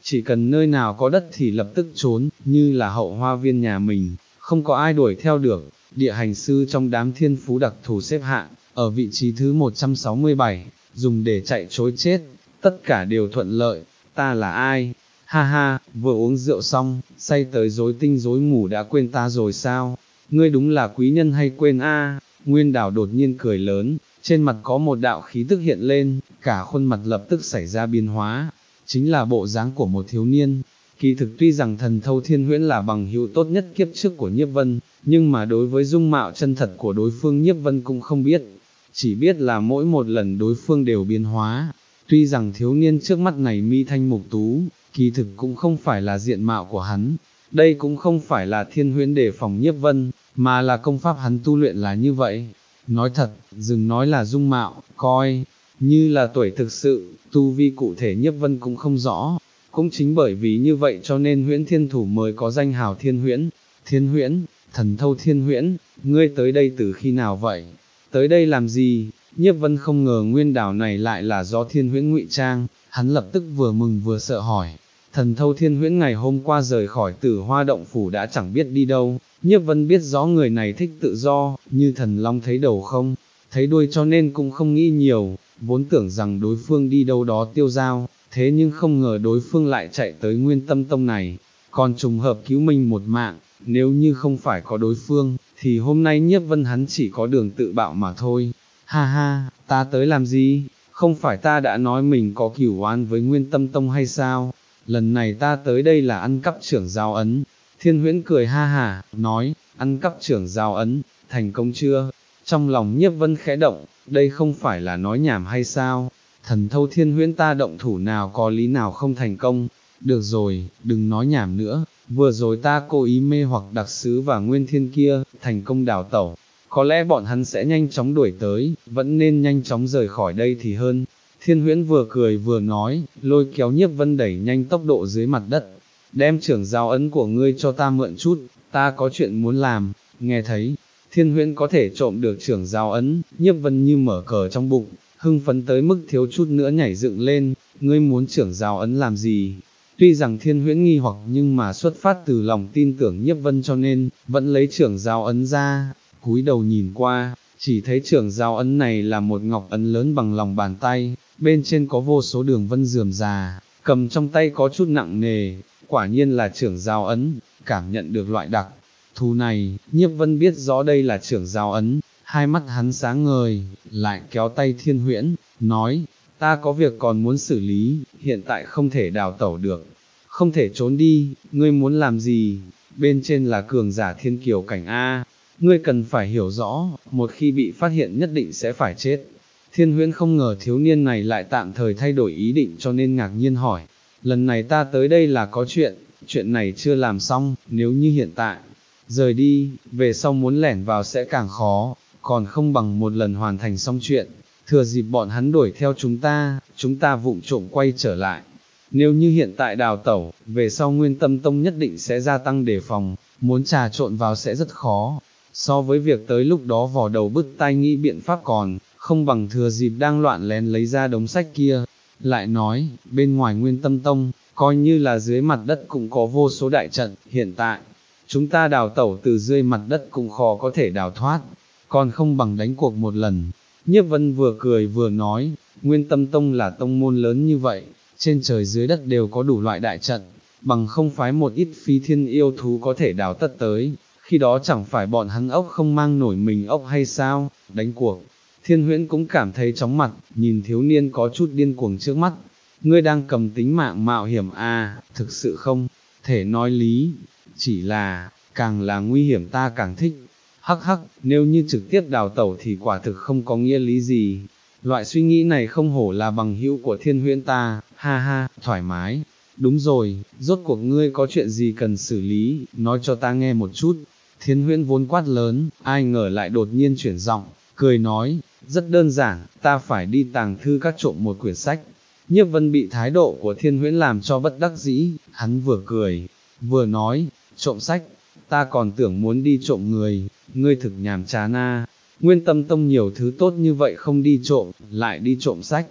chỉ cần nơi nào có đất thì lập tức trốn, như là hậu hoa viên nhà mình, không có ai đuổi theo được. Địa hành sư trong đám thiên phú đặc thù xếp hạng, ở vị trí thứ một trăm sáu mươi bảy, dùng để chạy trối chết, tất cả đều thuận lợi. Ta là ai? Ha ha, vừa uống rượu xong, say tới rối tinh rối mù đã quên ta rồi sao? Ngươi đúng là quý nhân hay quên a? Nguyên Đào đột nhiên cười lớn, trên mặt có một đạo khí tức hiện lên, cả khuôn mặt lập tức xảy ra biến hóa, chính là bộ dáng của một thiếu niên. Kỳ thực tuy rằng Thần Thâu Thiên Huyễn là bằng hữu tốt nhất kiếp trước của Nhiếp Vân, nhưng mà đối với dung mạo chân thật của đối phương Nhiếp Vân cũng không biết, chỉ biết là mỗi một lần đối phương đều biến hóa. Tuy rằng thiếu niên trước mắt này mi thanh mục tú, kỳ thực cũng không phải là diện mạo của hắn, đây cũng không phải là Thiên Huyễn đề phòng Nhiếp Vân, mà là công pháp hắn tu luyện là như vậy. Nói thật, dừng nói là dung mạo, coi như là tuổi thực sự, tu vi cụ thể Nhiếp Vân cũng không rõ. Cũng chính bởi vì như vậy cho nên Huyễn Thiên Thủ mới có danh hào Thiên Huyễn. Thiên Huyễn, Thần Thâu Thiên Huyễn, ngươi tới đây từ khi nào vậy? Tới đây làm gì? Nhiếp Vân không ngờ Nguyên Đảo này lại là do Thiên Huyễn ngụy trang, hắn lập tức vừa mừng vừa sợ hỏi. Thần Thâu Thiên Huyễn ngày hôm qua rời khỏi Tử Hoa Động Phủ đã chẳng biết đi đâu. Nhiếp Vân biết rõ người này thích tự do, như thần long thấy đầu không thấy đuôi, cho nên cũng không nghĩ nhiều, vốn tưởng rằng đối phương đi đâu đó tiêu dao, thế nhưng không ngờ đối phương lại chạy tới Nguyên Tâm Tông này, còn trùng hợp cứu mình một mạng. Nếu như không phải có đối phương, thì hôm nay Nhiếp Vân hắn chỉ có đường tự bạo mà thôi. Ha ha, ta tới làm gì? Không phải ta đã nói mình có cửu oán với Nguyên Tâm Tông hay sao? Lần này ta tới đây là ăn cắp trưởng giao ấn. Thiên Huyễn cười ha hả, nói, ăn cắp trưởng giao ấn, thành công chưa? Trong lòng Nhiếp Vân khẽ động, đây không phải là nói nhảm hay sao? Thần Thâu Thiên Huyễn ta động thủ nào có lý nào không thành công? Được rồi, đừng nói nhảm nữa, vừa rồi ta cố ý mê hoặc đặc sứ và Nguyên Thiên kia, thành công đào tẩu. Có lẽ bọn hắn sẽ nhanh chóng đuổi tới, vẫn nên nhanh chóng rời khỏi đây thì hơn. Thiên Huyễn vừa cười vừa nói, lôi kéo Nhiếp Vân đẩy nhanh tốc độ dưới mặt đất. Đem trưởng giao ấn của ngươi cho ta mượn chút, ta có chuyện muốn làm. Nghe thấy, Thiên Huyễn có thể trộm được trưởng giao ấn, Nhiếp Vân như mở cờ trong bụng, hưng phấn tới mức thiếu chút nữa nhảy dựng lên. Ngươi muốn trưởng giao ấn làm gì? Tuy rằng Thiên Huyễn nghi hoặc nhưng mà xuất phát từ lòng tin tưởng Nhiếp Vân cho nên, vẫn lấy trưởng giao ấn ra, cúi đầu nhìn qua, chỉ thấy trưởng giao ấn này là một ngọc ấn lớn bằng lòng bàn tay, bên trên có vô số đường vân rườm rà, cầm trong tay có chút nặng nề, quả nhiên là trưởng giao ấn. Cảm nhận được loại đặc thù này, Nhiếp Vân biết rõ đây là trưởng giao ấn, hai mắt hắn sáng ngời, lại kéo tay Thiên Huyễn, nói, ta có việc còn muốn xử lý, hiện tại không thể đào tẩu được, không thể trốn đi. Ngươi muốn làm gì? Bên trên là cường giả thiên kiều cảnh A, ngươi cần phải hiểu rõ, một khi bị phát hiện nhất định sẽ phải chết. Thiên Huyễn không ngờ thiếu niên này lại tạm thời thay đổi ý định cho nên ngạc nhiên hỏi, lần này ta tới đây là có chuyện, chuyện này chưa làm xong, nếu như hiện tại rời đi, về sau muốn lẻn vào sẽ càng khó, còn không bằng một lần hoàn thành xong chuyện, thừa dịp bọn hắn đuổi theo chúng ta, chúng ta vụng trộm quay trở lại. Nếu như hiện tại đào tẩu, về sau Nguyên Tâm Tông nhất định sẽ gia tăng đề phòng, muốn trà trộn vào sẽ rất khó. So với việc tới lúc đó vò đầu bứt tai nghĩ biện pháp còn, không bằng thừa dịp đang loạn lén lấy ra đống sách kia. Lại nói, bên ngoài Nguyên Tâm Tông, coi như là dưới mặt đất cũng có vô số đại trận, hiện tại, chúng ta đào tẩu từ dưới mặt đất cũng khó có thể đào thoát, còn không bằng đánh cuộc một lần. Nhiếp Vân vừa cười vừa nói, Nguyên Tâm Tông là tông môn lớn như vậy, trên trời dưới đất đều có đủ loại đại trận, bằng không phái một ít phi thiên yêu thú có thể đào tất tới, khi đó chẳng phải bọn hắn ốc không mang nổi mình ốc hay sao? Đánh cuộc. Thiên Huyễn cũng cảm thấy chóng mặt, nhìn thiếu niên có chút điên cuồng trước mắt. Ngươi đang cầm tính mạng mạo hiểm à, thực sự không thể nói lý, chỉ là, càng là nguy hiểm ta càng thích. Hắc hắc, nếu như trực tiếp đào tẩu thì quả thực không có nghĩa lý gì. Loại suy nghĩ này không hổ là bằng hữu của Thiên Huyễn ta, ha ha, thoải mái. Đúng rồi, rốt cuộc ngươi có chuyện gì cần xử lý, nói cho ta nghe một chút. Thiên Huyễn vốn quát lớn, ai ngờ lại đột nhiên chuyển giọng, cười nói, rất đơn giản, ta phải đi tàng thư các trộm một quyển sách. Nhiếp Vân bị thái độ của Thiên Huyễn làm cho bất đắc dĩ, hắn vừa cười, vừa nói, trộm sách, ta còn tưởng muốn đi trộm người, ngươi thực nhàm chán a. Nguyên Tâm Tông nhiều thứ tốt như vậy không đi trộm, lại đi trộm sách.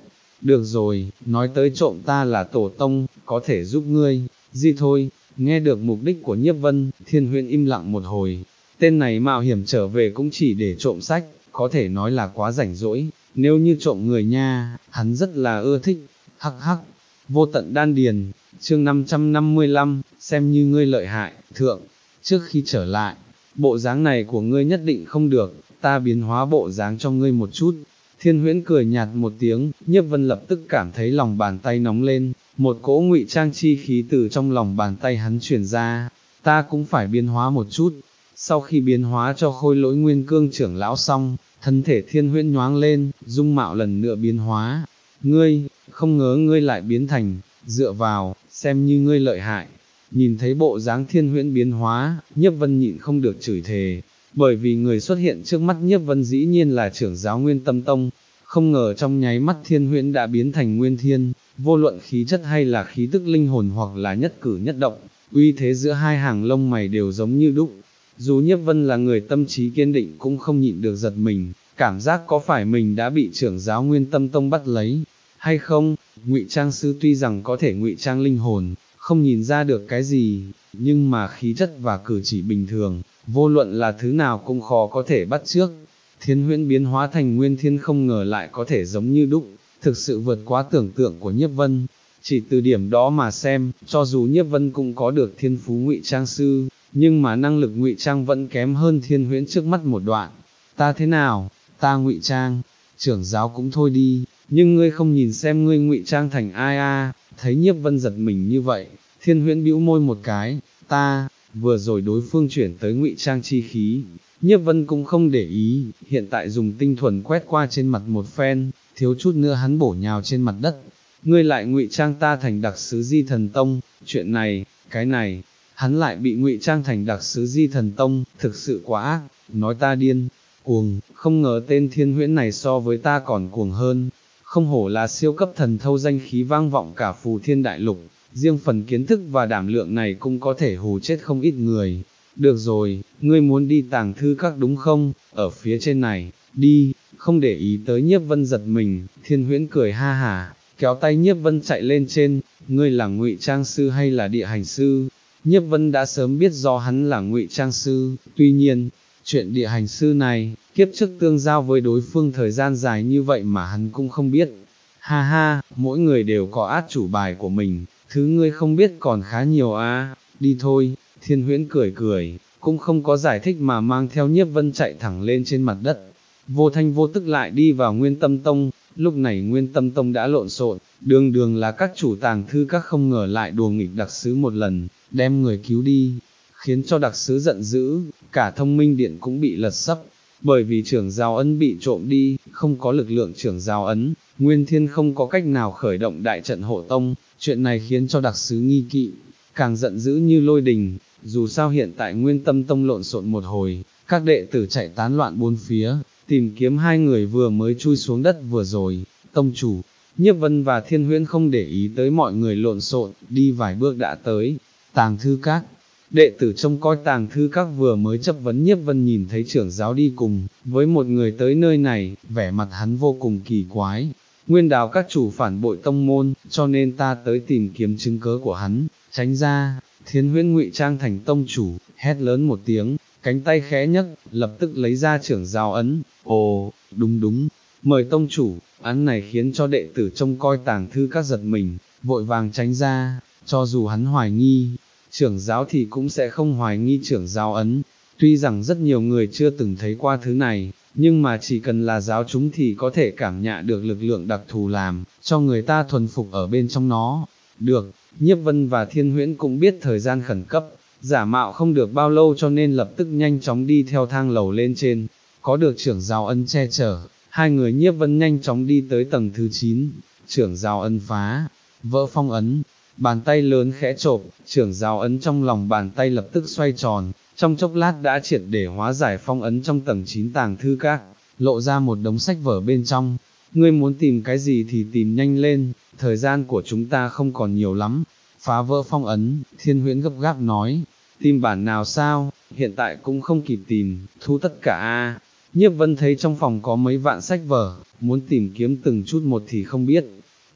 được rồi, nói tới trộm ta là tổ tông, có thể giúp ngươi, gì thôi. Nghe được mục đích của Nhiếp Vân, Thiên Huyễn im lặng một hồi, tên này mạo hiểm trở về cũng chỉ để trộm sách, có thể nói là quá rảnh rỗi, nếu như trộm người nha, hắn rất là ưa thích, hắc hắc. Vô tận đan điền, chương năm trăm năm mươi lăm, xem như ngươi lợi hại, thượng, trước khi trở lại, bộ dáng này của ngươi nhất định không được, ta biến hóa bộ dáng cho ngươi một chút. Thiên Huyễn cười nhạt một tiếng, Nhiếp Vân lập tức cảm thấy lòng bàn tay nóng lên, một cỗ ngụy trang chi khí từ trong lòng bàn tay hắn truyền ra, ta cũng phải biến hóa một chút. Sau khi biến hóa cho Khôi Lỗi Nguyên Cương trưởng lão xong, thân thể Thiên Huyễn nhoáng lên, dung mạo lần nữa biến hóa. Ngươi, không ngờ ngươi lại biến thành, dựa vào, xem như ngươi lợi hại. Nhìn thấy bộ dáng Thiên Huyễn biến hóa, Nhiếp Vân nhịn không được chửi thề, bởi vì người xuất hiện trước mắt Nhiếp Vân dĩ nhiên là trưởng giáo Nguyên Tâm Tông, không ngờ trong nháy mắt Thiên Huyễn đã biến thành Nguyên Thiên, vô luận khí chất hay là khí tức linh hồn hoặc là nhất cử nhất động, uy thế giữa hai hàng lông mày đều giống như đúc. Dù Nhiếp Vân là người tâm trí kiên định cũng không nhịn được giật mình, cảm giác có phải mình đã bị trưởng giáo Nguyên Tâm Tông bắt lấy, hay không. Ngụy trang sư tuy rằng có thể ngụy trang linh hồn, không nhìn ra được cái gì, nhưng mà khí chất và cử chỉ bình thường, vô luận là thứ nào cũng khó có thể bắt chước. Thiên Huyễn biến hóa thành Nguyên Thiên không ngờ lại có thể giống như đúc, thực sự vượt quá tưởng tượng của Nhiếp Vân. Chỉ từ điểm đó mà xem, cho dù Nhiếp Vân cũng có được thiên phú ngụy trang sư, nhưng mà năng lực ngụy trang vẫn kém hơn Thiên Huyễn trước mắt một đoạn. Ta thế nào, ta ngụy trang, trưởng giáo cũng thôi đi, nhưng ngươi không nhìn xem ngươi ngụy trang thành ai a? Thấy Nhiếp Vân giật mình như vậy, Thiên Huyễn bĩu môi một cái, ta, vừa rồi đối phương chuyển tới ngụy trang chi khí, Nhiếp Vân cũng không để ý, hiện tại dùng tinh thuần quét qua trên mặt một phen, thiếu chút nữa hắn bổ nhào trên mặt đất. Ngươi lại ngụy trang ta thành đặc sứ Di Thần Tông, chuyện này, cái này, hắn lại bị ngụy trang thành đặc sứ Di Thần Tông, thực sự quá ác, nói ta điên, cuồng, không ngờ tên Thiên Huyễn này so với ta còn cuồng hơn, không hổ là siêu cấp thần thâu danh khí vang vọng cả phù thiên đại lục, riêng phần kiến thức và đảm lượng này cũng có thể hù chết không ít người. Được rồi, ngươi muốn đi tàng thư các đúng không, ở phía trên này, đi, không để ý tới Nhiếp Vân giật mình, Thiên Huyễn cười ha hả, kéo tay Nhiếp Vân chạy lên trên, ngươi là ngụy trang sư hay là địa hành sư? Nhiếp Vân đã sớm biết do hắn là ngụy trang sư, tuy nhiên, chuyện địa hành sư này, kiếp trước tương giao với đối phương thời gian dài như vậy mà hắn cũng không biết. Ha ha, mỗi người đều có át chủ bài của mình, thứ ngươi không biết còn khá nhiều à, đi thôi. Thiên Huyễn cười cười, cũng không có giải thích mà mang theo Nhiếp Vân chạy thẳng lên trên mặt đất, vô thanh vô tức lại đi vào Nguyên Tâm Tông. Lúc này Nguyên Tâm Tông đã lộn xộn, đường đường là các chủ tàng thư các không ngờ lại đùa nghịch đặc sứ một lần, đem người cứu đi, khiến cho đặc sứ giận dữ, cả Thông Minh Điện cũng bị lật sấp, bởi vì trưởng giáo ấn bị trộm đi, không có lực lượng trưởng giáo ấn, Nguyên Thiên không có cách nào khởi động đại trận hộ tông, chuyện này khiến cho đặc sứ nghi kỵ, càng giận dữ như lôi đình. Dù sao hiện tại Nguyên Tâm Tông lộn xộn một hồi, các đệ tử chạy tán loạn bốn phía, tìm kiếm hai người vừa mới chui xuống đất vừa rồi. Tông chủ, Nhiếp Vân và Thiên Huyễn không để ý tới mọi người lộn xộn, đi vài bước đã tới tàng thư các. Đệ tử trông coi tàng thư các vừa mới chấp vấn Nhiếp Vân nhìn thấy trưởng giáo đi cùng, với một người tới nơi này, vẻ mặt hắn vô cùng kỳ quái. Nguyên Đào các chủ phản bội tông môn, cho nên ta tới tìm kiếm chứng cớ của hắn, tránh ra. Thiên Huyễn ngụy trang thành tông chủ, hét lớn một tiếng, cánh tay khẽ nhấc, lập tức lấy ra trưởng giáo ấn. Ồ, đúng đúng, mời tông chủ. Ấn này khiến cho đệ tử trông coi tàng thư các giật mình, vội vàng tránh ra. Cho dù hắn hoài nghi, trưởng giáo thì cũng sẽ không hoài nghi trưởng giáo ấn. Tuy rằng rất nhiều người chưa từng thấy qua thứ này, nhưng mà chỉ cần là giáo chúng thì có thể cảm nhận được lực lượng đặc thù làm cho người ta thuần phục ở bên trong nó. Được, Nhiếp Vân và Thiên Huyễn cũng biết thời gian khẩn cấp, giả mạo không được bao lâu cho nên lập tức nhanh chóng đi theo thang lầu lên trên, có được trưởng giáo ấn che chở, hai người Nhiếp Vân nhanh chóng đi tới tầng thứ chín, trưởng giáo ấn phá, vỡ phong ấn, bàn tay lớn khẽ chộp, trưởng giáo ấn trong lòng bàn tay lập tức xoay tròn, trong chốc lát đã triệt để hóa giải phong ấn trong tầng chín tàng thư các, lộ ra một đống sách vở bên trong. Ngươi muốn tìm cái gì thì tìm nhanh lên, thời gian của chúng ta không còn nhiều lắm. Phá vỡ phong ấn, Thiên Huyễn gấp gáp nói, tìm bản nào sao, hiện tại cũng không kịp tìm, thu tất cả a. Nhiếp Vân thấy trong phòng có mấy vạn sách vở, muốn tìm kiếm từng chút một thì không biết,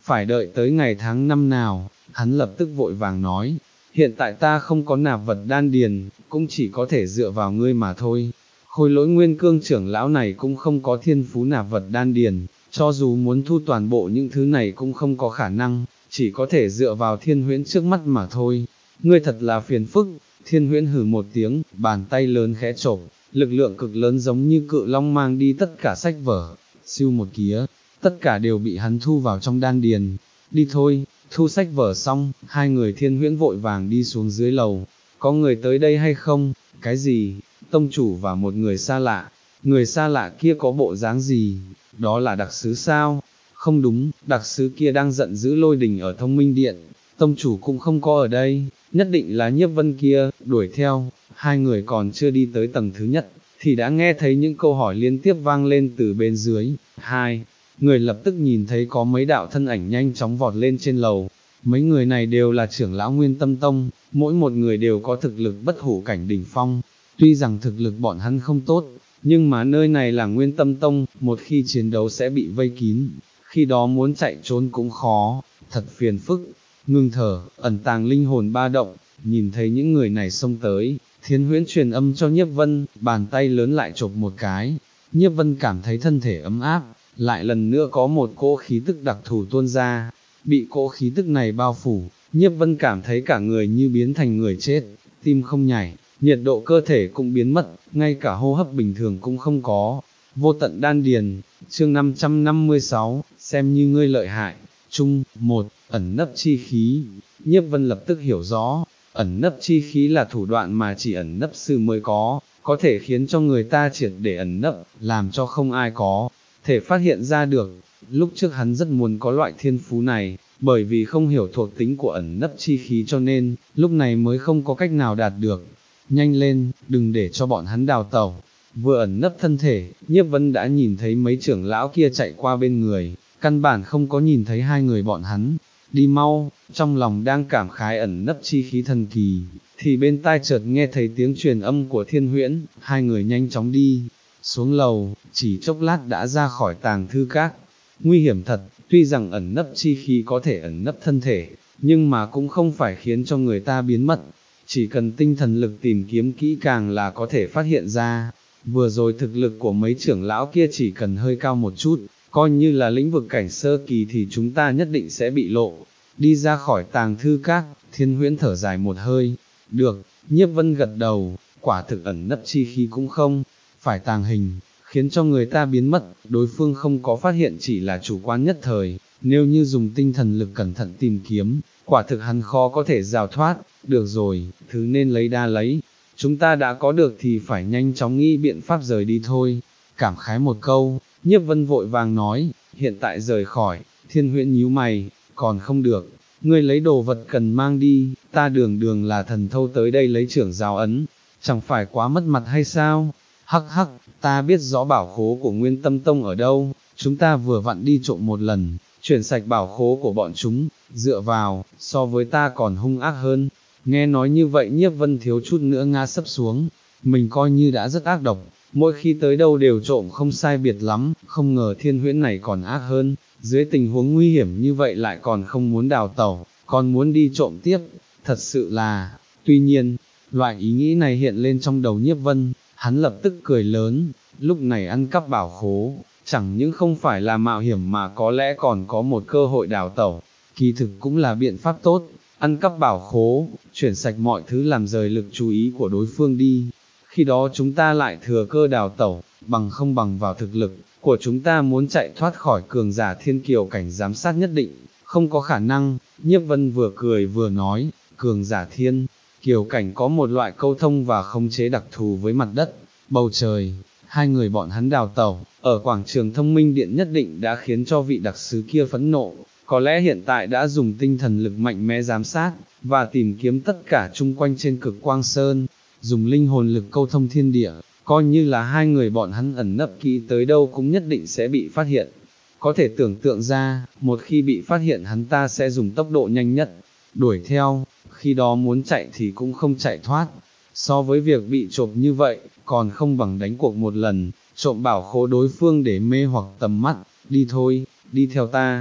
phải đợi tới ngày tháng năm nào, hắn lập tức vội vàng nói, hiện tại ta không có nạp vật đan điền, cũng chỉ có thể dựa vào ngươi mà thôi. Khôi Lỗi Nguyên Cương trưởng lão này cũng không có thiên phú nạp vật đan điền, cho dù muốn thu toàn bộ những thứ này cũng không có khả năng, chỉ có thể dựa vào Thiên Huyễn trước mắt mà thôi. Ngươi thật là phiền phức. Thiên Huyễn hừ một tiếng, bàn tay lớn khẽ chộp, lực lượng cực lớn giống như cự long mang đi tất cả sách vở, siêu một kía, tất cả đều bị hắn thu vào trong đan điền. Đi thôi, thu sách vở xong, hai người Thiên Huyễn vội vàng đi xuống dưới lầu. Có người tới đây hay không? Cái gì? Tông chủ và một người xa lạ. Người xa lạ kia có bộ dáng gì? Đó là đặc sứ sao? Không đúng, đặc sứ kia đang giận dữ Lôi Đình ở Thông Minh Điện. Tông chủ cũng không có ở đây, nhất định là Nhiếp Vân kia. Đuổi theo, hai người còn chưa đi tới tầng thứ nhất, thì đã nghe thấy những câu hỏi liên tiếp vang lên từ bên dưới. Hai người lập tức nhìn thấy có mấy đạo thân ảnh nhanh chóng vọt lên trên lầu. Mấy người này đều là trưởng lão Nguyên Tâm Tông, mỗi một người đều có thực lực bất hủ cảnh đỉnh phong. Tuy rằng thực lực bọn hắn không tốt, nhưng mà nơi này là Nguyên Tâm Tông, một khi chiến đấu sẽ bị vây kín, khi đó muốn chạy trốn cũng khó, thật phiền phức. Ngưng thở, ẩn tàng linh hồn ba động, nhìn thấy những người này xông tới, Thiên Huyễn truyền âm cho Nhiếp Vân, bàn tay lớn lại chộp một cái. Nhiếp Vân cảm thấy thân thể ấm áp, lại lần nữa có một cỗ khí tức đặc thù tuôn ra, bị cỗ khí tức này bao phủ, Nhiếp Vân cảm thấy cả người như biến thành người chết, tim không nhảy, nhiệt độ cơ thể cũng biến mất, ngay cả hô hấp bình thường cũng không có. Vô tận đan điền, chương năm trăm năm mươi sáu, xem như ngươi lợi hại. Chung, một, ẩn nấp chi khí. Nhiếp Vân lập tức hiểu rõ, ẩn nấp chi khí là thủ đoạn mà chỉ ẩn nấp sư mới có, có thể khiến cho người ta triệt để ẩn nấp, làm cho không ai có thể phát hiện ra được. Lúc trước hắn rất muốn có loại thiên phú này, bởi vì không hiểu thuộc tính của ẩn nấp chi khí cho nên, lúc này mới không có cách nào đạt được. Nhanh lên, đừng để cho bọn hắn đào tẩu. Vừa ẩn nấp thân thể, Nhiếp Vân đã nhìn thấy mấy trưởng lão kia chạy qua bên người, căn bản không có nhìn thấy hai người bọn hắn. Đi mau, trong lòng đang cảm khái ẩn nấp chi khí thần kỳ, thì bên tai chợt nghe thấy tiếng truyền âm của Thiên Huyễn, hai người nhanh chóng đi xuống lầu, chỉ chốc lát đã ra khỏi tàng thư các. Nguy hiểm thật, tuy rằng ẩn nấp chi khí có thể ẩn nấp thân thể, nhưng mà cũng không phải khiến cho người ta biến mất, chỉ cần tinh thần lực tìm kiếm kỹ càng là có thể phát hiện ra. Vừa rồi thực lực của mấy trưởng lão kia chỉ cần hơi cao một chút, coi như là lĩnh vực cảnh sơ kỳ thì chúng ta nhất định sẽ bị lộ. Đi ra khỏi tàng thư các, Thiên Huyễn thở dài một hơi. Được, Nhiếp Vân gật đầu, quả thực ẩn nấp chi khí cũng không phải tàng hình, khiến cho người ta biến mất, đối phương không có phát hiện chỉ là chủ quan nhất thời, nếu như dùng tinh thần lực cẩn thận tìm kiếm, quả thực hắn khó có thể rào thoát. Được rồi, thứ nên lấy đa lấy, chúng ta đã có được thì phải nhanh chóng nghĩ biện pháp rời đi thôi. Cảm khái một câu, Nhiếp Vân vội vàng nói, hiện tại rời khỏi. Thiên Huyễn nhíu mày, còn không được, ngươi lấy đồ vật cần mang đi, ta đường đường là thần thâu tới đây lấy trưởng giáo ấn, chẳng phải quá mất mặt hay sao? Hắc hắc, ta biết rõ bảo khố của Nguyên Tâm Tông ở đâu, chúng ta vừa vặn đi trộm một lần, chuyển sạch bảo khố của bọn chúng, dựa vào, so với ta còn hung ác hơn. Nghe nói như vậy Nhiếp Vân thiếu chút nữa ngã sấp xuống, mình coi như đã rất ác độc, mỗi khi tới đâu đều trộm không sai biệt lắm, không ngờ Thiên Huyễn này còn ác hơn, dưới tình huống nguy hiểm như vậy lại còn không muốn đào tẩu, còn muốn đi trộm tiếp, thật sự là. Tuy nhiên, loại ý nghĩ này hiện lên trong đầu Nhiếp Vân, hắn lập tức cười lớn, lúc này ăn cắp bảo khố, chẳng những không phải là mạo hiểm mà có lẽ còn có một cơ hội đào tẩu, kỳ thực cũng là biện pháp tốt. Ăn cắp bảo khố, chuyển sạch mọi thứ làm rời lực chú ý của đối phương đi, khi đó chúng ta lại thừa cơ đào tẩu, bằng không bằng vào thực lực của chúng ta muốn chạy thoát khỏi cường giả thiên kiều cảnh giám sát nhất định, không có khả năng. Nhiếp Vân vừa cười vừa nói, cường giả thiên kiều cảnh có một loại câu thông và khống chế đặc thù với mặt đất, bầu trời. Hai người bọn hắn đào tẩu, ở quảng trường Thông Minh Điện nhất định đã khiến cho vị đặc sứ kia phẫn nộ, có lẽ hiện tại đã dùng tinh thần lực mạnh mẽ giám sát, và tìm kiếm tất cả chung quanh trên Cực Quang Sơn, dùng linh hồn lực câu thông thiên địa, coi như là hai người bọn hắn ẩn nấp kỹ tới đâu cũng nhất định sẽ bị phát hiện. Có thể tưởng tượng ra, một khi bị phát hiện hắn ta sẽ dùng tốc độ nhanh nhất, đuổi theo, khi đó muốn chạy thì cũng không chạy thoát. So với việc bị trộm như vậy, còn không bằng đánh cuộc một lần, trộm bảo khố đối phương để mê hoặc tầm mắt. Đi thôi, đi theo ta.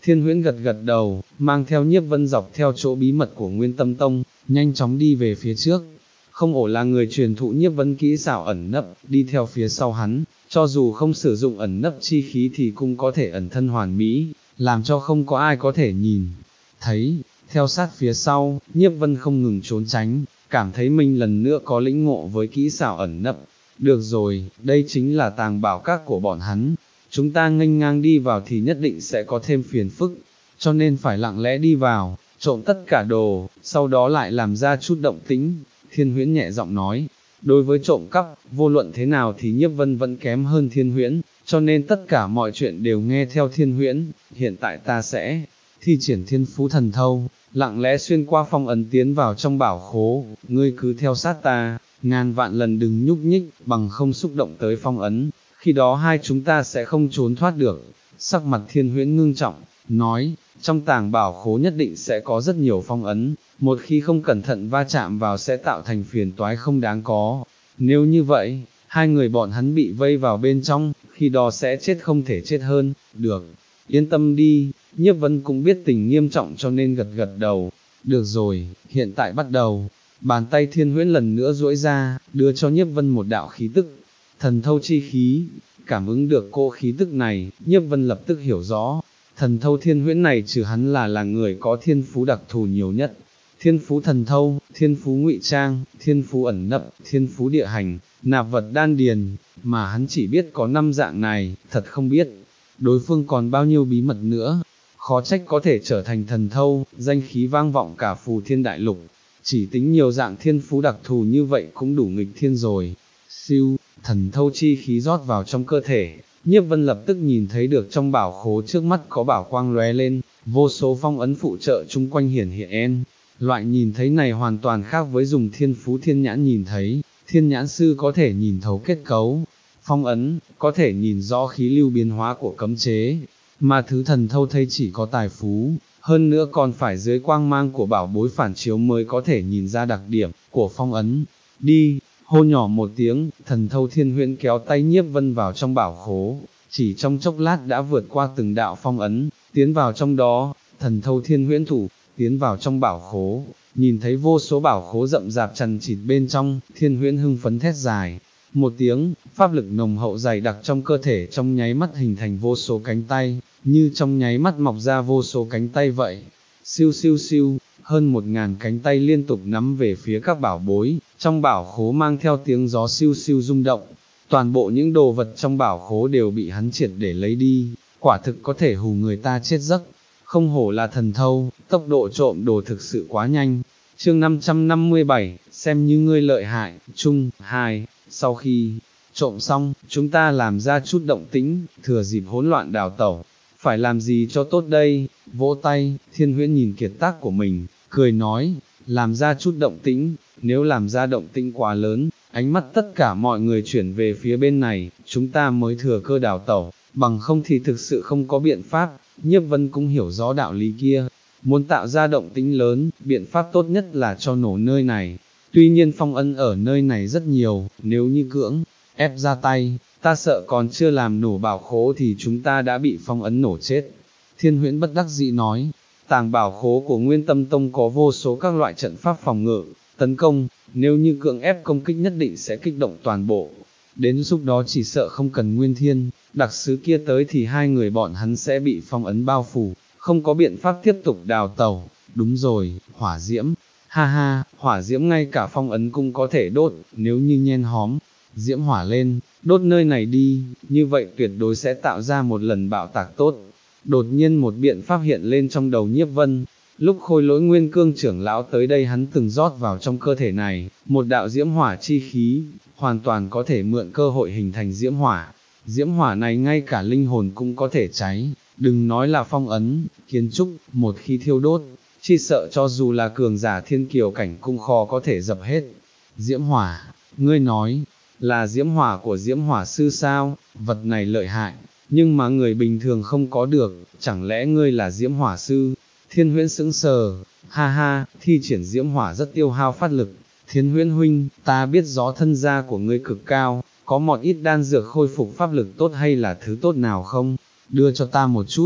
Thiên Huyễn gật gật đầu, mang theo Nhiếp Vân dọc theo chỗ bí mật của Nguyên Tâm Tông, nhanh chóng đi về phía trước. Không ổ là người truyền thụ Nhiếp Vân kỹ xảo ẩn nấp, đi theo phía sau hắn, cho dù không sử dụng ẩn nấp chi khí thì cũng có thể ẩn thân hoàn mỹ, làm cho không có ai có thể nhìn. Thấy, theo sát phía sau, Nhiếp Vân không ngừng trốn tránh, cảm thấy mình lần nữa có lĩnh ngộ với kỹ xảo ẩn nấp. Được rồi, đây chính là tàng bảo các của bọn hắn. Chúng ta nghênh ngang đi vào thì nhất định sẽ có thêm phiền phức, cho nên phải lặng lẽ đi vào, trộm tất cả đồ, sau đó lại làm ra chút động tĩnh. Thiên Huyễn nhẹ giọng nói, đối với trộm cắp, vô luận thế nào thì Nhiếp Vân vẫn kém hơn Thiên Huyễn, cho nên tất cả mọi chuyện đều nghe theo Thiên Huyễn. Hiện tại ta sẽ thi triển thiên phú thần thâu, lặng lẽ xuyên qua phong ấn tiến vào trong bảo khố, ngươi cứ theo sát ta, ngàn vạn lần đừng nhúc nhích, bằng không xúc động tới phong ấn, khi đó hai chúng ta sẽ không trốn thoát được. Sắc mặt Thiên Huyễn ngưng trọng, nói, trong tàng bảo khố nhất định sẽ có rất nhiều phong ấn, một khi không cẩn thận va chạm vào sẽ tạo thành phiền toái không đáng có. Nếu như vậy, hai người bọn hắn bị vây vào bên trong, khi đó sẽ chết không thể chết hơn. Được, yên tâm đi. Nhiếp Vân cũng biết tình nghiêm trọng cho nên gật gật đầu. Được rồi, hiện tại bắt đầu. Bàn tay Thiên Huyễn lần nữa duỗi ra, đưa cho Nhiếp Vân một đạo khí tức, thần thâu chi khí. Cảm ứng được cô khí tức này, Nhiếp Vân lập tức hiểu rõ, thần thâu Thiên Huyễn này trừ hắn là là người có thiên phú đặc thù nhiều nhất. Thiên phú thần thâu, thiên phú ngụy trang, thiên phú ẩn nấp, thiên phú địa hành, nạp vật đan điền, mà hắn chỉ biết có năm dạng này, thật không biết đối phương còn bao nhiêu bí mật nữa. Khó trách có thể trở thành thần thâu, danh khí vang vọng cả phù thiên đại lục. Chỉ tính nhiều dạng thiên phú đặc thù như vậy cũng đủ nghịch thiên rồi. Siêu, thần thâu chi khí rót vào trong cơ thể, Nhiếp Vân lập tức nhìn thấy được trong bảo khố trước mắt có bảo quang lóe lên, vô số phong ấn phụ trợ chung quanh hiển hiện. Loại nhìn thấy này hoàn toàn khác với dùng thiên phú thiên nhãn nhìn thấy, thiên nhãn sư có thể nhìn thấu kết cấu, phong ấn, có thể nhìn rõ khí lưu biến hóa của cấm chế, mà thứ thần thâu thấy chỉ có tài phú, hơn nữa còn phải dưới quang mang của bảo bối phản chiếu mới có thể nhìn ra đặc điểm của phong ấn. Đi, hô nhỏ một tiếng, thần thâu Thiên Huyễn kéo tay Nhiếp Vân vào trong bảo khố, chỉ trong chốc lát đã vượt qua từng đạo phong ấn, tiến vào trong đó. Thần thâu Thiên Huyễn thủ, tiến vào trong bảo khố, nhìn thấy vô số bảo khố rậm rạp chằng chịt bên trong, Thiên Huyễn hưng phấn thét dài một tiếng, pháp lực nồng hậu dày đặc trong cơ thể trong nháy mắt hình thành vô số cánh tay, như trong nháy mắt mọc ra vô số cánh tay vậy. Siêu siêu siêu, hơn một ngàn cánh tay liên tục nắm về phía các bảo bối, trong bảo khố mang theo tiếng gió siêu siêu rung động. Toàn bộ những đồ vật trong bảo khố đều bị hắn triệt để lấy đi, quả thực có thể hù người ta chết giấc. Không hổ là thần thâu, tốc độ trộm đồ thực sự quá nhanh. Chương năm trăm năm mươi bảy, xem như ngươi lợi hại. Chung, hai, sau khi trộm xong, chúng ta làm ra chút động tĩnh, thừa dịp hỗn loạn đào tẩu. Phải làm gì cho tốt đây? Vỗ tay, Thiên Huyễn nhìn kiệt tác của mình, cười nói, làm ra chút động tĩnh, nếu làm ra động tĩnh quá lớn, ánh mắt tất cả mọi người chuyển về phía bên này, chúng ta mới thừa cơ đào tẩu, bằng không thì thực sự không có biện pháp. Nhiếp Vân cũng hiểu rõ đạo lý kia, muốn tạo ra động tĩnh lớn, biện pháp tốt nhất là cho nổ nơi này. Tuy nhiên phong ấn ở nơi này rất nhiều, nếu như cưỡng ép ra tay, ta sợ còn chưa làm nổ bảo khố thì chúng ta đã bị phong ấn nổ chết. Thiên Huyễn bất đắc dĩ nói, tàng bảo khố của Nguyên Tâm Tông có vô số các loại trận pháp phòng ngự, tấn công, nếu như cưỡng ép công kích nhất định sẽ kích động toàn bộ. Đến lúc đó chỉ sợ không cần Nguyên Thiên đặc sứ kia tới thì hai người bọn hắn sẽ bị phong ấn bao phủ, không có biện pháp tiếp tục đào tẩu. Đúng rồi, hỏa diễm, ha ha, hỏa diễm ngay cả phong ấn cũng có thể đốt, nếu như nhen hóm diễm hỏa lên, đốt nơi này đi, như vậy tuyệt đối sẽ tạo ra một lần bạo tạc tốt. Đột nhiên một biện pháp hiện lên trong đầu Nhiếp Vân, lúc Khôi Lỗi Nguyên Cương trưởng lão tới đây hắn từng rót vào trong cơ thể này, một đạo diễm hỏa chi khí, hoàn toàn có thể mượn cơ hội hình thành diễm hỏa. Diễm hỏa này ngay cả linh hồn cũng có thể cháy, đừng nói là phong ấn, kiến trúc, một khi thiêu đốt, chỉ sợ cho dù là cường giả thiên kiều cảnh cũng khó có thể dập hết. Diễm hỏa, ngươi nói, là diễm hỏa của diễm hỏa sư sao? Vật này lợi hại, nhưng mà người bình thường không có được, chẳng lẽ ngươi là diễm hỏa sư? Thiên Huyễn sững sờ, ha ha, thi triển diễm hỏa rất tiêu hao phát lực. Thiên Huyễn huynh, ta biết rõ thân gia của ngươi cực cao, có một ít đan dược khôi phục pháp lực tốt hay là thứ tốt nào không? Đưa cho ta một chút.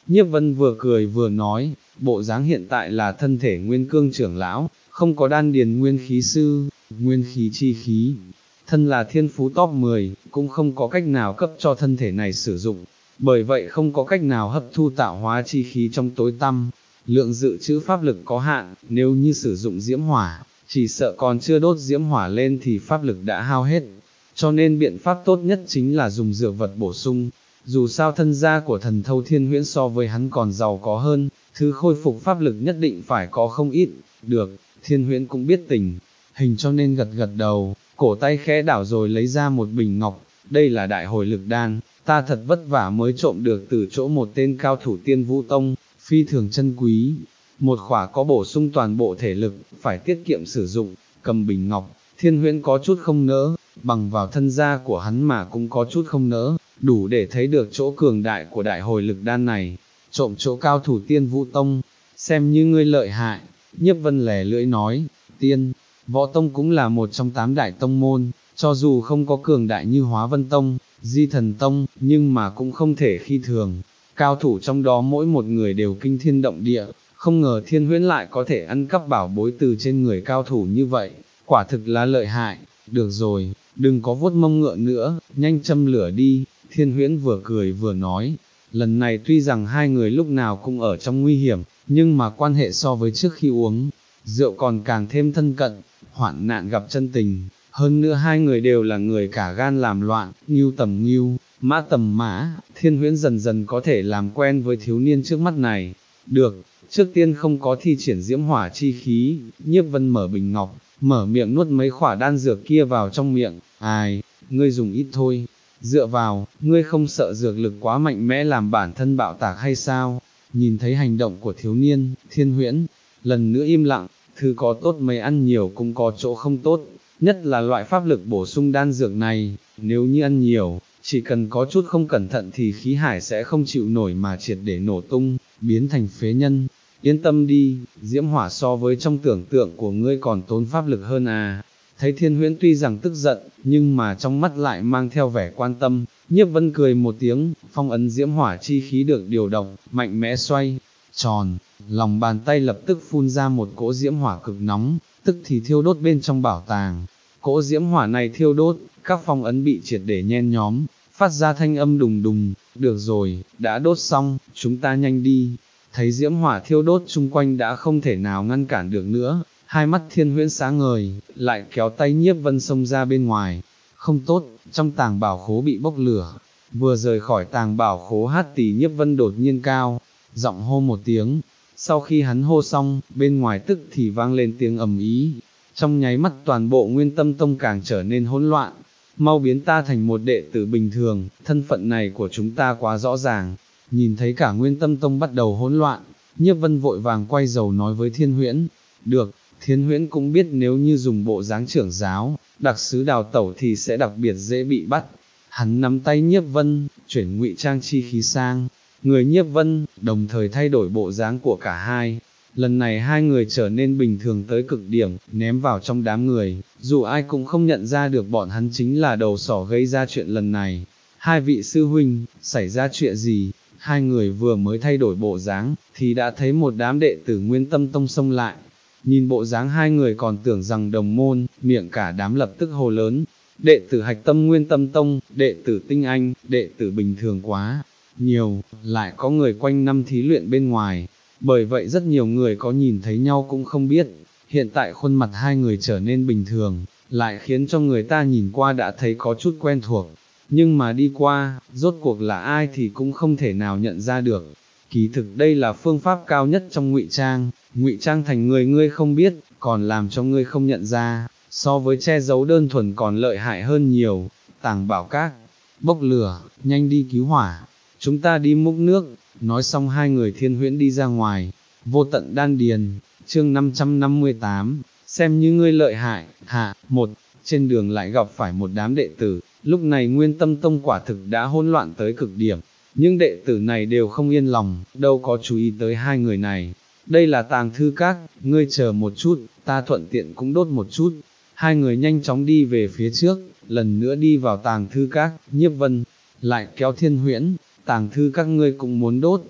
Nhiếp Vân vừa cười vừa nói, bộ dáng hiện tại là thân thể nguyên cương trưởng lão, không có đan điền nguyên khí sư, nguyên khí chi khí, thân là thiên phú top mười, cũng không có cách nào cấp cho thân thể này sử dụng, bởi vậy không có cách nào hấp thu tạo hóa chi khí trong tối tăm, lượng dự trữ pháp lực có hạn, nếu như sử dụng diễm hỏa, chỉ sợ còn chưa đốt diễm hỏa lên thì pháp lực đã hao hết, cho nên biện pháp tốt nhất chính là dùng dược vật bổ sung. Dù sao thân gia của thần thâu thiên huyễn so với hắn còn giàu có hơn, thứ khôi phục pháp lực nhất định phải có không ít, được, thiên huyễn cũng biết tình, hình cho nên gật gật đầu, cổ tay khẽ đảo rồi lấy ra một bình ngọc, đây là đại hồi lực đan, ta thật vất vả mới trộm được từ chỗ một tên cao thủ tiên vũ tông, phi thường chân quý, một khỏa có bổ sung toàn bộ thể lực, phải tiết kiệm sử dụng, cầm bình ngọc, thiên huyễn có chút không nỡ, bằng vào thân gia của hắn mà cũng có chút không nỡ, đủ để thấy được chỗ cường đại của đại hồi lực đan này, trộm chỗ cao thủ tiên vũ tông, xem như ngươi lợi hại, Nhiếp Vân lè lưỡi nói, tiên, võ tông cũng là một trong tám đại tông môn, cho dù không có cường đại như Hóa Vân Tông, Di Thần Tông, nhưng mà cũng không thể khi thường, cao thủ trong đó mỗi một người đều kinh thiên động địa, không ngờ thiên huyễn lại có thể ăn cắp bảo bối từ trên người cao thủ như vậy, quả thực là lợi hại, được rồi, đừng có vuốt mông ngựa nữa, nhanh châm lửa đi, thiên huyễn vừa cười vừa nói, lần này tuy rằng hai người lúc nào cũng ở trong nguy hiểm, nhưng mà quan hệ so với trước khi uống, rượu còn càng thêm thân cận, hoạn nạn gặp chân tình, hơn nữa hai người đều là người cả gan làm loạn, ngưu tầm ngưu, mã tầm mã, thiên huyễn dần dần có thể làm quen với thiếu niên trước mắt này, được, trước tiên không có thi triển diễm hỏa chi khí, Nhiếp Vân mở bình ngọc, mở miệng nuốt mấy khỏa đan dược kia vào trong miệng, ai, ngươi dùng ít thôi, dựa vào, ngươi không sợ dược lực quá mạnh mẽ làm bản thân bạo tạc hay sao, nhìn thấy hành động của thiếu niên, thiên huyễn, lần nữa im lặng, thứ có tốt mấy ăn nhiều cũng có chỗ không tốt, nhất là loại pháp lực bổ sung đan dược này, nếu như ăn nhiều, chỉ cần có chút không cẩn thận thì khí hải sẽ không chịu nổi mà triệt để nổ tung, biến thành phế nhân. Yên tâm đi, diễm hỏa so với trong tưởng tượng của ngươi còn tốn pháp lực hơn à. Thấy thiên huyễn tuy rằng tức giận, nhưng mà trong mắt lại mang theo vẻ quan tâm, Nhiếp Vân cười một tiếng, phong ấn diễm hỏa chi khí được điều động, mạnh mẽ xoay, tròn, lòng bàn tay lập tức phun ra một cỗ diễm hỏa cực nóng, tức thì thiêu đốt bên trong bảo tàng. Cỗ diễm hỏa này thiêu đốt, các phong ấn bị triệt để nhen nhóm, phát ra thanh âm đùng đùng, được rồi, đã đốt xong, chúng ta nhanh đi. Thấy diễm hỏa thiêu đốt chung quanh đã không thể nào ngăn cản được nữa, hai mắt thiên huyễn sáng ngời, lại kéo tay Nhiếp Vân xông ra bên ngoài. Không tốt, trong tàng bảo khố bị bốc lửa, vừa rời khỏi tàng bảo khố hát tỷ Nhiếp Vân đột nhiên cao, giọng hô một tiếng, sau khi hắn hô xong, bên ngoài tức thì vang lên tiếng ầm ý, trong nháy mắt toàn bộ Nguyên Tâm Tông càng trở nên hỗn loạn, mau biến ta thành một đệ tử bình thường, thân phận này của chúng ta quá rõ ràng. Nhìn thấy cả Nguyên Tâm Tông bắt đầu hỗn loạn, Nhiếp Vân vội vàng quay dầu nói với Thiên Huyễn, được, Thiên Huyễn cũng biết nếu như dùng bộ dáng trưởng giáo, đặc sứ đào tẩu thì sẽ đặc biệt dễ bị bắt. Hắn nắm tay Nhiếp Vân, chuyển ngụy trang chi khí sang, người Nhiếp Vân, đồng thời thay đổi bộ dáng của cả hai. Lần này hai người trở nên bình thường tới cực điểm, ném vào trong đám người, dù ai cũng không nhận ra được bọn hắn chính là đầu sỏ gây ra chuyện lần này. Hai vị sư huynh, xảy ra chuyện gì? Hai người vừa mới thay đổi bộ dáng, thì đã thấy một đám đệ tử Nguyên Tâm Tông xông lại. Nhìn bộ dáng hai người còn tưởng rằng đồng môn, miệng cả đám lập tức hô lớn. Đệ tử Hạch Tâm Nguyên Tâm Tông, đệ tử Tinh Anh, đệ tử bình thường quá. Nhiều, lại có người quanh năm thí luyện bên ngoài. Bởi vậy rất nhiều người có nhìn thấy nhau cũng không biết. Hiện tại khuôn mặt hai người trở nên bình thường, lại khiến cho người ta nhìn qua đã thấy có chút quen thuộc. Nhưng mà đi qua, rốt cuộc là ai thì cũng không thể nào nhận ra được. Kỳ thực đây là phương pháp cao nhất trong ngụy trang, ngụy trang thành người ngươi không biết, còn làm cho ngươi không nhận ra, so với che giấu đơn thuần còn lợi hại hơn nhiều. Tàng bảo các, bốc lửa, nhanh đi cứu hỏa, chúng ta đi múc nước. Nói xong hai người Thiên Huyễn đi ra ngoài. Vô tận đan điền, chương năm trăm năm mươi tám, xem như ngươi lợi hại, hạ, một, trên đường lại gặp phải một đám đệ tử. Lúc này Nguyên Tâm Tông quả thực đã hỗn loạn tới cực điểm, nhưng đệ tử này đều không yên lòng, đâu có chú ý tới hai người này. Đây là tàng thư các, ngươi chờ một chút, ta thuận tiện cũng đốt một chút. Hai người nhanh chóng đi về phía trước, lần nữa đi vào tàng thư các, Nhiếp Vân lại kéo Thiên Huyễn, tàng thư các ngươi cũng muốn đốt.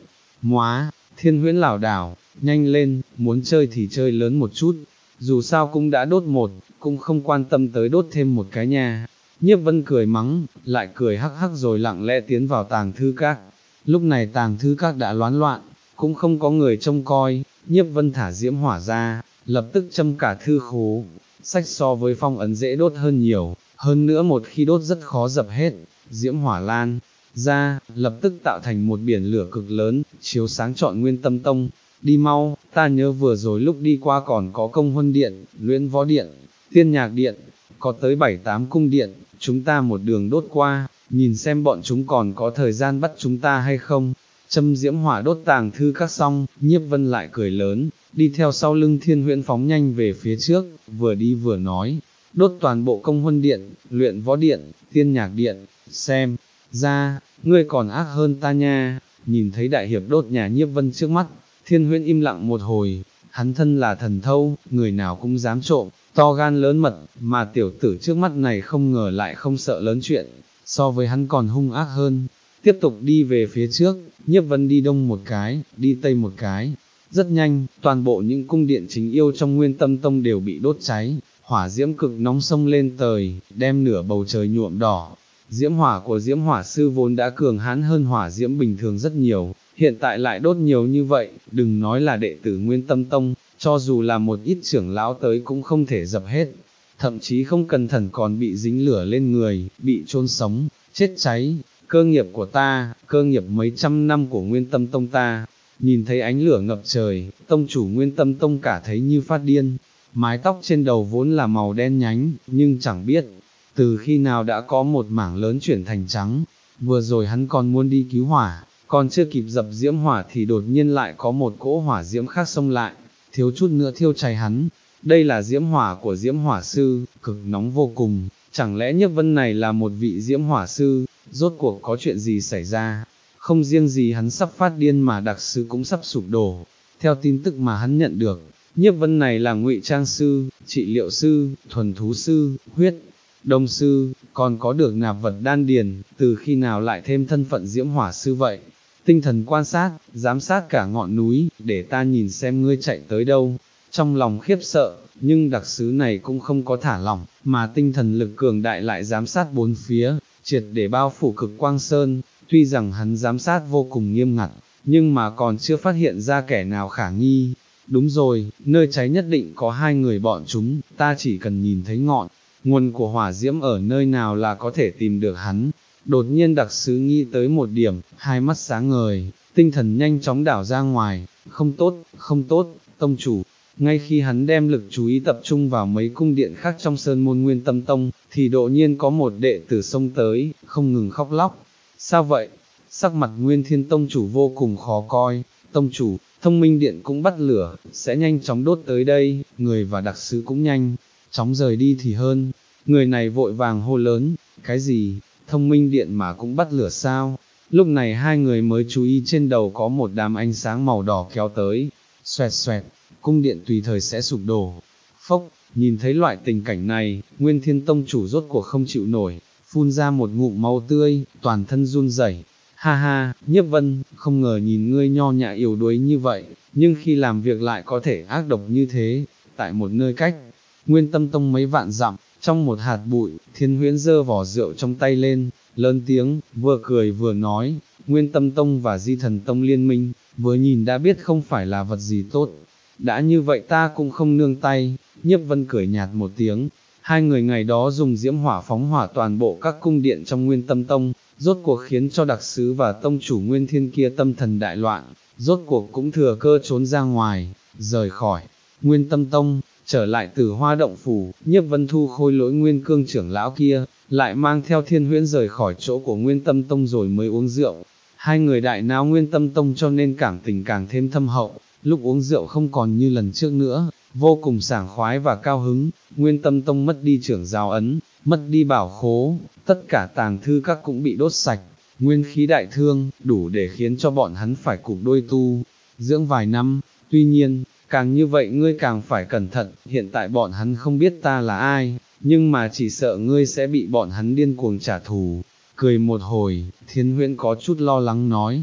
móa, Thiên Huyễn lảo đảo, nhanh lên, muốn chơi thì chơi lớn một chút, dù sao cũng đã đốt một, cũng không quan tâm tới đốt thêm một cái nha. Nhiếp Vân cười mắng, lại cười hắc hắc rồi lặng lẽ tiến vào tàng thư các. Lúc này tàng thư các đã loán loạn, cũng không có người trông coi, Nhiếp Vân thả diễm hỏa ra, lập tức châm cả thư khố. Sách so với phong ấn dễ đốt hơn nhiều, hơn nữa một khi đốt rất khó dập hết, diễm hỏa lan ra, lập tức tạo thành một biển lửa cực lớn, chiếu sáng trọn Nguyên Tâm Tông. Đi mau, ta nhớ vừa rồi lúc đi qua còn có Công Huân Điện, Luyện Võ Điện, Tiên Nhạc Điện, có tới bảy tám cung điện, chúng ta một đường đốt qua, nhìn xem bọn chúng còn có thời gian bắt chúng ta hay không. Châm diễm hỏa đốt tàng thư các xong, Nhiếp Vân lại cười lớn, đi theo sau lưng Thiên Huyễn phóng nhanh về phía trước, vừa đi vừa nói, đốt toàn bộ Công Huân Điện, Luyện Võ Điện, Tiên Nhạc Điện, xem ra, ngươi còn ác hơn ta nha. Nhìn thấy đại hiệp đốt nhà Nhiếp Vân trước mắt, Thiên Huyễn im lặng một hồi, hắn thân là thần thâu, người nào cũng dám trộm, to gan lớn mật, mà tiểu tử trước mắt này không ngờ lại không sợ lớn chuyện, so với hắn còn hung ác hơn. Tiếp tục đi về phía trước, Nhiếp Vân đi đông một cái, đi tây một cái, rất nhanh, toàn bộ những cung điện chính yêu trong Nguyên Tâm Tông đều bị đốt cháy, hỏa diễm cực nóng xông lên trời, đem nửa bầu trời nhuộm đỏ. Diễm hỏa của Diễm Hỏa Sư vốn đã cường hãn hơn hỏa diễm bình thường rất nhiều, hiện tại lại đốt nhiều như vậy, đừng nói là đệ tử Nguyên Tâm Tông, cho dù là một ít trưởng lão tới cũng không thể dập hết, thậm chí không cẩn thận còn bị dính lửa lên người, bị chôn sống, chết cháy. Cơ nghiệp của ta, cơ nghiệp mấy trăm năm của Nguyên Tâm Tông ta. Nhìn thấy ánh lửa ngập trời, tông chủ Nguyên Tâm Tông cả thấy như phát điên, mái tóc trên đầu vốn là màu đen nhánh, nhưng chẳng biết từ khi nào đã có một mảng lớn chuyển thành trắng. Vừa rồi hắn còn muốn đi cứu hỏa, còn chưa kịp dập diễm hỏa thì đột nhiên lại có một cỗ hỏa diễm khác xông lại, thiếu chút nữa thiêu cháy hắn. Đây là diễm hỏa của Diễm Hỏa Sư, cực nóng vô cùng, chẳng lẽ Nhiếp Vân này là một vị Diễm Hỏa Sư, rốt cuộc có chuyện gì xảy ra? Không riêng gì hắn sắp phát điên mà đặc sứ cũng sắp sụp đổ. Theo tin tức mà hắn nhận được, Nhiếp Vân này là ngụy trang sư, trị liệu sư, thuần thú sư, huyết đông sư, còn có được nạp vật đan điền, từ khi nào lại thêm thân phận Diễm Hỏa Sư vậy? Tinh thần quan sát, giám sát cả ngọn núi, để ta nhìn xem ngươi chạy tới đâu. Trong lòng khiếp sợ, nhưng đặc sứ này cũng không có thả lỏng, mà tinh thần lực cường đại lại giám sát bốn phía, triệt để bao phủ Cực Quang Sơn. Tuy rằng hắn giám sát vô cùng nghiêm ngặt, nhưng mà còn chưa phát hiện ra kẻ nào khả nghi. Đúng rồi, nơi cháy nhất định có hai người bọn chúng, ta chỉ cần nhìn thấy ngọn nguồn của hỏa diễm ở nơi nào là có thể tìm được hắn. Đột nhiên đặc sứ nghĩ tới một điểm, hai mắt sáng ngời, tinh thần nhanh chóng đảo ra ngoài. Không tốt, không tốt, tông chủ. Ngay khi hắn đem lực chú ý tập trung vào mấy cung điện khác trong Sơn Môn Nguyên Tâm Tông, thì đột nhiên có một đệ tử xông tới, không ngừng khóc lóc. Sao vậy? Sắc mặt Nguyên Thiên Tông chủ vô cùng khó coi. Tông chủ, Thông Minh Điện cũng bắt lửa, sẽ nhanh chóng đốt tới đây, người và đặc sứ cũng nhanh chóng rời đi thì hơn. Người này vội vàng hô lớn, cái gì, Thông Minh Điện mà cũng bắt lửa sao? Lúc này hai người mới chú ý trên đầu có một đám ánh sáng màu đỏ kéo tới, xoẹt xoẹt, cung điện tùy thời sẽ sụp đổ. Phốc, nhìn thấy loại tình cảnh này, Nguyên Thiên Tông chủ rốt cuộc không chịu nổi, phun ra một ngụm máu tươi, toàn thân run rẩy. Ha ha, Nhiếp Vân, không ngờ nhìn ngươi nho nhã yếu đuối như vậy, nhưng khi làm việc lại có thể ác độc như thế. Tại một nơi cách Nguyên Tâm Tông mấy vạn dặm, trong một hạt bụi, Thiên Huyễn giơ vỏ rượu trong tay lên, lớn tiếng, vừa cười vừa nói, Nguyên Tâm Tông và Di Thần Tông liên minh, vừa nhìn đã biết không phải là vật gì tốt. Đã như vậy ta cũng không nương tay. Nhiếp Vân cười nhạt một tiếng. Hai người ngày đó dùng diễm hỏa phóng hỏa toàn bộ các cung điện trong Nguyên Tâm Tông, rốt cuộc khiến cho đặc sứ và tông chủ Nguyên Thiên kia tâm thần đại loạn, rốt cuộc cũng thừa cơ trốn ra ngoài, rời khỏi Nguyên Tâm Tông, trở lại Tử Hoa Động Phủ. Nhiếp Vân thu khôi lỗi Nguyên Cương trưởng lão kia, lại mang theo Thiên Huyễn rời khỏi chỗ của Nguyên Tâm Tông rồi mới uống rượu. Hai người đại náo Nguyên Tâm Tông cho nên cảm tình càng thêm thâm hậu. Lúc uống rượu không còn như lần trước nữa, vô cùng sảng khoái và cao hứng. Nguyên Tâm Tông mất đi trưởng giáo ấn, mất đi bảo khố, tất cả tàng thư các cũng bị đốt sạch, nguyên khí đại thương, đủ để khiến cho bọn hắn phải cụp đôi tu dưỡng vài năm. Tuy nhiên, càng như vậy ngươi càng phải cẩn thận, hiện tại bọn hắn không biết ta là ai, nhưng mà chỉ sợ ngươi sẽ bị bọn hắn điên cuồng trả thù. Cười một hồi, Thiên Huyễn có chút lo lắng nói,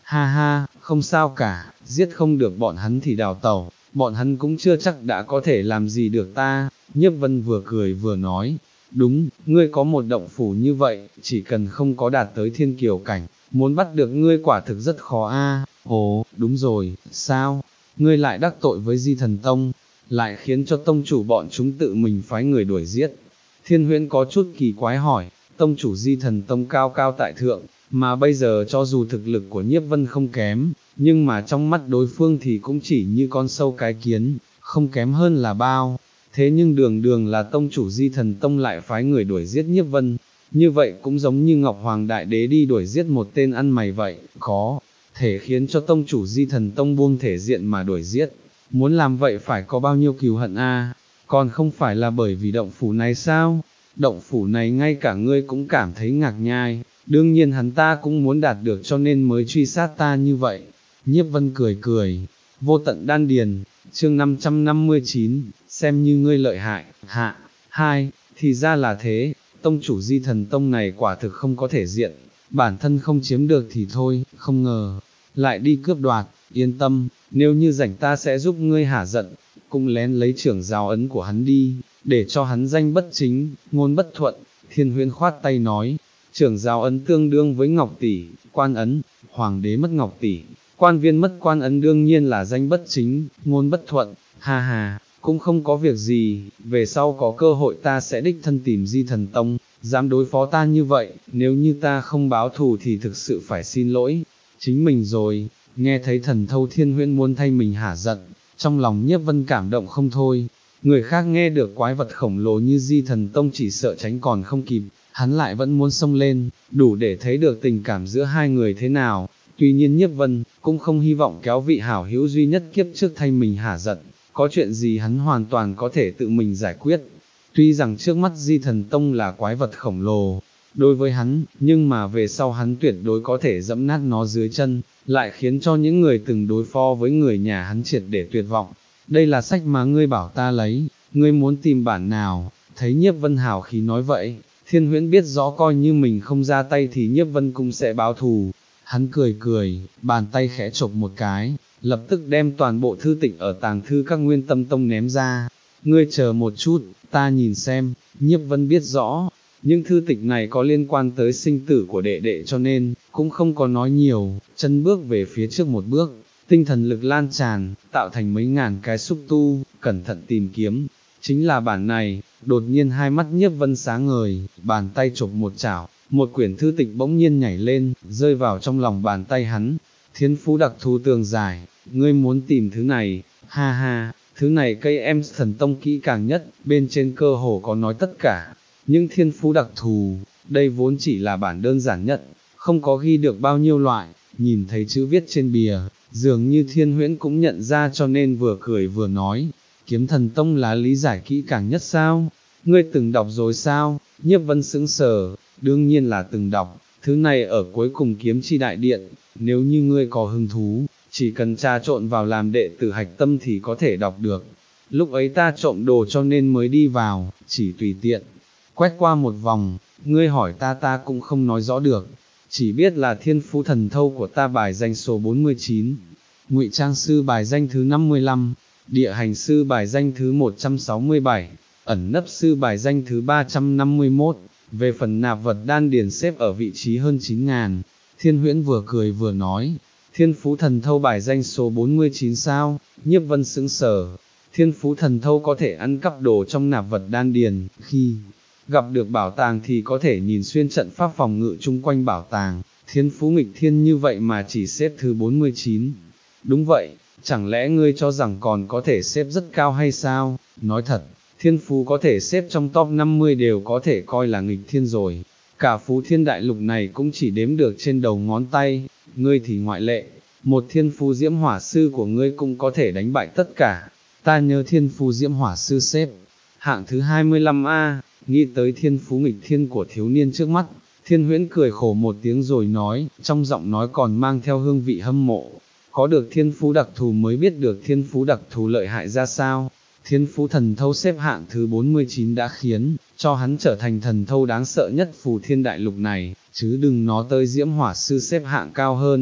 Ha ha, không sao cả, giết không được bọn hắn thì đào tẩu, bọn hắn cũng chưa chắc đã có thể làm gì được ta. Nhiếp Vân vừa cười vừa nói, đúng, ngươi có một động phủ như vậy, chỉ cần không có đạt tới thiên kiều cảnh, muốn bắt được ngươi quả thực rất khó a. Ồ, đúng rồi, sao? Ngươi lại đắc tội với Di Thần Tông, lại khiến cho tông chủ bọn chúng tự mình phái người đuổi giết. Thiên Huyễn có chút kỳ quái hỏi, tông chủ Di Thần Tông cao cao tại thượng, mà bây giờ cho dù thực lực của Nhiếp Vân không kém, nhưng mà trong mắt đối phương thì cũng chỉ như con sâu cái kiến, không kém hơn là bao. Thế nhưng đường đường là tông chủ Di Thần Tông lại phái người đuổi giết Nhiếp Vân, như vậy cũng giống như Ngọc Hoàng Đại Đế đi đuổi giết một tên ăn mày vậy, khó thể khiến cho tông chủ Di Thần Tông buông thể diện mà đuổi giết. Muốn làm vậy phải có bao nhiêu cừu hận a? Còn không phải là bởi vì động phủ này sao? Động phủ này ngay cả ngươi cũng cảm thấy ngạc nhai, đương nhiên hắn ta cũng muốn đạt được cho nên mới truy sát ta như vậy. Nhiếp Vân cười cười, vô tận đan điền, chương năm trăm năm mươi chín, xem như ngươi lợi hại, hạ, hai, thì ra là thế, tông chủ Di Thần Tông này quả thực không có thể diện, bản thân không chiếm được thì thôi, không ngờ, lại đi cướp đoạt, yên tâm, nếu như rảnh ta sẽ giúp ngươi hả giận, cũng lén lấy trưởng giáo ấn của hắn đi, để cho hắn danh bất chính, ngôn bất thuận. Thiên Huyễn khoát tay nói, trưởng giáo ấn tương đương với ngọc tỷ, quan ấn, hoàng đế mất ngọc tỷ, quan viên mất quan ấn đương nhiên là danh bất chính, ngôn bất thuận, ha ha, cũng không có việc gì, về sau có cơ hội ta sẽ đích thân tìm Di Thần Tông, dám đối phó ta như vậy, nếu như ta không báo thù thì thực sự phải xin lỗi chính mình rồi. Nghe thấy Thần Thâu Thiên Huyễn muốn thay mình hả giận, trong lòng Nhiếp Vân cảm động không thôi. Người khác nghe được quái vật khổng lồ như Di Thần Tông chỉ sợ tránh còn không kịp, hắn lại vẫn muốn xông lên, đủ để thấy được tình cảm giữa hai người thế nào. Tuy nhiên Nhiếp Vân cũng không hy vọng kéo vị hảo hữu duy nhất kiếp trước thay mình hả giận, có chuyện gì hắn hoàn toàn có thể tự mình giải quyết. Tuy rằng trước mắt Di Thần Tông là quái vật khổng lồ đối với hắn, nhưng mà về sau hắn tuyệt đối có thể dẫm nát nó dưới chân, lại khiến cho những người từng đối phó với người nhà hắn triệt để tuyệt vọng. Đây là sách mà ngươi bảo ta lấy, ngươi muốn tìm bản nào? Thấy Nhiếp Vân hào khí nói vậy, Thiên Huyễn biết rõ coi như mình không ra tay thì Nhiếp Vân cũng sẽ báo thù. Hắn cười cười, bàn tay khẽ chộp một cái, lập tức đem toàn bộ thư tịch ở tàng thư các Nguyên Tâm Tông ném ra. Ngươi chờ một chút, ta nhìn xem. Nhiếp Vân biết rõ, những thư tịch này có liên quan tới sinh tử của đệ đệ cho nên, cũng không có nói nhiều, chân bước về phía trước một bước, tinh thần lực lan tràn, tạo thành mấy ngàn cái xúc tu, cẩn thận tìm kiếm, chính là bản này. Đột nhiên hai mắt Nhiếp Vân sáng ngời, bàn tay chộp một chảo, một quyển thư tịch bỗng nhiên nhảy lên, rơi vào trong lòng bàn tay hắn. Thiên phú đặc thù tường giải, ngươi muốn tìm thứ này, ha ha, thứ này cây em Thần Tông kỹ càng nhất, bên trên cơ hồ có nói tất cả. Những thiên phú đặc thù, đây vốn chỉ là bản đơn giản nhất, không có ghi được bao nhiêu loại. Nhìn thấy chữ viết trên bìa, dường như Thiên Huyễn cũng nhận ra cho nên vừa cười vừa nói, Kiếm Thần Tông là lý giải kỹ càng nhất sao? Ngươi từng đọc rồi sao? Nhiếp Vân sững sờ, đương nhiên là từng đọc, thứ này ở cuối cùng Kiếm Chi Đại Điện, nếu như ngươi có hứng thú, chỉ cần trà trộn vào làm đệ tử hạch tâm thì có thể đọc được. Lúc ấy ta trộm đồ cho nên mới đi vào, chỉ tùy tiện quét qua một vòng, ngươi hỏi ta ta cũng không nói rõ được, chỉ biết là thiên phú thần thâu của ta bài danh số bốn mươi chín, ngụy trang sư bài danh thứ năm mươi lăm, địa hành sư bài danh thứ một trăm sáu mươi bảy, ẩn nấp sư bài danh thứ ba trăm năm mươi mốt, về phần nạp vật đan điền xếp ở vị trí hơn chín ngàn. Thiên Huyễn vừa cười vừa nói, thiên phú thần thâu bài danh số bốn mươi chín sao? Nhiếp Vân sững sờ, thiên phú thần thâu có thể ăn cắp đồ trong nạp vật đan điền, khi gặp được bảo tàng thì có thể nhìn xuyên trận pháp phòng ngự chung quanh bảo tàng, thiên phú nghịch thiên như vậy mà chỉ xếp thứ bốn mươi chín. Đúng vậy, chẳng lẽ ngươi cho rằng còn có thể xếp rất cao hay sao? Nói thật, thiên phú có thể xếp trong top năm mươi đều có thể coi là nghịch thiên rồi, cả Phú Thiên Đại Lục này cũng chỉ đếm được trên đầu ngón tay, ngươi thì ngoại lệ, một thiên phú diễm hỏa sư của ngươi cũng có thể đánh bại tất cả. Ta nhớ thiên phú diễm hỏa sư xếp hạng thứ hai mươi lăm a. Nghĩ tới thiên phú nghịch thiên của thiếu niên trước mắt, Thiên Huyễn cười khổ một tiếng rồi nói, trong giọng nói còn mang theo hương vị hâm mộ, có được thiên phú đặc thù mới biết được thiên phú đặc thù lợi hại ra sao. Thiên phú thần thâu xếp hạng thứ bốn mươi chín đã khiến cho hắn trở thành thần thâu đáng sợ nhất Phù Thiên Đại Lục này, chứ đừng nói tới diễm hỏa sư xếp hạng cao hơn.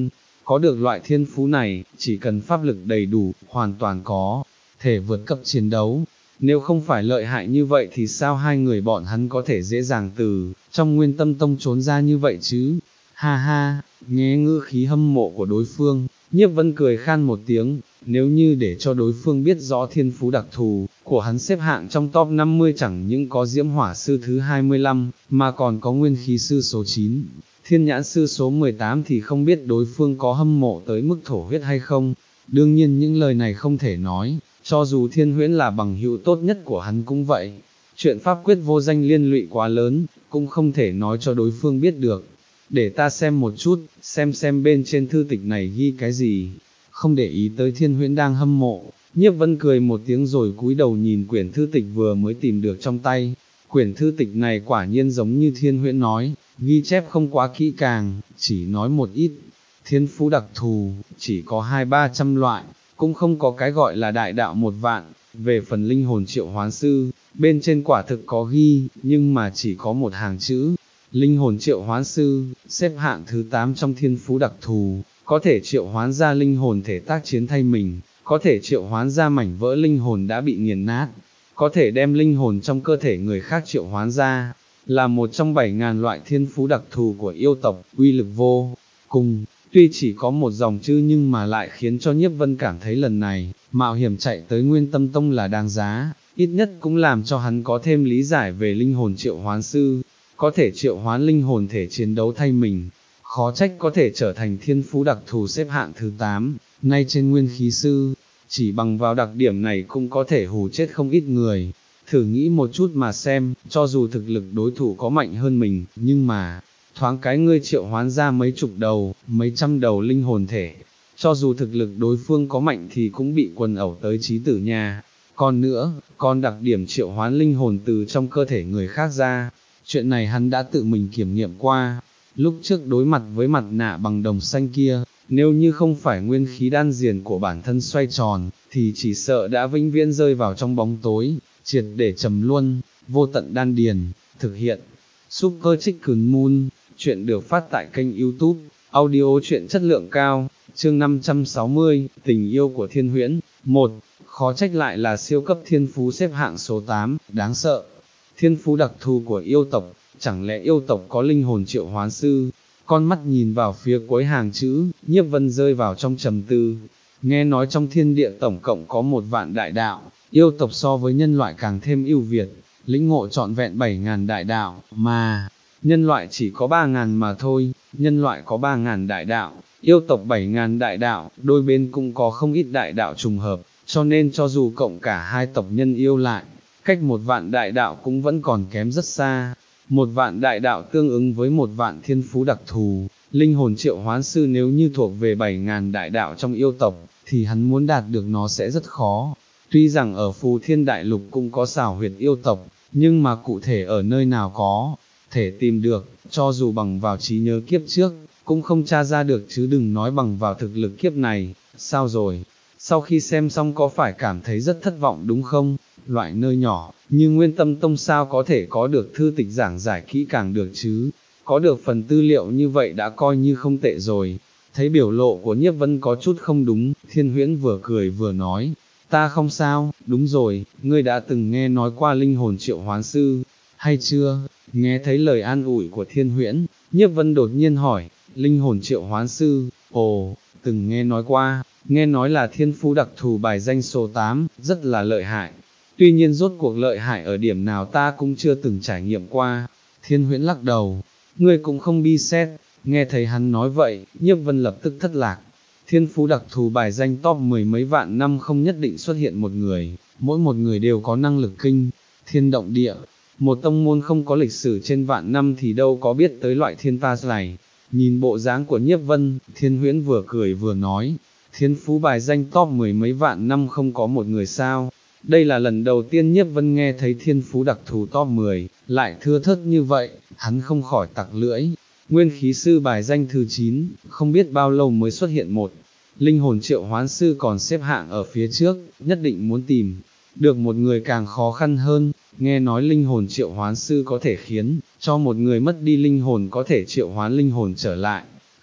có được loại thiên phú này, chỉ cần pháp lực đầy đủ, hoàn toàn có thể vượt cấp chiến đấu. Nếu không phải lợi hại như vậy thì sao hai người bọn hắn có thể dễ dàng từ trong Nguyên Tâm Tông trốn ra như vậy chứ? Ha ha, nghe ngữ khí hâm mộ của đối phương, Nhiếp Vân cười khan một tiếng, nếu như để cho đối phương biết rõ thiên phú đặc thù của hắn xếp hạng trong top năm mươi chẳng những có Diễm Hỏa Sư thứ hai mươi lăm, mà còn có Nguyên Khí Sư số chín, Thiên Nhãn Sư số mười tám thì không biết đối phương có hâm mộ tới mức thổ huyết hay không. Đương nhiên những lời này không thể nói, cho dù Thiên Huyễn là bằng hữu tốt nhất của hắn cũng vậy. Chuyện pháp quyết vô danh liên lụy quá lớn, cũng không thể nói cho đối phương biết được. Để ta xem một chút, xem xem bên trên thư tịch này ghi cái gì. Không để ý tới Thiên Huyễn đang hâm mộ, Nhiếp Vân cười một tiếng rồi cúi đầu nhìn quyển thư tịch vừa mới tìm được trong tay. Quyển thư tịch này quả nhiên giống như Thiên Huyễn nói, ghi chép không quá kỹ càng, chỉ nói một ít. Thiên phú đặc thù, chỉ có hai ba trăm loại, cũng không có cái gọi là đại đạo một vạn. Về phần linh hồn triệu hoán sư, bên trên quả thực có ghi, nhưng mà chỉ có một hàng chữ. Linh hồn triệu hoán sư, xếp hạng thứ tám trong thiên phú đặc thù, có thể triệu hoán ra linh hồn thể tác chiến thay mình, có thể triệu hoán ra mảnh vỡ linh hồn đã bị nghiền nát, có thể đem linh hồn trong cơ thể người khác triệu hoán ra, là một trong bảy ngàn loại thiên phú đặc thù của yêu tộc, uy lực vô cùng. Tuy chỉ có một dòng chữ nhưng mà lại khiến cho Nhiếp Vân cảm thấy lần này, mạo hiểm chạy tới Nguyên Tâm Tông là đáng giá, ít nhất cũng làm cho hắn có thêm lý giải về linh hồn triệu hoán sư, có thể triệu hoán linh hồn thể chiến đấu thay mình, khó trách có thể trở thành thiên phú đặc thù xếp hạng thứ tám, ngay trên Nguyên Khí Sư, chỉ bằng vào đặc điểm này cũng có thể hù chết không ít người. Thử nghĩ một chút mà xem, cho dù thực lực đối thủ có mạnh hơn mình, nhưng mà, thoáng cái ngươi triệu hoán ra mấy chục đầu, mấy trăm đầu linh hồn thể, cho dù thực lực đối phương có mạnh thì cũng bị quần ẩu tới chí tử nhà. Còn nữa, còn đặc điểm triệu hoán linh hồn từ trong cơ thể người khác ra, chuyện này hắn đã tự mình kiểm nghiệm qua. Lúc trước đối mặt với mặt nạ bằng đồng xanh kia, nếu như không phải nguyên khí đan diền của bản thân xoay tròn, thì chỉ sợ đã vĩnh viễn rơi vào trong bóng tối, triệt để trầm luân. Vô tận đan điền, thực hiện. Super Chicken Moon, chuyện được phát tại kênh YouTube, audio truyện chất lượng cao, chương năm trăm sáu mươi, tình yêu của Thiên Huyễn. Một, khó trách lại là siêu cấp thiên phú xếp hạng số tám, đáng sợ. Thiên phú đặc thù của yêu tộc, chẳng lẽ yêu tộc có linh hồn triệu hoán sư? Con mắt nhìn vào phía cuối hàng chữ, Nhiếp Vân rơi vào trong trầm tư. Nghe nói trong thiên địa tổng cộng có một vạn đại đạo, yêu tộc so với nhân loại càng thêm ưu việt, lĩnh ngộ trọn vẹn bảy ngàn đại đạo, mà nhân loại chỉ có ba ngàn mà thôi. Nhân loại có ba ngàn đại đạo, yêu tộc bảy ngàn đại đạo, đôi bên cũng có không ít đại đạo trùng hợp, cho nên cho dù cộng cả hai tộc nhân yêu lại, cách một vạn đại đạo cũng vẫn còn kém rất xa. Một vạn đại đạo tương ứng với một vạn thiên phú đặc thù, linh hồn triệu hoán sư nếu như thuộc về bảy ngàn đại đạo trong yêu tộc, thì hắn muốn đạt được nó sẽ rất khó. Tuy rằng ở Phù Thiên Đại Lục cũng có xảo huyệt yêu tộc, nhưng mà cụ thể ở nơi nào có thể tìm được, cho dù bằng vào trí nhớ kiếp trước, cũng không tra ra được chứ đừng nói bằng vào thực lực kiếp này. Sao rồi? Sau khi xem xong có phải cảm thấy rất thất vọng đúng không? Loại nơi nhỏ, như Nguyên Tâm Tông sao có thể có được thư tịch giảng giải kỹ càng được chứ? Có được phần tư liệu như vậy đã coi như không tệ rồi. Thấy biểu lộ của Nhiếp Vân có chút không đúng, Thiên Huyễn vừa cười vừa nói, ta không sao, đúng rồi, ngươi đã từng nghe nói qua linh hồn triệu hoán sư, hay chưa? Nghe thấy lời an ủi của Thiên Huyễn, Nhiếp Vân đột nhiên hỏi, linh hồn triệu hoán sư, ồ, từng nghe nói qua, nghe nói là thiên phú đặc thù bài danh số tám, rất là lợi hại. Tuy nhiên rốt cuộc lợi hại ở điểm nào ta cũng chưa từng trải nghiệm qua. Thiên Huyễn lắc đầu, ngươi cũng không bi xét. Nghe thấy hắn nói vậy, Nhiếp Vân lập tức thất lạc. Thiên phú đặc thù bài danh top mười mấy vạn năm không nhất định xuất hiện một người, mỗi một người đều có năng lực kinh thiên động địa. Một tông môn không có lịch sử trên vạn năm thì đâu có biết tới loại thiên ta này. Nhìn bộ dáng của Nhiếp Vân, Thiên Huyễn vừa cười vừa nói, thiên phú bài danh top mười mấy vạn năm không có một người sao? Đây là lần đầu tiên Nhiếp Vân nghe thấy thiên phú đặc thù top mười, lại thưa thớt như vậy, hắn không khỏi tặc lưỡi. Nguyên khí sư bài danh thứ chín, không biết bao lâu mới xuất hiện một. Linh hồn triệu hoán sư còn xếp hạng ở phía trước, nhất định muốn tìm được một người càng khó khăn hơn. Nghe nói linh hồn triệu hoán sư có thể khiến cho một người mất đi linh hồn có thể triệu hoán linh hồn trở lại.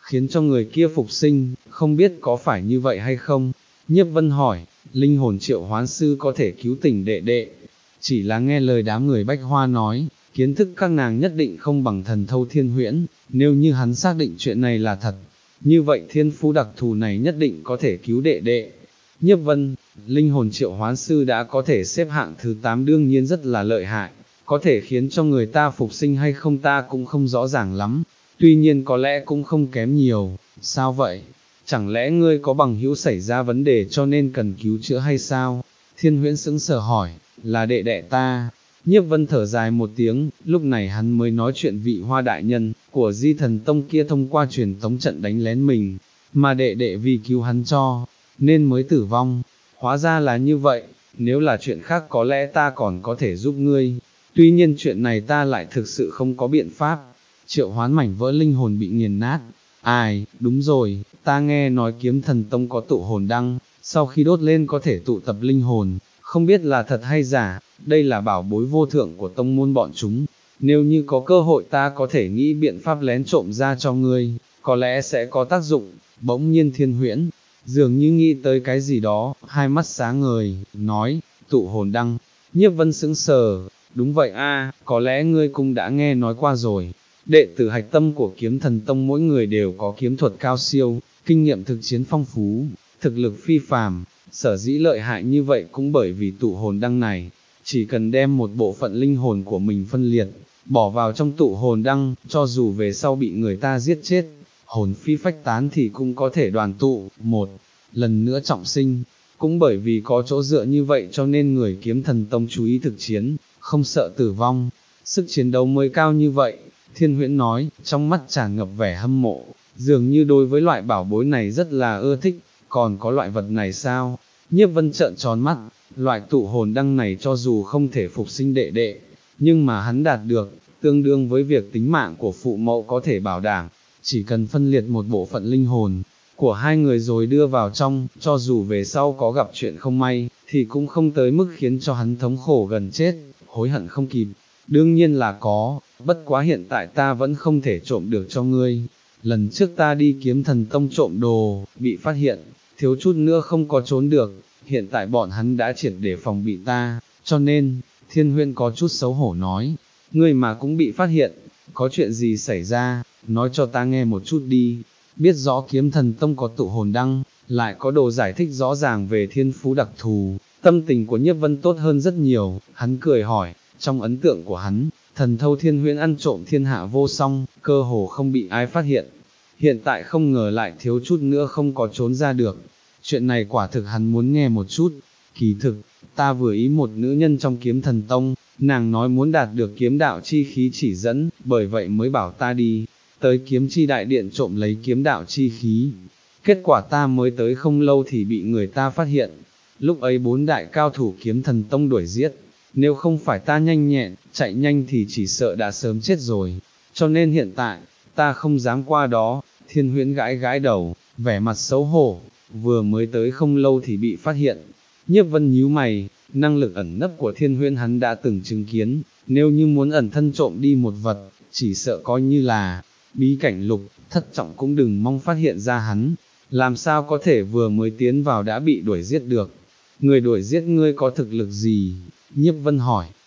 khiến cho người kia phục sinh, không biết có phải như vậy hay không? Nhiếp Vân hỏi, linh hồn triệu hoán sư có thể cứu tỉnh đệ đệ, chỉ là nghe lời đám người Bách Hoa nói, kiến thức các nàng nhất định không bằng thần thâu Thiên Huyễn, nếu như hắn xác định chuyện này là thật, như vậy thiên phú đặc thù này nhất định có thể cứu đệ đệ. Nhiếp Vân, linh hồn triệu hoán sư đã có thể xếp hạng thứ tám đương nhiên rất là lợi hại, có thể khiến cho người ta phục sinh hay không ta cũng không rõ ràng lắm, tuy nhiên có lẽ cũng không kém nhiều. Sao vậy? Chẳng lẽ ngươi có bằng hữu xảy ra vấn đề cho nên cần cứu chữa hay sao? Thiên Huyễn sững sờ hỏi, là đệ đệ ta. Nhiếp Vân thở dài một tiếng, lúc này hắn mới nói chuyện vị Hoa đại nhân của Di Thần Tông kia thông qua truyền tống trận đánh lén mình, mà đệ đệ vì cứu hắn cho nên mới tử vong. Hóa ra là như vậy, nếu là chuyện khác có lẽ ta còn có thể giúp ngươi, tuy nhiên chuyện này ta lại thực sự không có biện pháp. Triệu hoán mảnh vỡ linh hồn bị nghiền nát. Ai, đúng rồi, ta nghe nói Kiếm Thần Tông có tụ hồn đăng, sau khi đốt lên có thể tụ tập linh hồn, không biết là thật hay giả, đây là bảo bối vô thượng của tông môn bọn chúng, nếu như có cơ hội ta có thể nghĩ biện pháp lén trộm ra cho ngươi, có lẽ sẽ có tác dụng. Bỗng nhiên Thiên Huyễn dường như nghĩ tới cái gì đó, hai mắt sáng ngời, nói, tụ hồn đăng. Nhiếp Vân sững sờ, đúng vậy a, có lẽ ngươi cũng đã nghe nói qua rồi. Đệ tử hạch tâm của Kiếm Thần Tông mỗi người đều có kiếm thuật cao siêu, kinh nghiệm thực chiến phong phú, thực lực phi phàm, sở dĩ lợi hại như vậy cũng bởi vì tụ hồn đăng này, chỉ cần đem một bộ phận linh hồn của mình phân liệt, bỏ vào trong tụ hồn đăng, cho dù về sau bị người ta giết chết, hồn phi phách tán thì cũng có thể đoàn tụ, một lần nữa trọng sinh. Cũng bởi vì có chỗ dựa như vậy cho nên người Kiếm Thần Tông chú ý thực chiến, không sợ tử vong, sức chiến đấu mới cao như vậy. Thiên Huyễn nói, trong mắt tràn ngập vẻ hâm mộ, dường như đối với loại bảo bối này rất là ưa thích. Còn có loại vật này sao? Nhiếp Vân trợn tròn mắt, loại tụ hồn đăng này cho dù không thể phục sinh đệ đệ, nhưng mà hắn đạt được, tương đương với việc tính mạng của phụ mẫu có thể bảo đảm, chỉ cần phân liệt một bộ phận linh hồn của hai người rồi đưa vào trong, cho dù về sau có gặp chuyện không may, thì cũng không tới mức khiến cho hắn thống khổ gần chết, hối hận không kịp. Đương nhiên là có, bất quá hiện tại ta vẫn không thể trộm được cho ngươi. Lần trước ta đi Kiếm Thần Tông trộm đồ, bị phát hiện, thiếu chút nữa không có trốn được, hiện tại bọn hắn đã triệt để phòng bị ta, cho nên, Thiên Huyễn có chút xấu hổ nói, ngươi mà cũng bị phát hiện, có chuyện gì xảy ra, nói cho ta nghe một chút đi. Biết rõ Kiếm Thần Tông có tụ hồn đăng, lại có đồ giải thích rõ ràng về thiên phú đặc thù, tâm tình của Nhiếp Vân tốt hơn rất nhiều, hắn cười hỏi, trong ấn tượng của hắn, thần thâu Thiên Huyễn ăn trộm thiên hạ vô song, cơ hồ không bị ai phát hiện, hiện tại không ngờ lại thiếu chút nữa không có trốn ra được. Chuyện này quả thực hắn muốn nghe một chút. Kỳ thực, ta vừa ý một nữ nhân trong Kiếm Thần Tông, nàng nói muốn đạt được kiếm đạo chi khí chỉ dẫn, bởi vậy mới bảo ta đi tới kiếm chi đại điện trộm lấy kiếm đạo chi khí. Kết quả ta mới tới không lâu thì bị người ta phát hiện, lúc ấy bốn đại cao thủ Kiếm Thần Tông đuổi giết, nếu không phải ta nhanh nhẹn, chạy nhanh thì chỉ sợ đã sớm chết rồi, cho nên hiện tại, ta không dám qua đó. Thiên Huyễn gãi gãi đầu, vẻ mặt xấu hổ, vừa mới tới không lâu thì bị phát hiện. Nhiếp Vân nhíu mày, năng lực ẩn nấp của Thiên Huyễn hắn đã từng chứng kiến, nếu như muốn ẩn thân trộm đi một vật, chỉ sợ coi như là bí cảnh lục, thất trọng cũng đừng mong phát hiện ra hắn, làm sao có thể vừa mới tiến vào đã bị đuổi giết được. Người đuổi giết ngươi có thực lực gì? Nhiếp Vân hỏi,